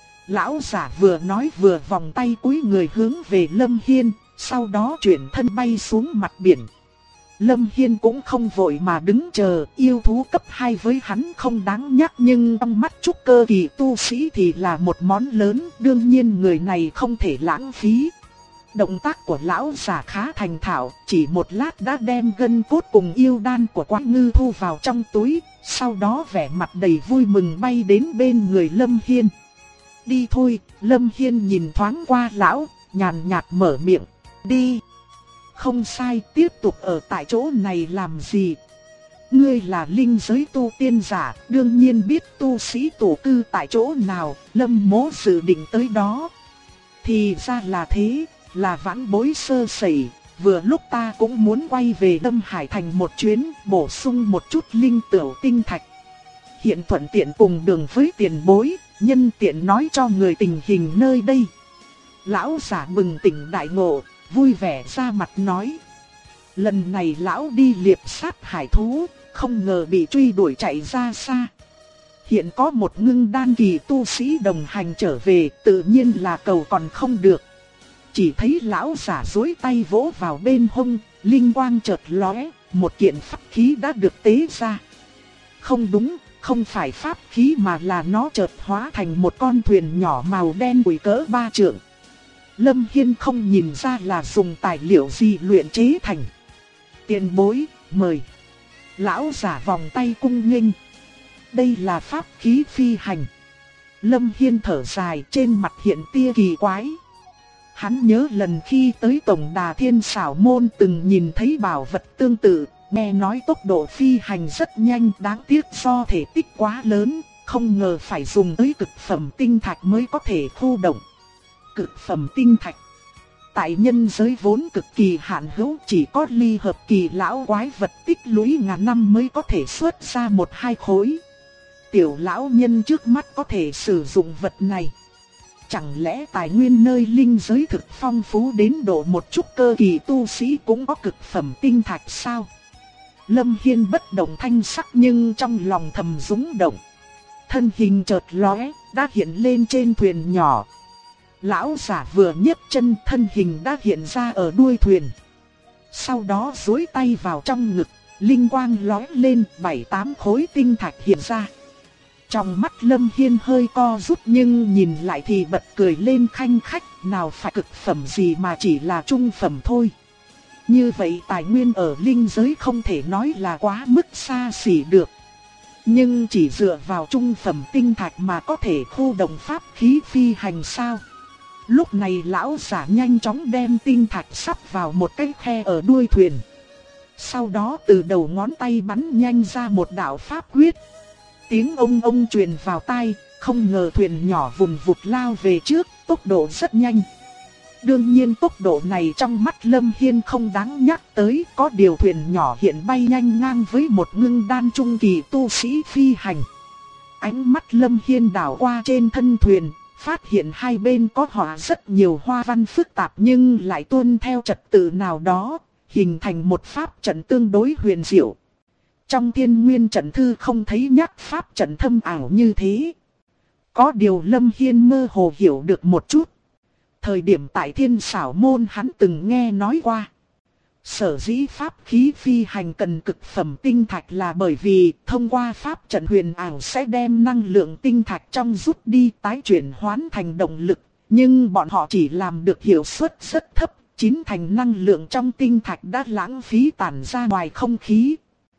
Lão giả vừa nói vừa vòng tay cúi người hướng về Lâm Hiên, sau đó chuyển thân bay xuống mặt biển. Lâm Hiên cũng không vội mà đứng chờ, yêu thú cấp 2 với hắn không đáng nhắc nhưng trong mắt trúc cơ kỳ tu sĩ thì là một món lớn, đương nhiên người này không thể lãng phí. Động tác của lão giả khá thành thạo, chỉ một lát đã đem gân cốt cùng yêu đan của Quán Ngư thu vào trong túi, sau đó vẻ mặt đầy vui mừng bay đến bên người Lâm Hiên. Đi thôi, Lâm Hiên nhìn thoáng qua lão, nhàn nhạt mở miệng, đi. Không sai, tiếp tục ở tại chỗ này làm gì? Ngươi là linh giới tu tiên giả, đương nhiên biết tu sĩ tổ cư tại chỗ nào, Lâm mỗ dự định tới đó. Thì ra là thế, là vãn bối sơ sẩy, vừa lúc ta cũng muốn quay về Lâm Hải Thành một chuyến, bổ sung một chút linh tửu tinh thạch. Hiện thuận tiện cùng đường với tiền bối, nhân tiện nói cho người tình hình nơi đây. Lão giả bừng tỉnh đại ngộ, vui vẻ ra mặt nói. Lần này lão đi liệp sát hải thú, không ngờ bị truy đuổi chạy ra xa. Hiện có một ngưng đan kỳ tu sĩ đồng hành trở về, tự nhiên là cầu còn không được. Chỉ thấy lão giả duỗi tay vỗ vào bên hông, linh quang chợt lóe, một kiện pháp khí đã được tế ra. Không đúng, không phải pháp khí mà là nó chợt hóa thành một con thuyền nhỏ màu đen bụi cỡ 3 trượng. Lâm Hiên không nhìn ra là dùng tài liệu gì luyện chế thành. Tiền bối, mời. Lão giả vòng tay cung nghênh. Đây là pháp khí phi hành. Lâm Hiên thở dài, trên mặt hiện tia kỳ quái. Hắn nhớ lần khi tới Tổng Đà Thiên Xảo Môn từng nhìn thấy bảo vật tương tự, nghe nói tốc độ phi hành rất nhanh, đáng tiếc do thể tích quá lớn, không ngờ phải dùng tới cực phẩm tinh thạch mới có thể khu động. Cực phẩm tinh thạch tại nhân giới vốn cực kỳ hạn hữu, chỉ có ly hợp kỳ lão quái vật tích lũy ngàn năm mới có thể xuất ra 1-2 khối. Tiểu lão nhân trước mắt có thể sử dụng vật này. Chẳng lẽ tài nguyên nơi linh giới thực phong phú đến độ một chút cơ kỳ tu sĩ cũng có cực phẩm tinh thạch sao? Lâm Hiên bất động thanh sắc nhưng trong lòng thầm rung động. Thân hình chợt lóe, đã hiện lên trên thuyền nhỏ. Lão giả vừa nhấc chân, thân hình đã hiện ra ở đuôi thuyền. Sau đó duỗi tay vào trong ngực, linh quang lóe lên, 7-8 khối tinh thạch hiện ra. Trong mắt Lâm Hiên hơi co rút nhưng nhìn lại thì bật cười lên khanh khách, nào phải cực phẩm gì mà chỉ là trung phẩm thôi. Như vậy tài nguyên ở linh giới không thể nói là quá mức xa xỉ được. Nhưng chỉ dựa vào trung phẩm tinh thạch mà có thể khu động pháp khí phi hành sao? Lúc này lão giả nhanh chóng đem tinh thạch sắp vào một cái khe ở đuôi thuyền. Sau đó từ đầu ngón tay bắn nhanh ra một đạo pháp quyết. Tiếng ông truyền vào tai, không ngờ thuyền nhỏ vùn vụt lao về trước, tốc độ rất nhanh. Đương nhiên tốc độ này trong mắt Lâm Hiên không đáng nhắc tới, có điều thuyền nhỏ hiện bay nhanh ngang với một ngưng đan trung kỳ tu sĩ phi hành. Ánh mắt Lâm Hiên đảo qua trên thân thuyền, phát hiện hai bên có họa rất nhiều hoa văn phức tạp nhưng lại tuân theo trật tự nào đó, hình thành một pháp trận tương đối huyền diệu. Trong Thiên Nguyên trận thư không thấy nhắc pháp trận thâm ảo như thế. Có điều Lâm Hiên mơ hồ hiểu được một chút. Thời điểm tại Thiên Xảo Môn hắn từng nghe nói qua. Sở dĩ pháp khí phi hành cần cực phẩm tinh thạch là bởi vì thông qua pháp trận huyền ảo sẽ đem năng lượng tinh thạch trong rút đi tái chuyển hóa thành động lực. Nhưng bọn họ chỉ làm được hiệu suất rất thấp, chín thành năng lượng trong tinh thạch đã lãng phí tản ra ngoài không khí.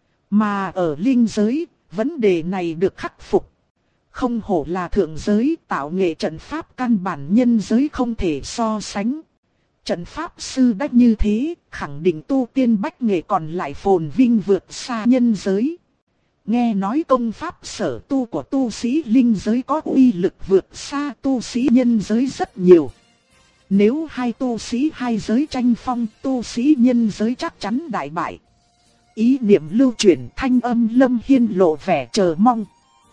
Mà ở linh giới, vấn đề này được khắc phục. Không hổ là thượng giới, tạo nghệ trận pháp căn bản nhân giới không thể so sánh. Trận pháp sư đắc như thế, khẳng định tu tiên bách nghệ còn lại phồn vinh vượt xa nhân giới. Nghe nói công pháp sở tu của tu sĩ linh giới có uy lực vượt xa tu sĩ nhân giới rất nhiều. Nếu hai tu sĩ hai giới tranh phong, tu sĩ nhân giới chắc chắn đại bại. Ý niệm lưu chuyển, thanh âm Lâm Hiên lộ vẻ chờ mong.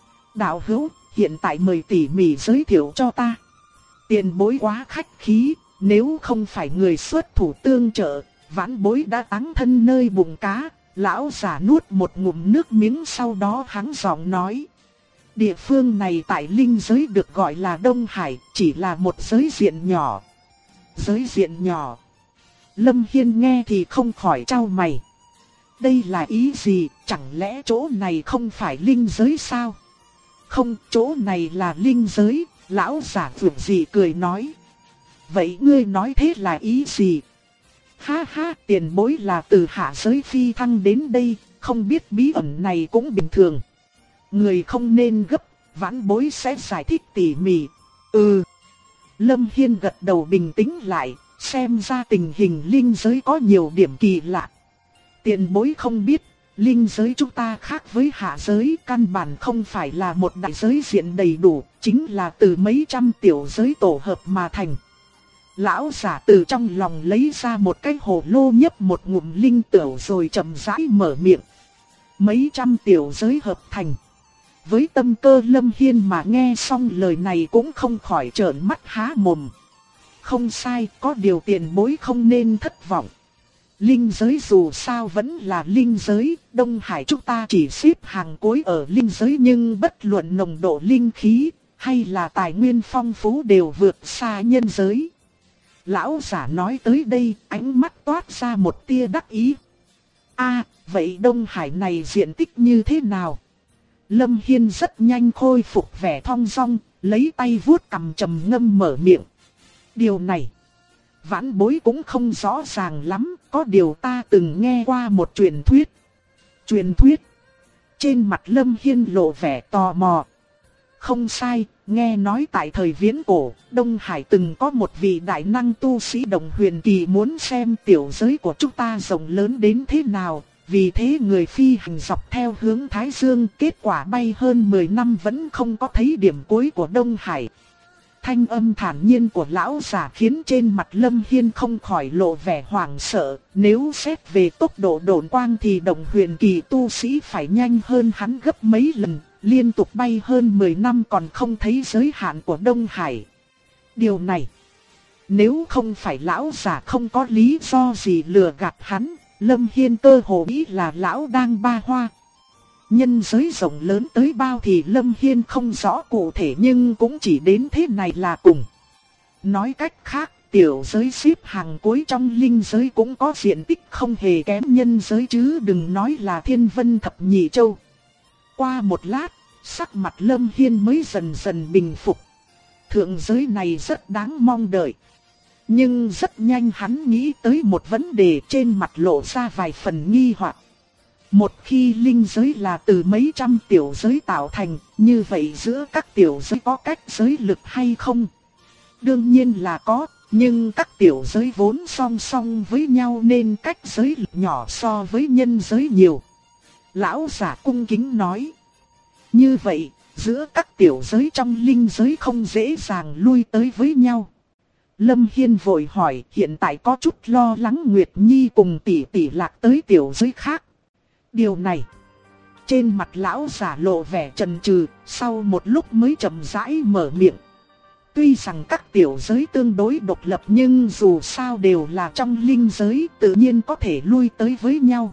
Đạo hữu, hiện tại mời tỉ mỉ giới thiệu cho ta. Tiền bối quá khách khí, nếu không phải người xuất thủ tương trợ, vãn bối đã táng thân nơi bụng cá. Lão giả nuốt một ngụm nước miếng, sau đó hắng giọng nói. Địa phương này tại linh giới được gọi là Đông Hải, chỉ là một giới diện nhỏ. Giới diện nhỏ. Lâm Hiên nghe thì không khỏi chau mày. Đây là ý gì, chẳng lẽ chỗ này không phải linh giới sao? Không, chỗ này là linh giới, lão giả vượt gì cười nói. Vậy ngươi nói thế là ý gì? Ha ha, tiền bối là từ hạ giới phi thăng đến đây, không biết bí ẩn này cũng bình thường. Người không nên gấp, vãn bối sẽ giải thích tỉ mỉ. Lâm Hiên gật đầu bình tĩnh lại, xem ra tình hình linh giới có nhiều điểm kỳ lạ. Tiền bối không biết, linh giới chúng ta khác với hạ giới, căn bản không phải là một đại giới diện đầy đủ, chính là từ mấy trăm tiểu giới tổ hợp mà thành. Lão giả từ trong lòng lấy ra một cái hồ lô, nhấp một ngụm linh tửu rồi chậm rãi mở miệng. Mấy trăm tiểu giới hợp thành. Với tâm cơ Lâm Hiên mà nghe xong lời này cũng không khỏi trợn mắt há mồm. Không sai, có điều tiền bối không nên thất vọng. Linh giới dù sao vẫn là linh giới, Đông Hải chúng ta chỉ xếp hàng cuối ở linh giới, nhưng bất luận nồng độ linh khí hay là tài nguyên phong phú đều vượt xa nhân giới. Lão giả nói tới đây, ánh mắt toát ra một tia đắc ý. Vậy Đông Hải này diện tích như thế nào? Lâm Hiên rất nhanh khôi phục vẻ thong dong, lấy tay vuốt cằm trầm ngâm mở miệng. Điều này, vãn bối cũng không rõ ràng lắm, có điều ta từng nghe qua một truyền thuyết. Truyền thuyết? Trên mặt Lâm Hiên lộ vẻ tò mò. Không sai, nghe nói tại thời viễn cổ, Đông Hải từng có một vị đại năng tu sĩ Đồng Huyền Kỳ muốn xem tiểu giới của chúng ta rộng lớn đến thế nào. Vì thế người phi hành dọc theo hướng Thái Dương, kết quả bay hơn 10 năm vẫn không có thấy điểm cuối của Đông Hải. Thanh âm thản nhiên của lão giả khiến trên mặt Lâm Hiên không khỏi lộ vẻ hoảng sợ. Nếu xét về tốc độ độn quang thì Đồng Huyền Kỳ tu sĩ phải nhanh hơn hắn gấp mấy lần, liên tục bay hơn 10 năm còn không thấy giới hạn của Đông Hải. Điều này, nếu không phải lão giả không có lý do gì lừa gạt hắn, Lâm Hiên cơ hồ nghĩ là lão đang ba hoa. Nhân giới rộng lớn tới bao thì Lâm Hiên không rõ cụ thể, nhưng cũng chỉ đến thế này là cùng. Nói cách khác, tiểu giới xếp hàng cuối trong linh giới cũng có diện tích không hề kém nhân giới chứ đừng nói là Thiên Vân Thập Nhị Châu. Qua một lát, Sắc mặt Lâm Hiên mới dần dần bình phục. Thượng giới này rất đáng mong đợi. Nhưng rất nhanh hắn nghĩ tới một vấn đề, trên mặt lộ ra vài phần nghi hoặc. Một khi linh giới là từ mấy trăm tiểu giới tạo thành, như vậy giữa các tiểu giới có cách giới lực hay không? Đương nhiên là có, nhưng các tiểu giới vốn song song với nhau nên cách giới lực nhỏ so với nhân giới nhiều. Lão giả cung kính nói. Như vậy, giữa các tiểu giới trong linh giới không dễ dàng lui tới với nhau. Lâm Hiên vội hỏi, hiện tại có chút lo lắng Nguyệt Nhi cùng tỷ tỷ lạc tới tiểu giới khác. Điều này, trên mặt lão giả lộ vẻ chần chừ, sau một lúc mới chậm rãi mở miệng. Tuy rằng các tiểu giới tương đối độc lập nhưng dù sao đều là trong linh giới, tự nhiên có thể lui tới với nhau.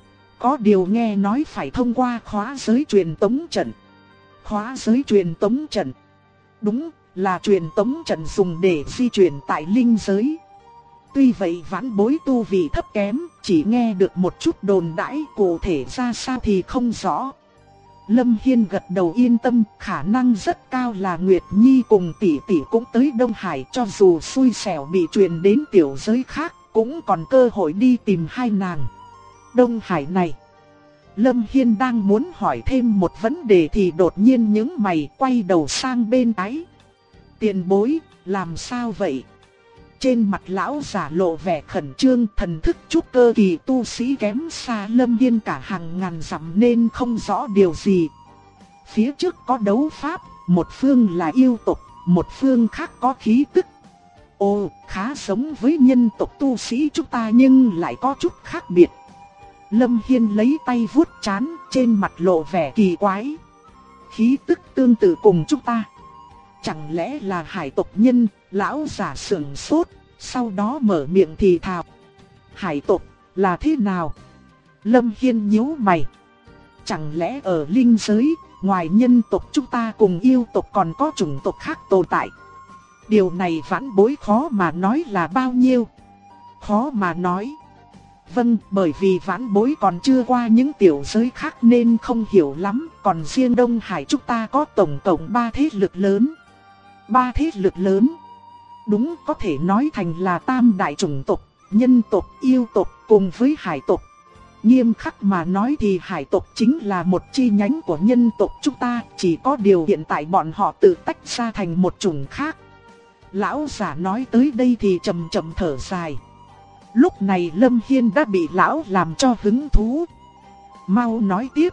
Có điều nghe nói phải thông qua khóa giới truyền tống trận. Khóa giới truyền tống trận. Đúng là truyền tống trận dùng để di chuyển tại linh giới. Tuy vậy vãn bối tu vị thấp kém, chỉ nghe được một chút đồn đãi, cụ thể ra sao thì không rõ. Lâm Hiên gật đầu yên tâm, khả năng rất cao là Nguyệt Nhi cùng tỷ tỷ cũng tới Đông Hải, cho dù xui xẻo bị truyền đến tiểu giới khác, cũng còn cơ hội đi tìm hai nàng. Đông Hải này, Lâm Hiên đang muốn hỏi thêm một vấn đề thì đột nhiên nhướng mày, quay đầu sang bên ấy. Tiền bối, làm sao vậy? Trên mặt lão giả lộ vẻ khẩn trương, thần thức trúc cơ kỳ tu sĩ kém xa Lâm Hiên cả hàng ngàn dặm nên không rõ điều gì. Phía trước có đấu pháp, một phương là yêu tộc, một phương khác có khí tức. Ồ, khá giống với nhân tộc tu sĩ chúng ta nhưng lại có chút khác biệt. Lâm Hiên lấy tay vuốt trán, trên mặt lộ vẻ kỳ quái. Khí tức tương tự cùng chúng ta. Chẳng lẽ là hải tộc nhân? Lão giả sững sốt, sau đó mở miệng thì thào. Hải tộc là thế nào? Lâm Hiên nhíu mày. Chẳng lẽ ở linh giới, ngoài nhân tộc chúng ta cùng yêu tộc còn có chủng tộc khác tồn tại? Điều này vãn bối khó mà nói là bao nhiêu. Khó mà nói. Vâng, bởi vì vãn bối còn chưa qua những tiểu giới khác nên không hiểu lắm. Còn riêng Đông Hải chúng ta có tổng cộng 3 thế lực lớn. 3 thế lực lớn. Đúng, có thể nói thành là tam đại chủng tộc, nhân tộc, yêu tộc cùng với hải tộc. Nghiêm khắc mà nói thì hải tộc chính là một chi nhánh của nhân tộc chúng ta, chỉ có điều hiện tại bọn họ tự tách ra thành một chủng khác. Lão giả nói tới đây thì chậm chậm thở dài. Lúc này Lâm Hiên đã bị lão làm cho hứng thú. Mau nói tiếp.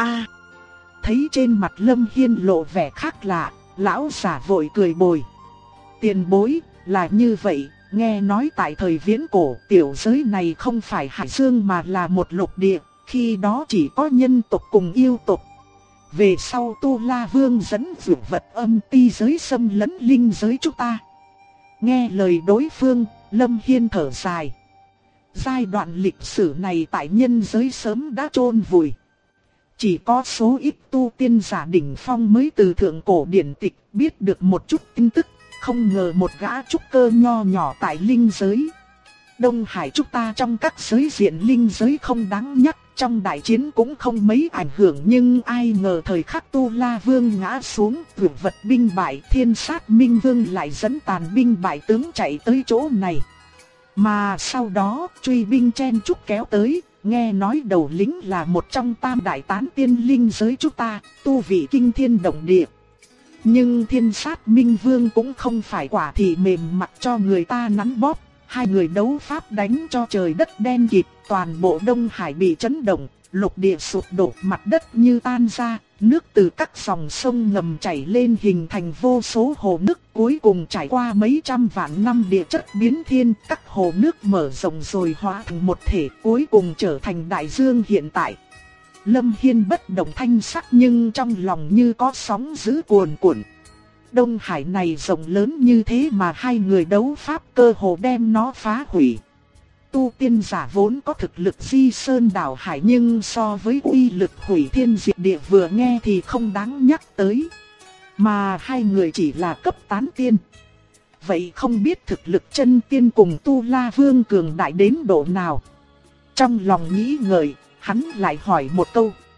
Thấy trên mặt Lâm Hiên lộ vẻ khác lạ, lão giả vội cười bồi. Tiền bối, là như vậy, nghe nói tại thời viễn cổ, tiểu giới này không phải hải dương mà là một lục địa, khi đó chỉ có nhân tộc cùng yêu tộc. Về sau Tu La Vương dẫn dược vật âm ti giới xâm lấn linh giới chúng ta. Nghe lời đối phương, Lâm Hiên thở dài. Giai đoạn lịch sử này tại nhân giới sớm đã chôn vùi. Chỉ có số ít tu tiên giả đỉnh phong mới từ thượng cổ điển tịch biết được một chút tin tức. Không ngờ một gã trúc cơ nho nhỏ tại linh giới. Đông Hải chúng ta trong các giới diện linh giới không đáng nhắc, trong đại chiến cũng không mấy ảnh hưởng, nhưng ai ngờ thời khắc Tu La Vương ngã xuống, dược vật binh bại, Thiên Sát Minh Vương lại dẫn tàn binh bại tướng chạy tới chỗ này. Mà sau đó, truy binh chen chúc kéo tới, nghe nói đầu lính là một trong tam đại tán tiên linh giới chúng ta, tu vị kinh thiên động địa. Nhưng Thiên Sát Minh Vương cũng không phải quả thì mềm mặt cho người ta nắn bóp. Hai người đấu pháp đánh cho trời đất đen kịt, toàn bộ Đông Hải bị chấn động, lục địa sụp đổ, mặt đất như tan ra, nước từ các dòng sông ngầm chảy lên hình thành vô số hồ nước, cuối cùng trải qua mấy trăm vạn năm địa chất biến thiên, các hồ nước mở rộng rồi hóa thành một thể, cuối cùng trở thành đại dương hiện tại. Lâm Hiên bất động thanh sắc nhưng trong lòng như có sóng dữ cuồn cuộn. Đông Hải này rộng lớn như thế mà hai người đấu pháp cơ hồ đem nó phá hủy. Tu tiên giả vốn có thực lực di sơn đảo hải nhưng so với uy lực hủy thiên diệt địa vừa nghe thì không đáng nhắc tới. Mà hai người chỉ là cấp tán tiên. Vậy không biết thực lực chân tiên cùng Tu La Vương cường đại đến độ nào? Trong lòng nghĩ ngợi, hắn lại hỏi một câu.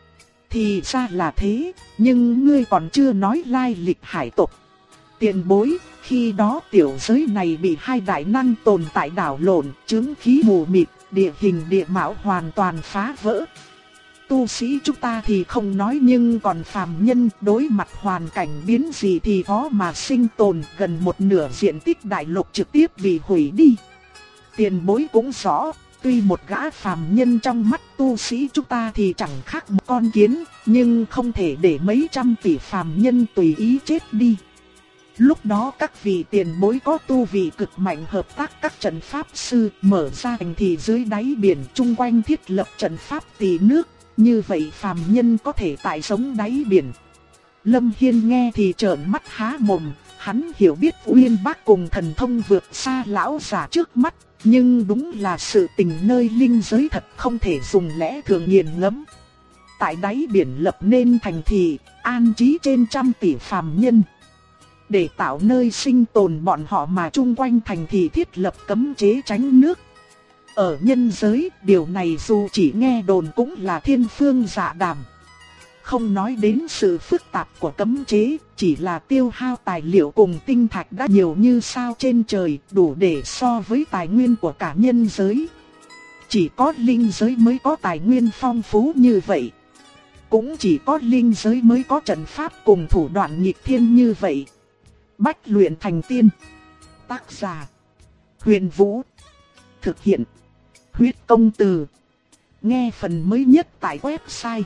Thì ra là thế, nhưng ngươi còn chưa nói lai lịch hải tộc. Tiền bối, khi đó tiểu giới này bị hai đại năng tồn tại đảo lộn, chứng khí mù mịt, địa hình địa mạo hoàn toàn phá vỡ. Tu sĩ chúng ta thì không nói, nhưng còn phàm nhân đối mặt hoàn cảnh biến dị thì khó mà sinh tồn, gần một nửa diện tích đại lục trực tiếp bị hủy đi. Tiền bối cũng rõ, tuy một gã phàm nhân trong mắt tu sĩ chúng ta thì chẳng khác một con kiến, nhưng không thể để mấy trăm tỷ phàm nhân tùy ý chết đi. Lúc đó các vị tiền bối có tu vị cực mạnh hợp tác các trận pháp sư mở ra thành thị dưới đáy biển, chung quanh thiết lập trận pháp tỳ nước, như vậy phàm nhân có thể tại sống đáy biển. Lâm Hiên nghe thì trợn mắt há mồm, hắn hiểu biết Uyên Bác cùng thần thông vượt xa lão giả trước mắt, nhưng đúng là sự tình nơi linh giới thật không thể dùng lẽ thường nghiền ngẫm. Tại đáy biển lập nên thành thị, an trí trên trăm tỷ phàm nhân. Để tạo nơi sinh tồn bọn họ mà chung quanh thành thị thiết lập cấm chế tránh nước. Ở nhân giới, điều này dù chỉ nghe đồn cũng là thiên phương dạ đàm. Không nói đến sự phức tạp của cấm chế, chỉ là tiêu hao tài liệu cùng tinh thạch đã nhiều như sao trên trời, đủ để so với tài nguyên của cả nhân giới. Chỉ có linh giới mới có tài nguyên phong phú như vậy. Cũng chỉ có linh giới mới có trận pháp cùng thủ đoạn nghịch thiên như vậy. Bách luyện thành tiên. Tác giả: Huyền Vũ. Thực hiện: Huyết Công Từ. Nghe phần mới nhất tại website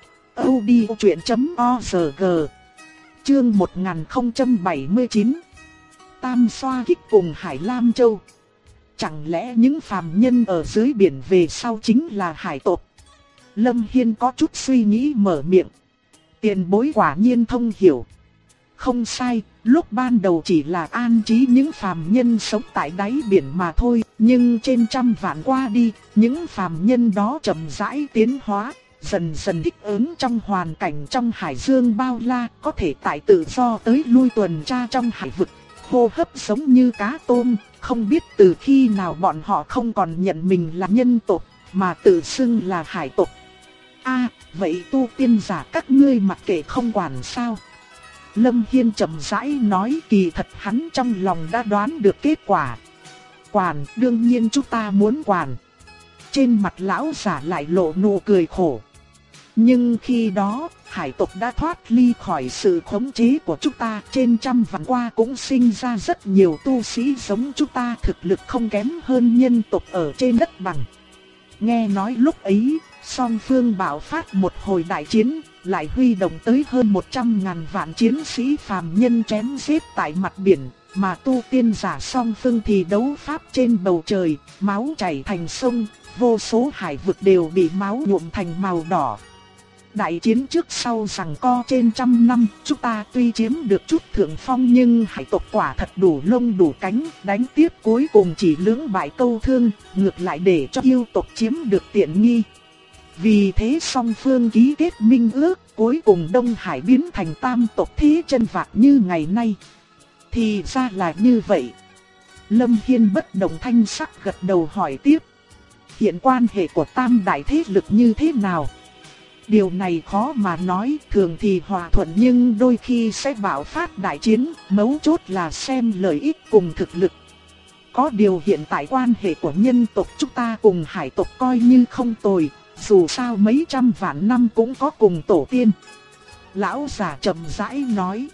audiochuyện.org. Chương 1079. Tam xoa kích cùng Hải Lam Châu. Chẳng lẽ những phàm nhân ở dưới biển về sau chính là hải tộc? Lâm Hiên có chút suy nghĩ mở miệng. Tiền bối quả nhiên thông hiểu. Không sai, lúc ban đầu chỉ là an trí những phàm nhân sống tại đáy biển mà thôi, nhưng trên trăm vạn qua đi, những phàm nhân đó chậm rãi tiến hóa, dần dần thích ứng trong hoàn cảnh trong hải dương bao la, có thể tại tự do tới lui tuần tra trong hải vực, hô hấp giống như cá tôm. Không biết từ khi nào bọn họ không còn nhận mình là nhân tộc, mà tự xưng là hải tộc. Vậy tu tiên giả các ngươi mặc kệ không quản sao? Lâm Hiên chậm rãi nói, kỳ thật hắn trong lòng đã đoán được kết quả. Quản, đương nhiên chúng ta muốn quản. Trên mặt lão giả lại lộ nụ cười khổ. Nhưng khi đó, hải tộc đã thoát ly khỏi sự khống chế của chúng ta. Trên trăm vạn qua cũng sinh ra rất nhiều tu sĩ giống chúng ta, thực lực không kém hơn nhân tộc ở trên đất bằng. Nghe nói lúc ấy, song phương bạo phát một hồi đại chiến, lại huy động tới hơn 100.000 vạn chiến sĩ phàm nhân chém giết tại mặt biển, mà tu tiên giả song phương thì đấu pháp trên bầu trời, máu chảy thành sông, vô số hải vực đều bị máu nhuộm thành màu đỏ. Đại chiến trước sau giằng co trên trăm năm, chúng ta tuy chiếm được chút thượng phong nhưng hải tộc quả thật đủ lông đủ cánh, đánh tiếp cuối cùng chỉ lưỡng bại câu thương, ngược lại để cho yêu tộc chiếm được tiện nghi. Vì thế song phương ký kết minh ước, cuối cùng Đông Hải biến thành tam tộc thế chân vạc như ngày nay. Thì ra là như vậy. Lâm Hiên bất động thanh sắc gật đầu hỏi tiếp. Hiện quan hệ của tam đại thế lực như thế nào? Điều này khó mà nói, thường thì hòa thuận nhưng đôi khi sẽ bạo phát đại chiến, mấu chốt là xem lợi ích cùng thực lực. Có điều hiện tại quan hệ của nhân tộc chúng ta cùng hải tộc coi như không tồi, dù sao mấy trăm vạn năm cũng có cùng tổ tiên. Lão giả chậm rãi nói,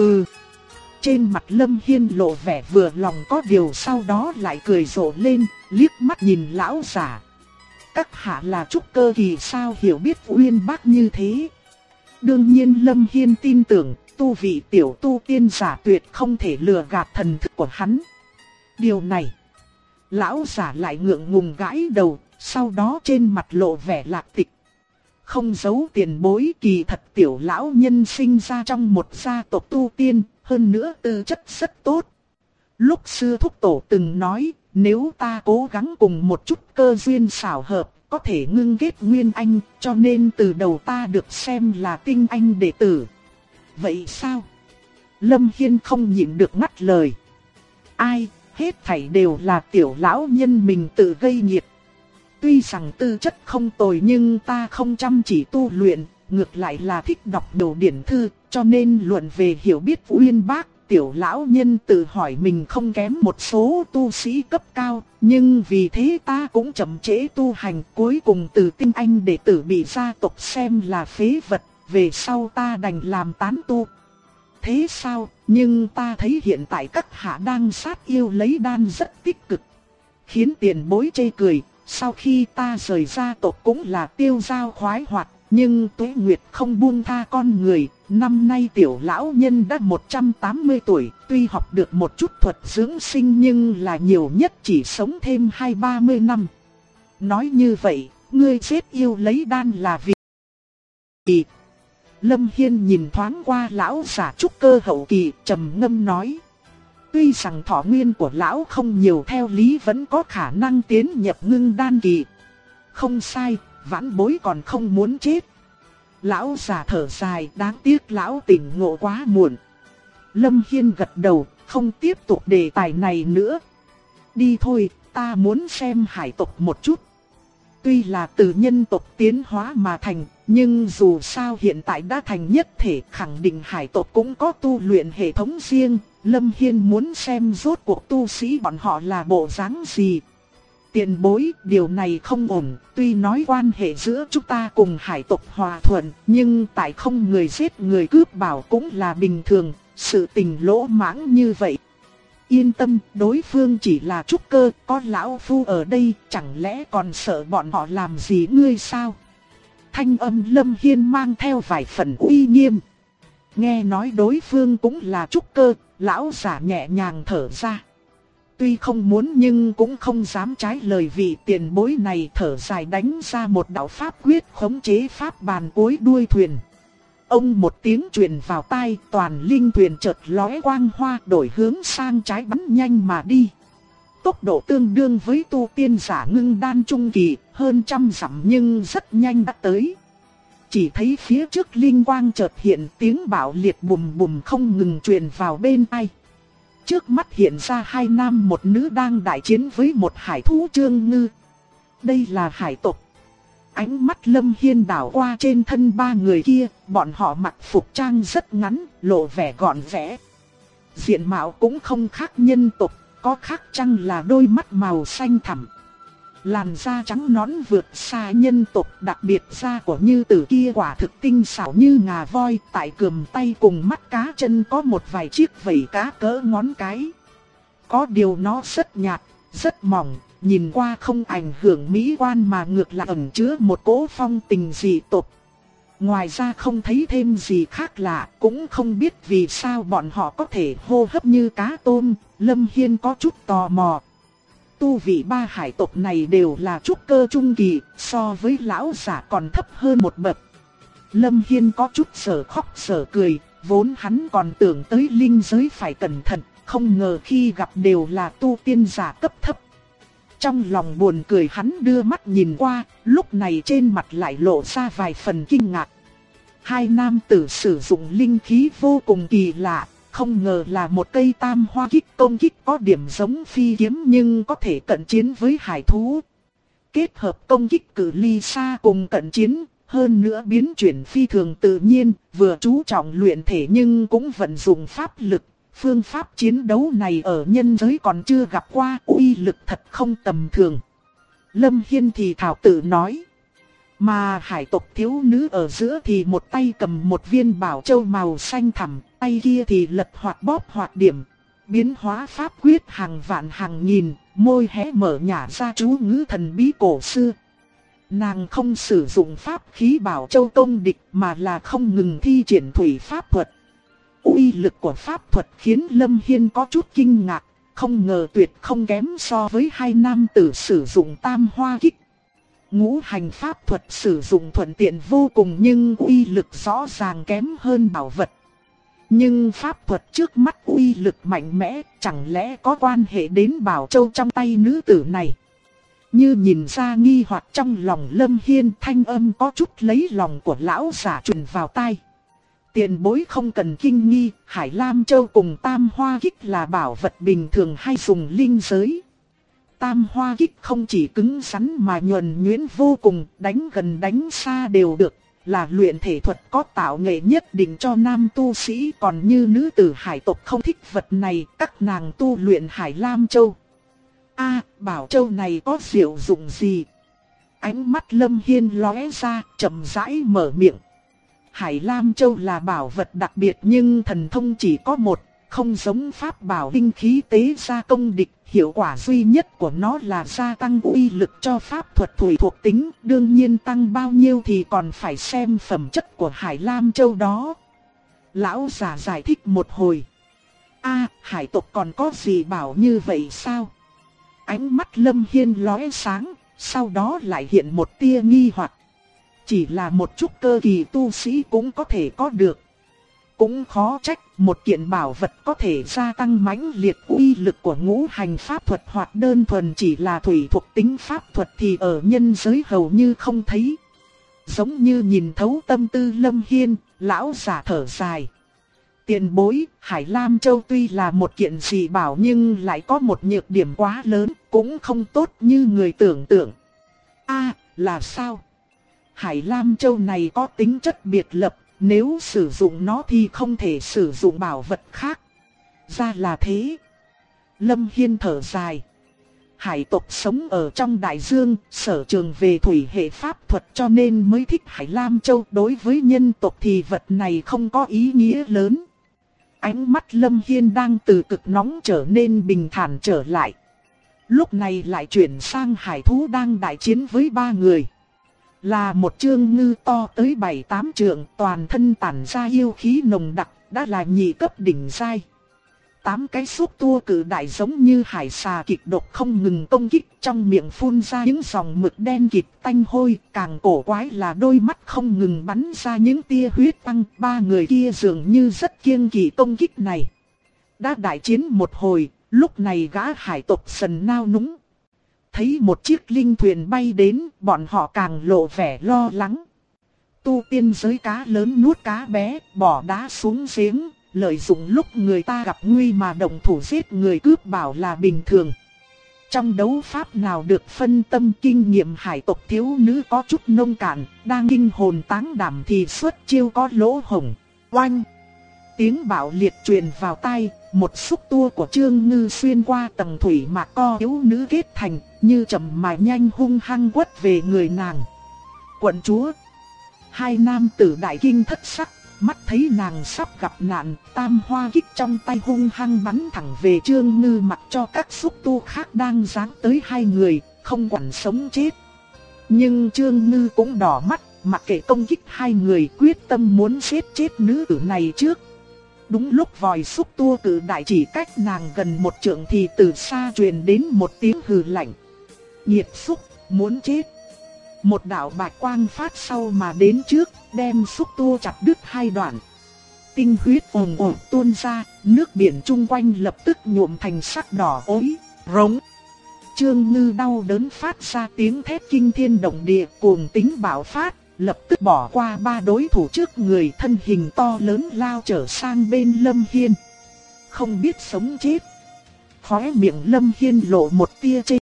Trên mặt Lâm Hiên lộ vẻ vừa lòng có điều, sau đó lại cười rộ lên, liếc mắt nhìn lão giả. Các hạ là trúc cơ kỳ sao hiểu biết uyên bác như thế? Đương nhiên Lâm Hiên tin tưởng, tu vị tiểu tu tiên giả tuyệt không thể lừa gạt thần thức của hắn. Điều này, lão giả lại ngượng ngùng gãi đầu, sau đó trên mặt lộ vẻ lạc tịch. Không giấu tiền bối, kỳ thật tiểu lão nhân sinh ra trong một gia tộc tu tiên, hơn nữa tư chất rất tốt. Lúc xưa thúc tổ từng nói, nếu ta cố gắng cùng một chút cơ duyên xảo hợp, có thể ngưng kết nguyên anh, cho nên từ đầu ta được xem là tinh anh đệ tử. Vậy sao? Lâm Hiên không nhịn được ngắt lời. Ai, hết thảy đều là tiểu lão nhân mình tự gây nghiệp. Tuy rằng tư chất không tồi nhưng ta không chăm chỉ tu luyện, ngược lại là thích đọc đồ điển thư, cho nên luận về hiểu biết uyên bác. Tiểu lão nhân tự hỏi mình không kém một số tu sĩ cấp cao, nhưng vì thế ta cũng chậm trễ tu hành, cuối cùng từ tinh anh đệ tử bị gia tộc xem là phế vật, về sau ta đành làm tán tu. Thế sao, nhưng ta thấy hiện tại các hạ đang sát yêu lấy đan rất tích cực, khiến tiền bối chê cười. Sau khi ta rời gia tộc cũng là tiêu dao khoái hoạt, nhưng Tuế Nguyệt không buông tha con người. Năm nay tiểu lão nhân đã 180 tuổi, tuy học được một chút thuật dưỡng sinh nhưng là nhiều nhất chỉ sống thêm 20-30 năm. Nói như vậy, ngươi giết yêu lấy đan là vì... Lâm Hiên nhìn thoáng qua lão giả trúc cơ hậu kỳ, trầm ngâm nói. Tuy rằng thọ nguyên của lão không nhiều, theo lý vẫn có khả năng tiến nhập ngưng đan kỳ. Không sai, vãn bối còn không muốn chết. Lão già thở dài, đáng tiếc lão tỉnh ngộ quá muộn. Lâm Hiên gật đầu, không tiếp tục đề tài này nữa. Đi thôi, ta muốn xem hải tộc một chút. Tuy là từ nhân tộc tiến hóa mà thành, nhưng dù sao hiện tại đã thành nhất thể, khẳng định hải tộc cũng có tu luyện hệ thống riêng. Lâm Hiên muốn xem rốt cuộc tu sĩ bọn họ là bộ dáng gì. Tiền bối, điều này không ổn, tuy nói quan hệ giữa chúng ta cùng hải tộc hòa thuận, nhưng tại không người giết người cướp bảo cũng là bình thường, sự tình lỗ mãng như vậy. Yên tâm, đối phương chỉ là trúc cơ, có lão phu ở đây, chẳng lẽ còn sợ bọn họ làm gì ngươi sao? Thanh âm Lâm Hiên mang theo vài phần uy nghiêm. Nghe nói đối phương cũng là trúc cơ, lão giả nhẹ nhàng thở ra. Tuy không muốn nhưng cũng không dám trái lời vị tiền bối này, thở dài đánh ra một đạo pháp quyết khống chế pháp bàn cuối đuôi thuyền. Ông một tiếng truyền vào tai, toàn linh thuyền chợt lóe quang hoa, đổi hướng sang trái bắn nhanh mà đi. Tốc độ tương đương với tu tiên giả ngưng đan trung kỳ, hơn 100 dặm nhưng rất nhanh đã tới. Chỉ thấy phía trước linh quang chợt hiện, tiếng bạo liệt bùm bùm không ngừng truyền vào bên tai. Trước mắt hiện ra hai nam một nữ đang đại chiến với một hải thú trương ngư. Đây là hải tộc. Ánh mắt Lâm Hiên đảo qua trên thân ba người kia, bọn họ mặc phục trang rất ngắn, lộ vẻ gọn ghẽ. Diện mạo cũng không khác nhân tộc, có khác chăng là đôi mắt màu xanh thẳm. Làn da trắng nõn vượt xa nhân tộc, đặc biệt da của như tử kia quả thực tinh xảo như ngà voi, tại cườm tay cùng mắt cá chân có một vài chiếc vảy cá cỡ ngón cái. Có điều nó rất nhạt, rất mỏng, nhìn qua không ảnh hưởng mỹ quan mà ngược lại ẩn chứa một cỗ phong tình dị tộc. Ngoài ra không thấy thêm gì khác lạ, cũng không biết vì sao bọn họ có thể hô hấp như cá tôm. Lâm Hiên có chút tò mò. Tu vị ba hải tộc này đều là trúc cơ trung kỳ, so với lão giả còn thấp hơn một bậc. Lâm Hiên có chút sở khóc sở cười, vốn hắn còn tưởng tới linh giới phải cẩn thận, không ngờ khi gặp đều là tu tiên giả cấp thấp. Trong lòng buồn cười, hắn đưa mắt nhìn qua, lúc này trên mặt lại lộ ra vài phần kinh ngạc. Hai nam tử sử dụng linh khí vô cùng kỳ lạ, không ngờ là một cây tam hoa kích, công kích có điểm giống phi kiếm nhưng có thể cận chiến với hải thú. Kết hợp công kích cự ly xa cùng cận chiến, hơn nữa biến chuyển phi thường tự nhiên, vừa chú trọng luyện thể nhưng cũng vận dụng pháp lực. Phương pháp chiến đấu này ở nhân giới còn chưa gặp qua, uy lực thật không tầm thường. Lâm Hiên thì thảo tự nói. Mà hải tộc thiếu nữ ở giữa thì một tay cầm một viên bảo châu màu xanh thẳm, tay kia thì lật hoạt bóp hoạt điểm. Biến hóa pháp quyết hàng vạn hàng nghìn, môi hé mở nhả ra chú ngữ thần bí cổ xưa. Nàng không sử dụng pháp khí bảo châu công địch mà là không ngừng thi triển thủy pháp thuật. Uy lực của pháp thuật khiến Lâm Hiên có chút kinh ngạc, không ngờ tuyệt không kém so với hai nam tử sử dụng tam hoa kích. Ngũ hành pháp thuật sử dụng thuận tiện vô cùng nhưng uy lực rõ ràng kém hơn bảo vật. Nhưng pháp thuật trước mắt uy lực mạnh mẽ, chẳng lẽ có quan hệ đến bảo châu trong tay nữ tử này? Như nhìn ra nghi hoặc trong lòng Lâm Hiên, thanh âm có chút lấy lòng của lão giả truyền vào tai. Tiền bối không cần kinh nghi, Hải Lam Châu cùng Tam Hoa Kích là bảo vật bình thường hay dùng linh giới. Tam Hoa Kích không chỉ cứng rắn mà nhuần nhuyễn vô cùng, đánh gần đánh xa đều được. là luyện thể thuật có tạo nghệ nhất định cho nam tu sĩ, còn như nữ tử hải tộc không thích vật này, các nàng tu luyện Hải Lam Châu. Bảo châu này có diệu dụng gì? Ánh mắt Lâm Hiên lóe ra, chậm rãi mở miệng. Hải Lam Châu là bảo vật đặc biệt nhưng thần thông chỉ có một, không giống pháp bảo linh khí tế ra công địch. Hiệu quả duy nhất của nó là gia tăng uy lực cho pháp thuật thủy thuộc tính, đương nhiên tăng bao nhiêu thì còn phải xem phẩm chất của Hải Lam Châu đó. Lão già giải thích một hồi. Hải tộc còn có gì bảo như vậy sao? Ánh mắt Lâm Hiên lóe sáng, sau đó lại hiện một tia nghi hoặc. Chỉ là một chút cơ kỳ tu sĩ cũng có thể có được. Cũng khó trách một kiện bảo vật có thể gia tăng mãnh liệt uy lực của ngũ hành pháp thuật hoặc đơn thuần chỉ là thủy thuộc tính pháp thuật thì ở nhân giới hầu như không thấy. Giống như nhìn thấu tâm tư Lâm Hiên, lão giả thở dài. Tiền bối, Hải Lam Châu tuy là một kiện dị bảo nhưng lại có một nhược điểm quá lớn, cũng không tốt như người tưởng tượng. Là sao? Hải Lam Châu này có tính chất biệt lập, nếu sử dụng nó thì không thể sử dụng bảo vật khác. Ra là thế. Lâm Hiên thở dài. Hải tộc sống ở trong đại dương, sở trường về thủy hệ pháp thuật cho nên mới thích Hải Lam Châu. Đối với nhân tộc thì vật này không có ý nghĩa lớn. Ánh mắt Lâm Hiên đang từ cực nóng trở nên bình thản trở lại. Lúc này lại chuyển sang hải thú đang đại chiến với 3 người. Là một chương ngư to tới 7-8 trượng, toàn thân tản ra yêu khí nồng đặc, đã là nhị cấp đỉnh giai. 8 cái xúc tua cự đại giống như hải xà kịch độc không ngừng công kích, trong miệng phun ra những dòng mực đen kịt tanh hôi, càng cổ quái là đôi mắt không ngừng bắn ra những tia huyết tăng. 3 người kia dường như rất kiêng kỵ công kích này. Đã đại chiến một hồi, lúc này gã hải tộc sần nao núng. Thấy một chiếc linh thuyền bay đến, bọn họ càng lộ vẻ lo lắng. Tu tiên giới cá lớn nuốt cá bé, bỏ đá xuống giếng, lợi dụng lúc người ta gặp nguy mà động thủ giết người cướp bảo là bình thường. Trong đấu pháp nào được phân tâm, kinh nghiệm hải tộc thiếu nữ có chút nông cạn, đang kinh hồn táng đảm thì xuất chiêu có lỗ hổng. Oanh! Tiếng bạo liệt truyền vào tai, một xúc tua của Trương Ngư xuyên qua tầng thủy mạc co thiếu nữ kết thành, như chậm mà nhanh hung hăng quất về người nàng. Quận chúa! 2 nam tử đại kinh thất sắc, mắt thấy nàng sắp gặp nạn, tam hoa kích trong tay hung hăng bắn thẳng về Trương Ngư, mặc cho các xúc tu khác đang giáng tới 2 người, không quản sống chết. Nhưng Trương Ngư cũng đỏ mắt, mặc kệ công kích 2 người, quyết tâm muốn giết chết nữ tử này trước. Đúng lúc vòi xúc tua cự đại chỉ cách nàng gần 1 trượng thì từ xa truyền đến một tiếng hừ lạnh. Nhiệt xúc, muốn chết. Một đạo bạch quang phát sau mà đến trước, đem xúc tua chặt đứt 2 đoạn. Tinh huyết ồn ồn tuôn ra, nước biển chung quanh lập tức nhuộm thành sắc đỏ ối, rống. Trương Ngư đau đớn phát ra tiếng thét kinh thiên động địa, cuồng tính bạo phát, lập tức bỏ qua 3 đối thủ trước người, thân hình to lớn lao trở sang bên Lâm Hiên. Không biết sống chết. Khóe miệng Lâm Hiên lộ một tia chê